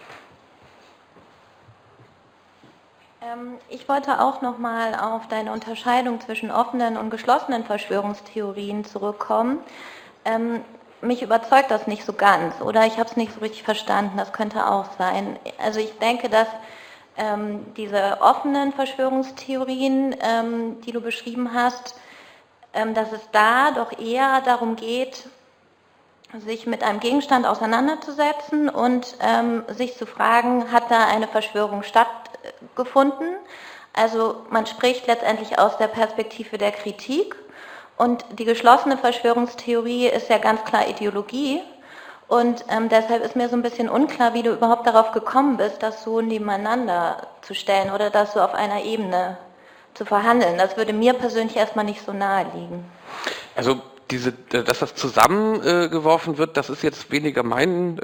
Ich wollte auch nochmal auf deine Unterscheidung zwischen offenen und geschlossenen Verschwörungstheorien zurückkommen. Mich überzeugt das nicht so ganz, oder ich habe es nicht so richtig verstanden, das könnte auch sein. Also ich denke, dass diese offenen Verschwörungstheorien, die du beschrieben hast, dass es da doch eher darum geht, sich mit einem Gegenstand auseinanderzusetzen und sich zu fragen, hat da eine Verschwörung stattgefunden? Also man spricht letztendlich aus der Perspektive der Kritik und die geschlossene Verschwörungstheorie ist ja ganz klar Ideologie und deshalb ist mir so ein bisschen unklar, wie du überhaupt darauf gekommen bist, das so nebeneinander zu stellen oder das so auf einer Ebene zu verhandeln. Das würde mir persönlich erstmal nicht so nahe liegen. Also dass das zusammengeworfen wird, das ist jetzt weniger meine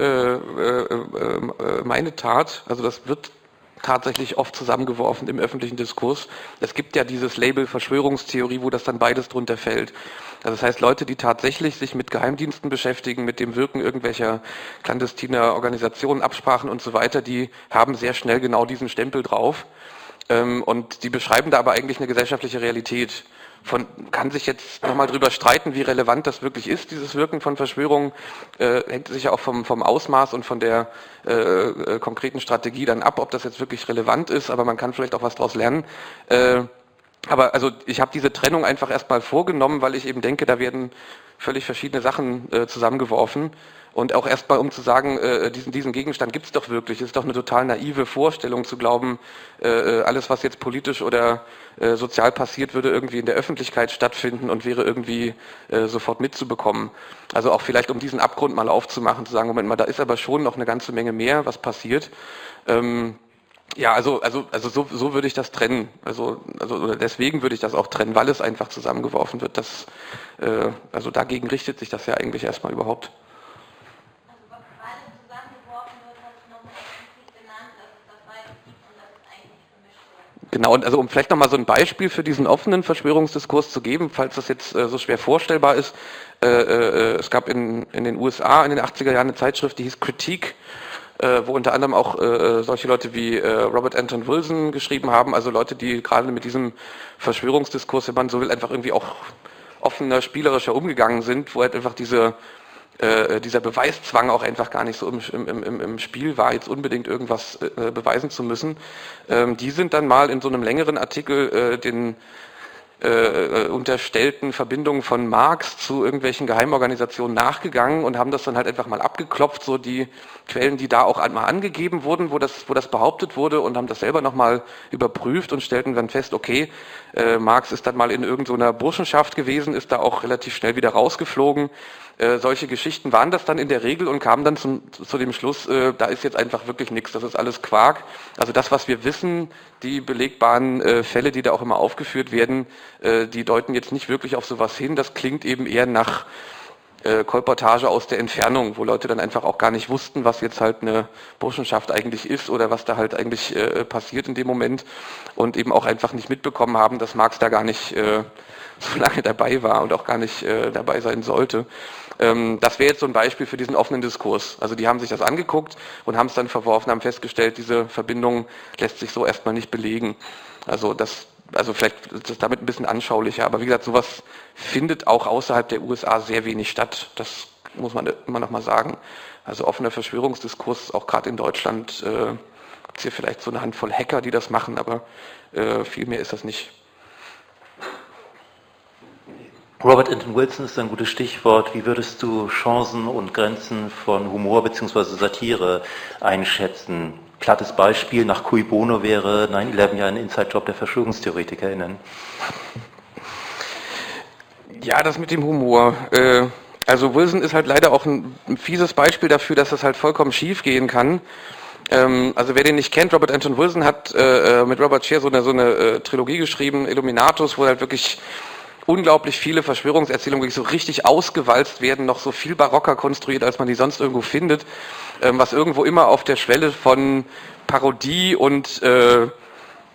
Tat. Also das wird tatsächlich oft zusammengeworfen im öffentlichen Diskurs. Es gibt ja dieses Label Verschwörungstheorie, wo das dann beides drunter fällt. Also das heißt, Leute, die tatsächlich sich mit Geheimdiensten beschäftigen, mit dem Wirken irgendwelcher clandestiner Organisationen, Absprachen und so weiter, die haben sehr schnell genau diesen Stempel drauf. Und die beschreiben da aber eigentlich eine gesellschaftliche Realität. Kann sich jetzt nochmal drüber streiten, wie relevant das wirklich ist, dieses Wirken von Verschwörungen, hängt sicher auch vom Ausmaß und von der konkreten Strategie dann ab, ob das jetzt wirklich relevant ist, aber man kann vielleicht auch was daraus lernen. Aber also ich habe diese Trennung einfach erstmal vorgenommen, weil ich eben denke, da werden völlig verschiedene Sachen zusammengeworfen. Und auch erstmal, um zu sagen, diesen Gegenstand gibt es doch wirklich. Es ist doch eine total naive Vorstellung zu glauben, alles, was jetzt politisch oder sozial passiert, würde irgendwie in der Öffentlichkeit stattfinden und wäre irgendwie sofort mitzubekommen. Also auch vielleicht, um diesen Abgrund mal aufzumachen, zu sagen, Moment mal, da ist aber schon noch eine ganze Menge mehr, was passiert. Ja, also so würde ich das trennen. Oder deswegen würde ich das auch trennen, weil es einfach zusammengeworfen wird. Also dagegen richtet sich das ja eigentlich erstmal überhaupt. Genau, und also um vielleicht nochmal so ein Beispiel für diesen offenen Verschwörungsdiskurs zu geben, falls das jetzt so schwer vorstellbar ist. Es gab in den USA in den 80er Jahren eine Zeitschrift, die hieß Critique, wo unter anderem auch solche Leute wie Robert Anton Wilson geschrieben haben, also Leute, die gerade mit diesem Verschwörungsdiskurs, wenn man so will, einfach irgendwie auch offener, spielerischer umgegangen sind, wo halt einfach dieser Beweiszwang auch einfach gar nicht so im Spiel war, jetzt unbedingt irgendwas beweisen zu müssen. Die sind dann mal in so einem längeren Artikel den unterstellten Verbindungen von Marx zu irgendwelchen Geheimorganisationen nachgegangen und haben das dann halt einfach mal abgeklopft, so die Quellen, die da auch einmal angegeben wurden, wo das behauptet wurde, und haben das selber nochmal überprüft und stellten dann fest, okay, Marx ist dann mal in irgendeiner Burschenschaft gewesen, ist da auch relativ schnell wieder rausgeflogen. Solche Geschichten waren das dann in der Regel und kamen dann zu dem Schluss, da ist jetzt einfach wirklich nichts, das ist alles Quark. Also das, was wir wissen, die belegbaren Fälle, die da auch immer aufgeführt werden, die deuten jetzt nicht wirklich auf sowas hin. Das klingt eben eher nach Kolportage aus der Entfernung, wo Leute dann einfach auch gar nicht wussten, was jetzt halt eine Burschenschaft eigentlich ist oder was da halt eigentlich passiert in dem Moment, und eben auch einfach nicht mitbekommen haben, dass Marx da gar nicht so lange dabei war und auch gar nicht dabei sein sollte. Das wäre jetzt so ein Beispiel für diesen offenen Diskurs. Also die haben sich das angeguckt und haben es dann verworfen, haben festgestellt, diese Verbindung lässt sich so erstmal nicht belegen. Also vielleicht ist das damit ein bisschen anschaulicher, aber wie gesagt, sowas findet auch außerhalb der USA sehr wenig statt. Das muss man immer noch mal sagen. Also offener Verschwörungsdiskurs, auch gerade in Deutschland, gibt es hier vielleicht so eine Handvoll Hacker, die das machen, aber viel mehr ist das nicht. Robert Anton Wilson ist ein gutes Stichwort. Wie würdest du Chancen und Grenzen von Humor bzw. Satire einschätzen? Plattes Beispiel, nach Cui Bono wäre 9/11 ja ein Inside-Job der VerschwörungstheoretikerInnen. Ja, das mit dem Humor. Also Wilson ist halt leider auch ein fieses Beispiel dafür, dass das halt vollkommen schief gehen kann. Also wer den nicht kennt, Robert Anton Wilson hat mit Robert Scheer so eine Trilogie geschrieben, Illuminatus, wo halt wirklich unglaublich viele Verschwörungserzählungen wirklich so richtig ausgewalzt werden, noch so viel barocker konstruiert, als man die sonst irgendwo findet, was irgendwo immer auf der Schwelle von Parodie und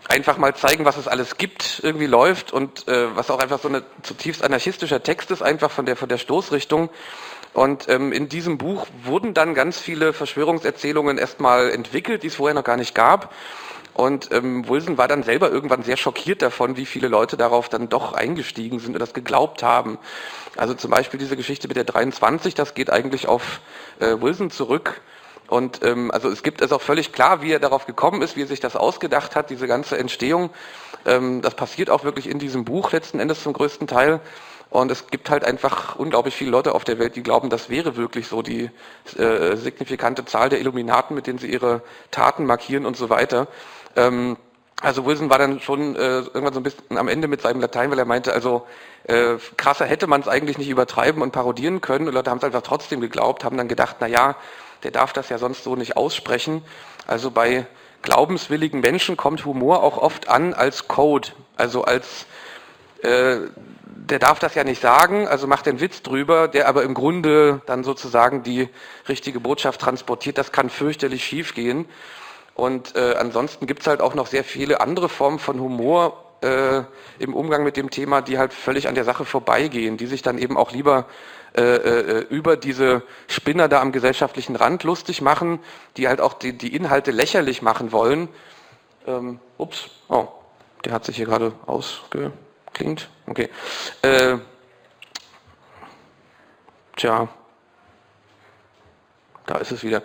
einfach mal zeigen, was es alles gibt, irgendwie läuft und was auch einfach so eine zutiefst anarchistischer Text ist, einfach von der Stoßrichtung. Und in diesem Buch wurden dann ganz viele Verschwörungserzählungen erstmal entwickelt, die es vorher noch gar nicht gab. Und Wilson war dann selber irgendwann sehr schockiert davon, wie viele Leute darauf dann doch eingestiegen sind und das geglaubt haben. Also zum Beispiel diese Geschichte mit der 23, das geht eigentlich auf Wilson zurück. Und also es ist auch völlig klar, wie er darauf gekommen ist, wie er sich das ausgedacht hat, diese ganze Entstehung. Das passiert auch wirklich in diesem Buch letzten Endes zum größten Teil. Und es gibt halt einfach unglaublich viele Leute auf der Welt, die glauben, das wäre wirklich so die signifikante Zahl der Illuminaten, mit denen sie ihre Taten markieren und so weiter. Also Wilson war dann schon irgendwann so ein bisschen am Ende mit seinem Latein, weil er meinte, also krasser hätte man es eigentlich nicht übertreiben und parodieren können. Und Leute haben es einfach trotzdem geglaubt, haben dann gedacht, na ja, der darf das ja sonst so nicht aussprechen. Also bei glaubenswilligen Menschen kommt Humor auch oft an als Code, also als der darf das ja nicht sagen, also macht den Witz drüber, der aber im Grunde dann sozusagen die richtige Botschaft transportiert. Das kann fürchterlich schief gehen. Und ansonsten gibt es halt auch noch sehr viele andere Formen von Humor im Umgang mit dem Thema, die halt völlig an der Sache vorbeigehen, die sich dann eben auch lieber über diese Spinner da am gesellschaftlichen Rand lustig machen, die halt auch die Inhalte lächerlich machen wollen. Ups, oh, der hat sich hier gerade ausgeklingt. Okay. Tja, da ist es wieder.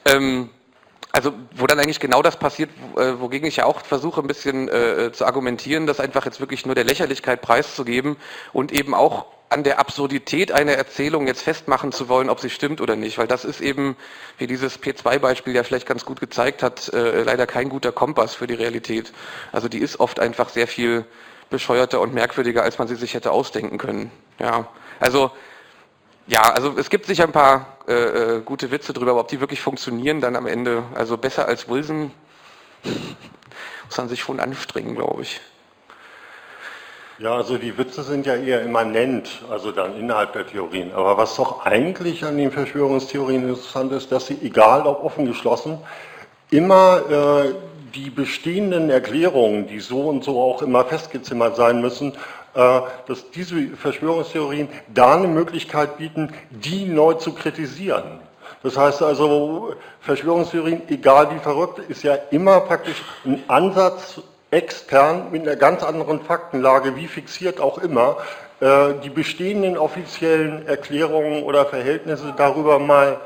Also wo dann eigentlich genau das passiert, wogegen ich ja auch versuche ein bisschen zu argumentieren, das einfach jetzt wirklich nur der Lächerlichkeit preiszugeben und eben auch an der Absurdität einer Erzählung jetzt festmachen zu wollen, ob sie stimmt oder nicht, weil das ist eben, wie dieses P2-Beispiel ja vielleicht ganz gut gezeigt hat, leider kein guter Kompass für die Realität. Also die ist oft einfach sehr viel bescheuerter und merkwürdiger, als man sie sich hätte ausdenken können. Ja, also es gibt sicher ein paar gute Witze drüber, aber ob die wirklich funktionieren dann am Ende, also besser als Wilson, muss man sich schon anstrengen, glaube ich. Ja, also die Witze sind ja eher immanent, also dann innerhalb der Theorien. Aber was doch eigentlich an den Verschwörungstheorien interessant ist, dass sie, egal ob offen, geschlossen, immer die bestehenden Erklärungen, die so und so auch immer festgezimmert sein müssen, dass diese Verschwörungstheorien da eine Möglichkeit bieten, die neu zu kritisieren. Das heißt also, Verschwörungstheorien, egal wie verrückt, ist ja immer praktisch ein Ansatz extern mit einer ganz anderen Faktenlage, wie fixiert auch immer, die bestehenden offiziellen Erklärungen oder Verhältnisse darüber mal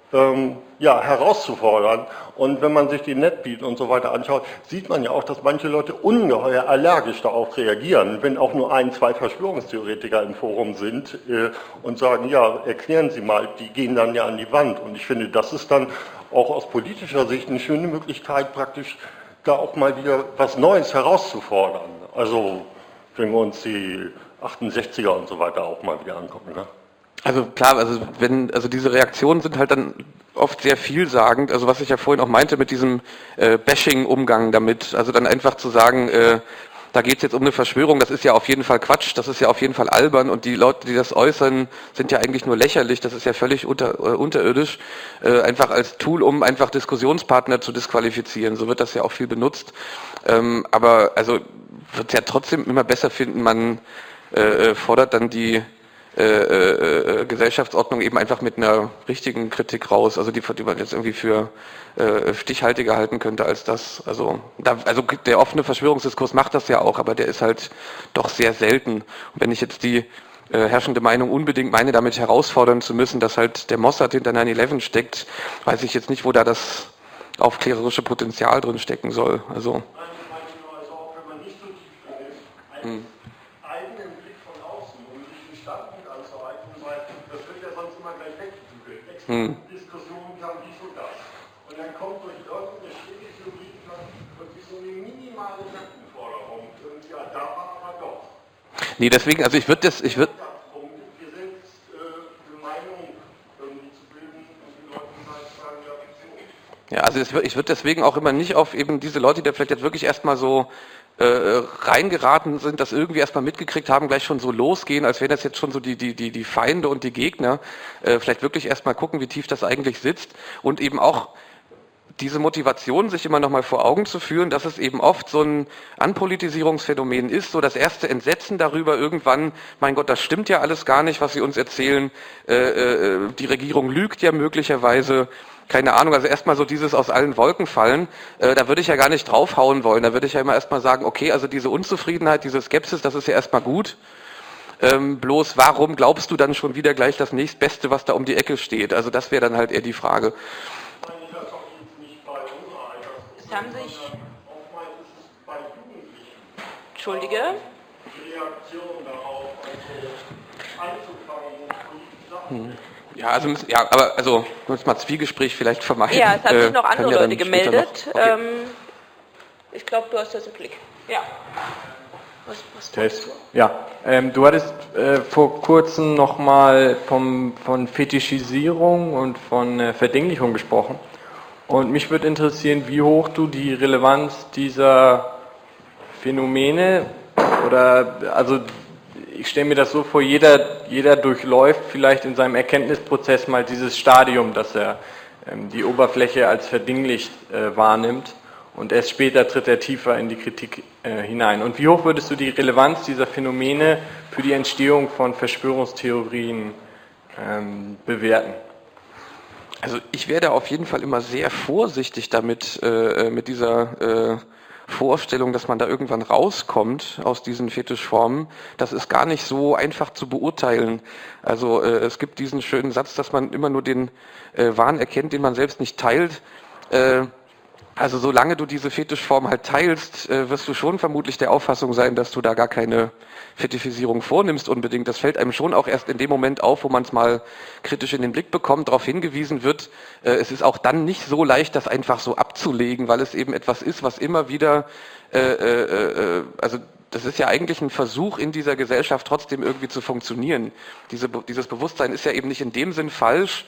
herauszufordern. Und wenn man sich die Netbeat und so weiter anschaut, sieht man ja auch, dass manche Leute ungeheuer allergisch darauf reagieren, wenn auch nur 1, 2 Verschwörungstheoretiker im Forum sind und sagen, ja, erklären Sie mal, die gehen dann ja an die Wand. Und ich finde, das ist dann auch aus politischer Sicht eine schöne Möglichkeit, praktisch da auch mal wieder was Neues herauszufordern. Also wenn wir uns die 68er und so weiter auch mal wieder angucken. Ne? Also klar, also diese Reaktionen sind halt dann oft sehr vielsagend, also was ich ja vorhin auch meinte mit diesem Bashing-Umgang damit, also dann einfach zu sagen, da geht es jetzt um eine Verschwörung, das ist ja auf jeden Fall Quatsch, das ist ja auf jeden Fall albern und die Leute, die das äußern, sind ja eigentlich nur lächerlich, das ist ja völlig unterirdisch, einfach als Tool, um einfach Diskussionspartner zu disqualifizieren, so wird das ja auch viel benutzt, aber also wird es ja trotzdem immer besser finden, man fordert dann die Gesellschaftsordnung eben einfach mit einer richtigen Kritik raus, also die man jetzt irgendwie für stichhaltiger halten könnte als das. Also der offene Verschwörungsdiskurs macht das ja auch, aber der ist halt doch sehr selten. Und wenn ich jetzt die herrschende Meinung unbedingt meine, damit herausfordern zu müssen, dass halt der Mossad hinter 9/11 steckt, weiß ich jetzt nicht, wo da das aufklärerische Potenzial drin stecken soll. Also Diskussionen haben dies und das. Und dann kommt durch irgendeine schwierige Theorie und so eine minimale Faktenforderung. Und ja, da war aber doch. Nee, deswegen, also ich würde Wir sind der Meinung, irgendwie zu bilden und die Leute mal sagen, ja, wieso? Ja, also ich würde deswegen auch immer nicht auf eben diese Leute, die vielleicht jetzt wirklich erstmal so reingeraten sind, das irgendwie erstmal mitgekriegt haben, gleich schon so losgehen, als wären das jetzt schon so die Feinde und die Gegner, vielleicht wirklich erstmal gucken, wie tief das eigentlich sitzt und eben auch diese Motivation, sich immer noch mal vor Augen zu führen, dass es eben oft so ein Anpolitisierungsphänomen ist, so das erste Entsetzen darüber irgendwann, mein Gott, das stimmt ja alles gar nicht, was Sie uns erzählen, die Regierung lügt ja möglicherweise, keine Ahnung, also erstmal so dieses aus allen Wolken fallen, da würde ich ja gar nicht draufhauen wollen, da würde ich ja immer erstmal sagen, okay, also diese Unzufriedenheit, diese Skepsis, das ist ja erstmal gut, bloß warum glaubst du dann schon wieder gleich das nächstbeste, was da um die Ecke steht? Also das wäre dann halt eher die Frage. Es haben sich... Entschuldige. Ja, also aber wir müssen mal Zwiegespräch vielleicht vermeiden. Ja, es haben sich noch andere Leute gemeldet. Okay. Ich glaube, du hast das im Blick. Ja. Was Test. Ja, du hattest vor kurzem nochmal von Fetischisierung und von Verdinglichung gesprochen. Und mich würde interessieren, wie hoch du die Relevanz dieser Phänomene also ich stelle mir das so vor, jeder durchläuft vielleicht in seinem Erkenntnisprozess mal dieses Stadium, dass er die Oberfläche als verdinglicht wahrnimmt. Und erst später tritt er tiefer in die Kritik hinein. Und wie hoch würdest du die Relevanz dieser Phänomene für die Entstehung von Verschwörungstheorien bewerten? Also ich werde auf jeden Fall immer sehr vorsichtig damit, mit dieser Vorstellung, dass man da irgendwann rauskommt aus diesen Fetischformen. Das ist gar nicht so einfach zu beurteilen. Also es gibt diesen schönen Satz, dass man immer nur den Wahn erkennt, den man selbst nicht teilt. Also solange du diese Fetischform halt teilst, wirst du schon vermutlich der Auffassung sein, dass du da gar keine Fetischisierung vornimmst unbedingt. Das fällt einem schon auch erst in dem Moment auf, wo man es mal kritisch in den Blick bekommt, darauf hingewiesen wird. Es ist auch dann nicht so leicht, das einfach so abzulegen, weil es eben etwas ist, was immer wieder, also das ist ja eigentlich ein Versuch in dieser Gesellschaft trotzdem irgendwie zu funktionieren. Dieses Bewusstsein ist ja eben nicht in dem Sinn falsch,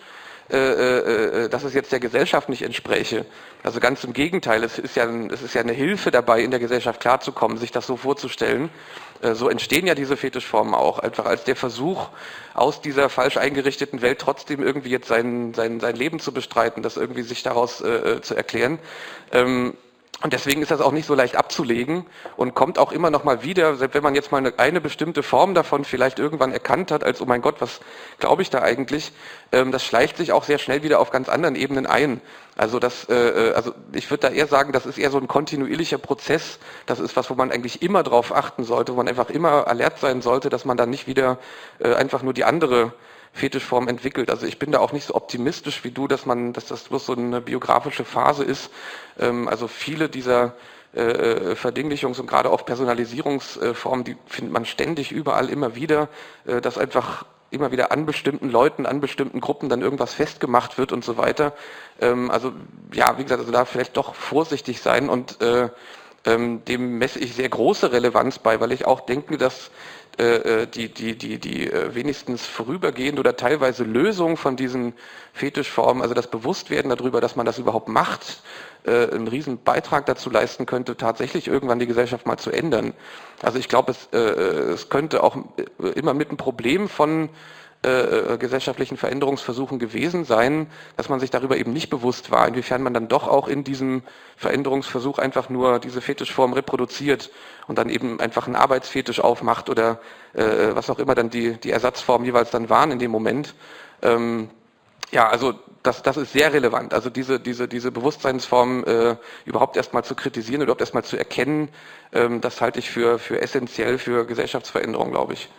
dass es jetzt der Gesellschaft nicht entspräche. Also ganz im Gegenteil, es ist ja eine Hilfe dabei, in der Gesellschaft klarzukommen, sich das so vorzustellen. So entstehen ja diese Fetischformen auch, einfach als der Versuch, aus dieser falsch eingerichteten Welt trotzdem irgendwie jetzt sein Leben zu bestreiten, das irgendwie sich daraus zu erklären. Und deswegen ist das auch nicht so leicht abzulegen und kommt auch immer noch mal wieder, selbst wenn man jetzt mal eine bestimmte Form davon vielleicht irgendwann erkannt hat, als, oh mein Gott, was glaube ich da eigentlich, das schleicht sich auch sehr schnell wieder auf ganz anderen Ebenen ein. Also ich würde da eher sagen, das ist eher so ein kontinuierlicher Prozess. Das ist was, wo man eigentlich immer drauf achten sollte, wo man einfach immer alert sein sollte, dass man dann nicht wieder einfach nur die andere Fetischform entwickelt. Also ich bin da auch nicht so optimistisch wie du, dass das bloß so eine biografische Phase ist. Also viele dieser Verdinglichungs- und gerade auch Personalisierungsformen, die findet man ständig überall immer wieder, dass einfach immer wieder an bestimmten Leuten, an bestimmten Gruppen dann irgendwas festgemacht wird und so weiter. Also ja, wie gesagt, also da vielleicht doch vorsichtig sein und dem messe ich sehr große Relevanz bei, weil ich auch denke, dass die wenigstens vorübergehend oder teilweise Lösung von diesen Fetischformen, also das Bewusstwerden darüber, dass man das überhaupt macht, einen riesen Beitrag dazu leisten könnte, tatsächlich irgendwann die Gesellschaft mal zu ändern. Also ich glaube, es könnte auch immer mit ein Problem von gesellschaftlichen Veränderungsversuchen gewesen sein, dass man sich darüber eben nicht bewusst war, inwiefern man dann doch auch in diesem Veränderungsversuch einfach nur diese Fetischform reproduziert und dann eben einfach einen Arbeitsfetisch aufmacht oder was auch immer dann die Ersatzformen jeweils dann waren in dem Moment. Ja, also das ist sehr relevant. Also diese Bewusstseinsform überhaupt erstmal zu kritisieren, überhaupt erstmal zu erkennen, das halte ich für essentiell für Gesellschaftsveränderung, glaube ich.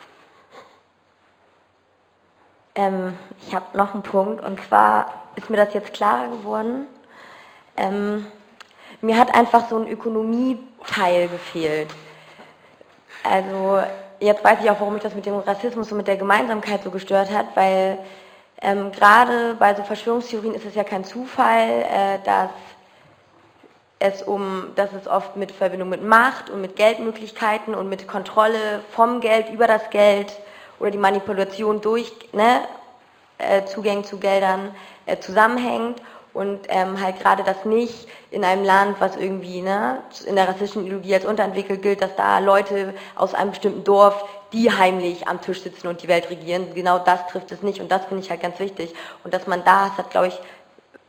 Ich habe noch einen Punkt, und zwar ist mir das jetzt klarer geworden. Mir hat einfach so ein Ökonomieteil gefehlt. Also jetzt weiß ich auch, warum mich das mit dem Rassismus und mit der Gemeinsamkeit so gestört hat, weil gerade bei so Verschwörungstheorien ist es ja kein Zufall, dass es oft mit Verbindung mit Macht und mit Geldmöglichkeiten und mit Kontrolle vom Geld über das Geld oder die Manipulation durch Zugänge zu Geldern zusammenhängt und halt gerade das nicht in einem Land, was irgendwie in der rassistischen Ideologie als unterentwickelt gilt, dass da Leute aus einem bestimmten Dorf, die heimlich am Tisch sitzen und die Welt regieren, genau das trifft es nicht, und das finde ich halt ganz wichtig, und dass man das hat, glaube ich,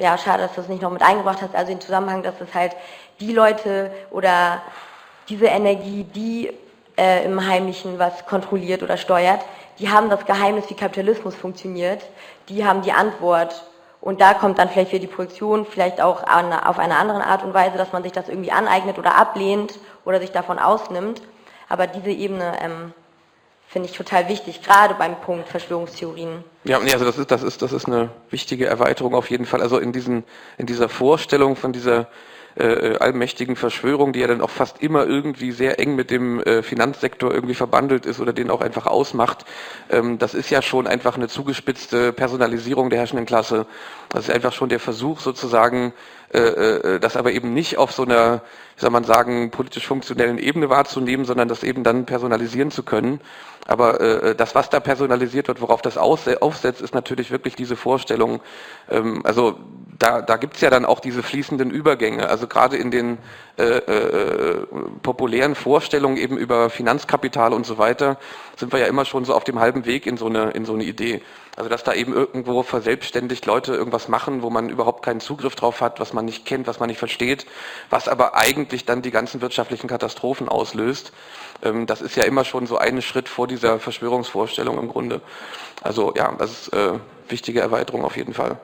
ja, schade, dass du das nicht noch mit eingebracht hast, also den Zusammenhang, dass es halt die Leute oder diese Energie, die im Heimlichen was kontrolliert oder steuert, die haben das Geheimnis, wie Kapitalismus funktioniert, die haben die Antwort. Und da kommt dann vielleicht wieder die Projektion, vielleicht auch auf eine andere Art und Weise, dass man sich das irgendwie aneignet oder ablehnt oder sich davon ausnimmt. Aber diese Ebene finde ich total wichtig, gerade beim Punkt Verschwörungstheorien. Ja, nee, also das ist eine wichtige Erweiterung auf jeden Fall. Also in dieser Vorstellung von dieser allmächtigen Verschwörung, die ja dann auch fast immer irgendwie sehr eng mit dem Finanzsektor irgendwie verbandelt ist oder den auch einfach ausmacht, das ist ja schon einfach eine zugespitzte Personalisierung der herrschenden Klasse. Das ist einfach schon der Versuch sozusagen, das aber eben nicht auf so einer, wie soll man sagen, politisch funktionellen Ebene wahrzunehmen, sondern das eben dann personalisieren zu können. Aber das, was da personalisiert wird, worauf das aufsetzt, ist natürlich wirklich diese Vorstellung. Also da gibt's ja dann auch diese fließenden Übergänge. Also gerade in den populären Vorstellungen eben über Finanzkapital und so weiter sind wir ja immer schon so auf dem halben Weg in so eine Idee. Also dass da eben irgendwo verselbstständigt Leute irgendwas machen, wo man überhaupt keinen Zugriff drauf hat, was man nicht kennt, was man nicht versteht, was aber eigentlich dann die ganzen wirtschaftlichen Katastrophen auslöst. Das ist ja immer schon so ein Schritt vor dieser Verschwörungsvorstellung im Grunde. Also ja, das ist wichtige Erweiterung auf jeden Fall.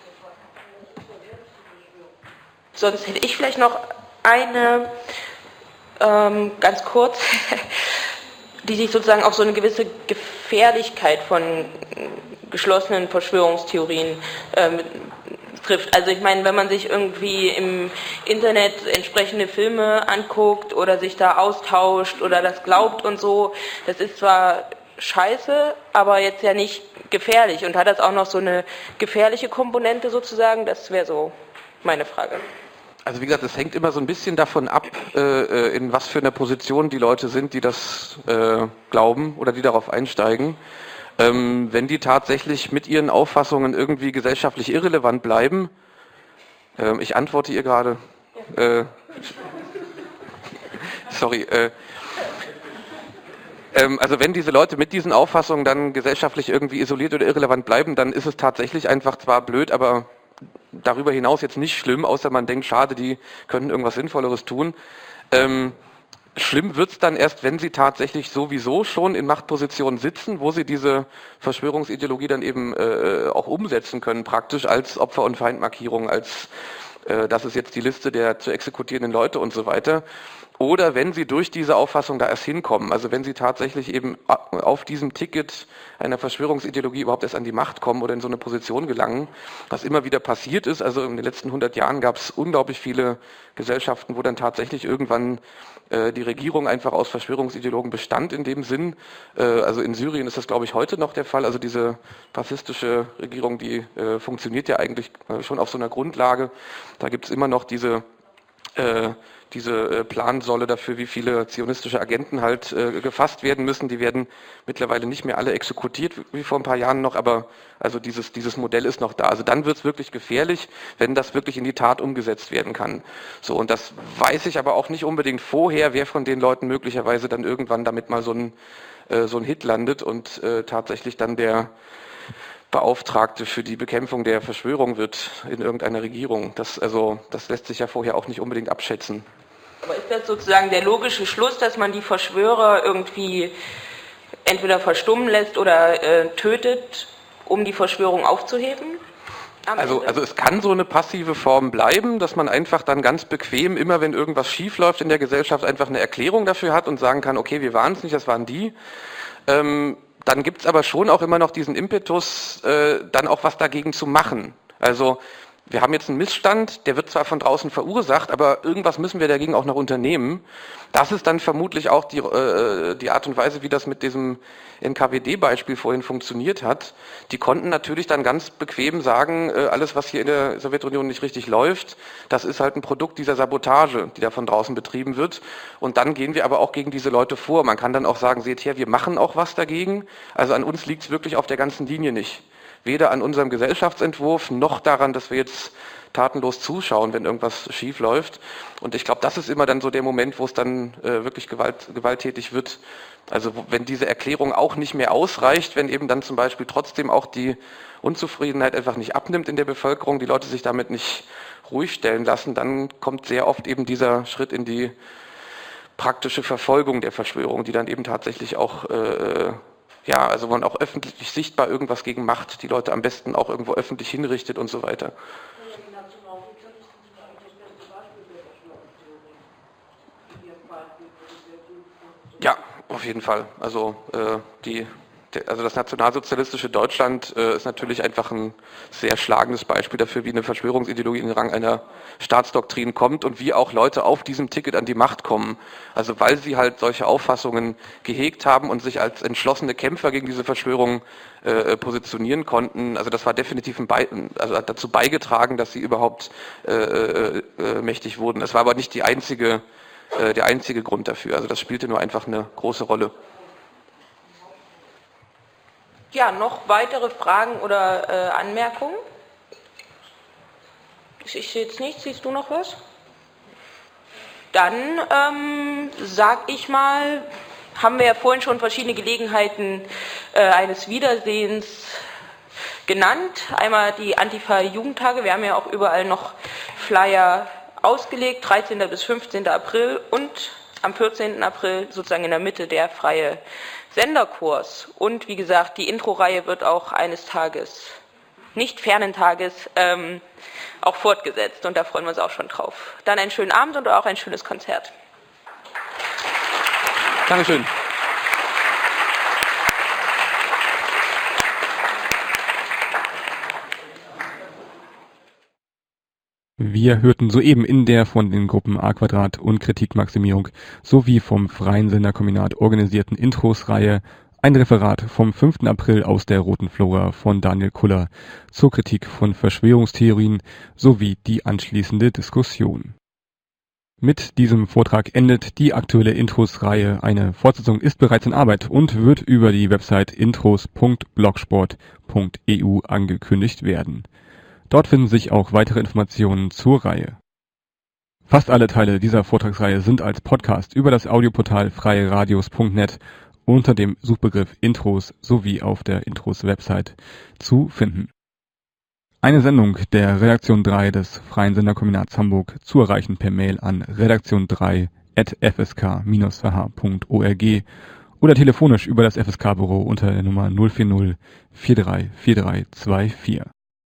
Sonst hätte ich vielleicht noch eine, ganz kurz, die sich sozusagen auf so eine gewisse Gefährlichkeit von geschlossenen Verschwörungstheorien trifft. Also ich meine, wenn man sich irgendwie im Internet entsprechende Filme anguckt oder sich da austauscht oder das glaubt und so, das ist zwar scheiße, aber jetzt ja nicht gefährlich. Und hat das auch noch so eine gefährliche Komponente sozusagen? Das wäre so meine Frage. Also wie gesagt, es hängt immer so ein bisschen davon ab, in was für einer Position die Leute sind, die das glauben oder die darauf einsteigen. Wenn die tatsächlich mit ihren Auffassungen irgendwie gesellschaftlich irrelevant bleiben, ich antworte ihr gerade, sorry, also wenn diese Leute mit diesen Auffassungen dann gesellschaftlich irgendwie isoliert oder irrelevant bleiben, dann ist es tatsächlich einfach zwar blöd, aber darüber hinaus jetzt nicht schlimm, außer man denkt, schade, die können irgendwas Sinnvolleres tun. Schlimm wird's dann erst, wenn sie tatsächlich sowieso schon in Machtpositionen sitzen, wo sie diese Verschwörungsideologie dann eben auch umsetzen können, praktisch als Opfer- und Feindmarkierung, als das ist jetzt die Liste der zu exekutierenden Leute und so weiter. Oder wenn sie durch diese Auffassung da erst hinkommen, also wenn sie tatsächlich eben auf diesem Ticket einer Verschwörungsideologie überhaupt erst an die Macht kommen oder in so eine Position gelangen, was immer wieder passiert ist. Also in den letzten 100 Jahren gab es unglaublich viele Gesellschaften, wo dann tatsächlich irgendwann die Regierung einfach aus Verschwörungsideologen bestand in dem Sinn. Also in Syrien ist das, glaube ich, heute noch der Fall. Also diese faschistische Regierung, die funktioniert ja eigentlich schon auf so einer Grundlage. Da gibt es immer noch diese Plansäule dafür, wie viele zionistische Agenten halt gefasst werden müssen. Die werden mittlerweile nicht mehr alle exekutiert, wie vor ein paar Jahren noch, aber also dieses Modell ist noch da. Also dann wird es wirklich gefährlich, wenn das wirklich in die Tat umgesetzt werden kann. So, und das weiß ich aber auch nicht unbedingt vorher, wer von den Leuten möglicherweise dann irgendwann damit mal so ein Hit landet und tatsächlich dann der Beauftragte für die Bekämpfung der Verschwörung wird in irgendeiner Regierung. Das lässt sich ja vorher auch nicht unbedingt abschätzen. Aber ist das sozusagen der logische Schluss, dass man die Verschwörer irgendwie entweder verstummen lässt oder tötet, um die Verschwörung aufzuheben? Also es kann so eine passive Form bleiben, dass man einfach dann ganz bequem, immer wenn irgendwas schief läuft in der Gesellschaft, einfach eine Erklärung dafür hat und sagen kann, okay, wir waren es nicht, das waren die. Dann gibt es aber schon auch immer noch diesen Impetus, dann auch was dagegen zu machen. Also wir haben jetzt einen Missstand, der wird zwar von draußen verursacht, aber irgendwas müssen wir dagegen auch noch unternehmen. Das ist dann vermutlich auch die Art und Weise, wie das mit diesem NKWD-Beispiel vorhin funktioniert hat. Die konnten natürlich dann ganz bequem sagen, alles, was hier in der Sowjetunion nicht richtig läuft, das ist halt ein Produkt dieser Sabotage, die da von draußen betrieben wird. Und dann gehen wir aber auch gegen diese Leute vor. Man kann dann auch sagen, seht her, wir machen auch was dagegen. Also an uns liegt es wirklich auf der ganzen Linie nicht. Weder an unserem Gesellschaftsentwurf noch daran, dass wir jetzt tatenlos zuschauen, wenn irgendwas schief läuft. Und ich glaube, das ist immer dann so der Moment, wo es dann wirklich gewalttätig wird. Also wenn diese Erklärung auch nicht mehr ausreicht, wenn eben dann zum Beispiel trotzdem auch die Unzufriedenheit einfach nicht abnimmt in der Bevölkerung, die Leute sich damit nicht ruhig stellen lassen, dann kommt sehr oft eben dieser Schritt in die praktische Verfolgung der Verschwörung, die dann eben tatsächlich auch, also man auch öffentlich sichtbar irgendwas gegen macht, die Leute am besten auch irgendwo öffentlich hinrichtet und so weiter. Ja, auf jeden Fall. Also das nationalsozialistische Deutschland ist natürlich einfach ein sehr schlagendes Beispiel dafür, wie eine Verschwörungsideologie in den Rang einer Staatsdoktrin kommt und wie auch Leute auf diesem Ticket an die Macht kommen. Also weil sie halt solche Auffassungen gehegt haben und sich als entschlossene Kämpfer gegen diese Verschwörung positionieren konnten. Also das war definitiv hat dazu beigetragen, dass sie überhaupt mächtig wurden. Es war aber nicht der einzige Grund dafür. Also das spielte nur einfach eine große Rolle. Ja, noch weitere Fragen oder Anmerkungen? Ich sehe jetzt nichts. Siehst du noch was? Dann sag ich mal, haben wir ja vorhin schon verschiedene Gelegenheiten eines Wiedersehens genannt. Einmal die Antifa-Jugendtage. Wir haben ja auch überall noch Flyer ausgelegt, 13. bis 15. April und am 14. April sozusagen in der Mitte der freie Senderkurs. Und wie gesagt, die Intro-Reihe wird auch eines Tages, nicht fernen Tages, auch fortgesetzt. Und da freuen wir uns auch schon drauf. Dann einen schönen Abend und auch ein schönes Konzert. Dankeschön. Wir hörten soeben in der von den Gruppen A² und Kritikmaximierung sowie vom Freien Senderkombinat organisierten Intros-Reihe ein Referat vom 5. April aus der Roten Flora von Daniel Kuller zur Kritik von Verschwörungstheorien sowie die anschließende Diskussion. Mit diesem Vortrag endet die aktuelle Intros-Reihe. Eine Fortsetzung ist bereits in Arbeit und wird über die Website intros.blogsport.eu angekündigt werden. Dort finden sich auch weitere Informationen zur Reihe. Fast alle Teile dieser Vortragsreihe sind als Podcast über das Audioportal freieradios.net unter dem Suchbegriff Intros sowie auf der Intros-Website zu finden. Eine Sendung der Redaktion 3 des Freien Senderkombinats Hamburg zu erreichen per Mail an redaktion3@fsk-vh.org oder telefonisch über das FSK-Büro unter der Nummer 040 434324.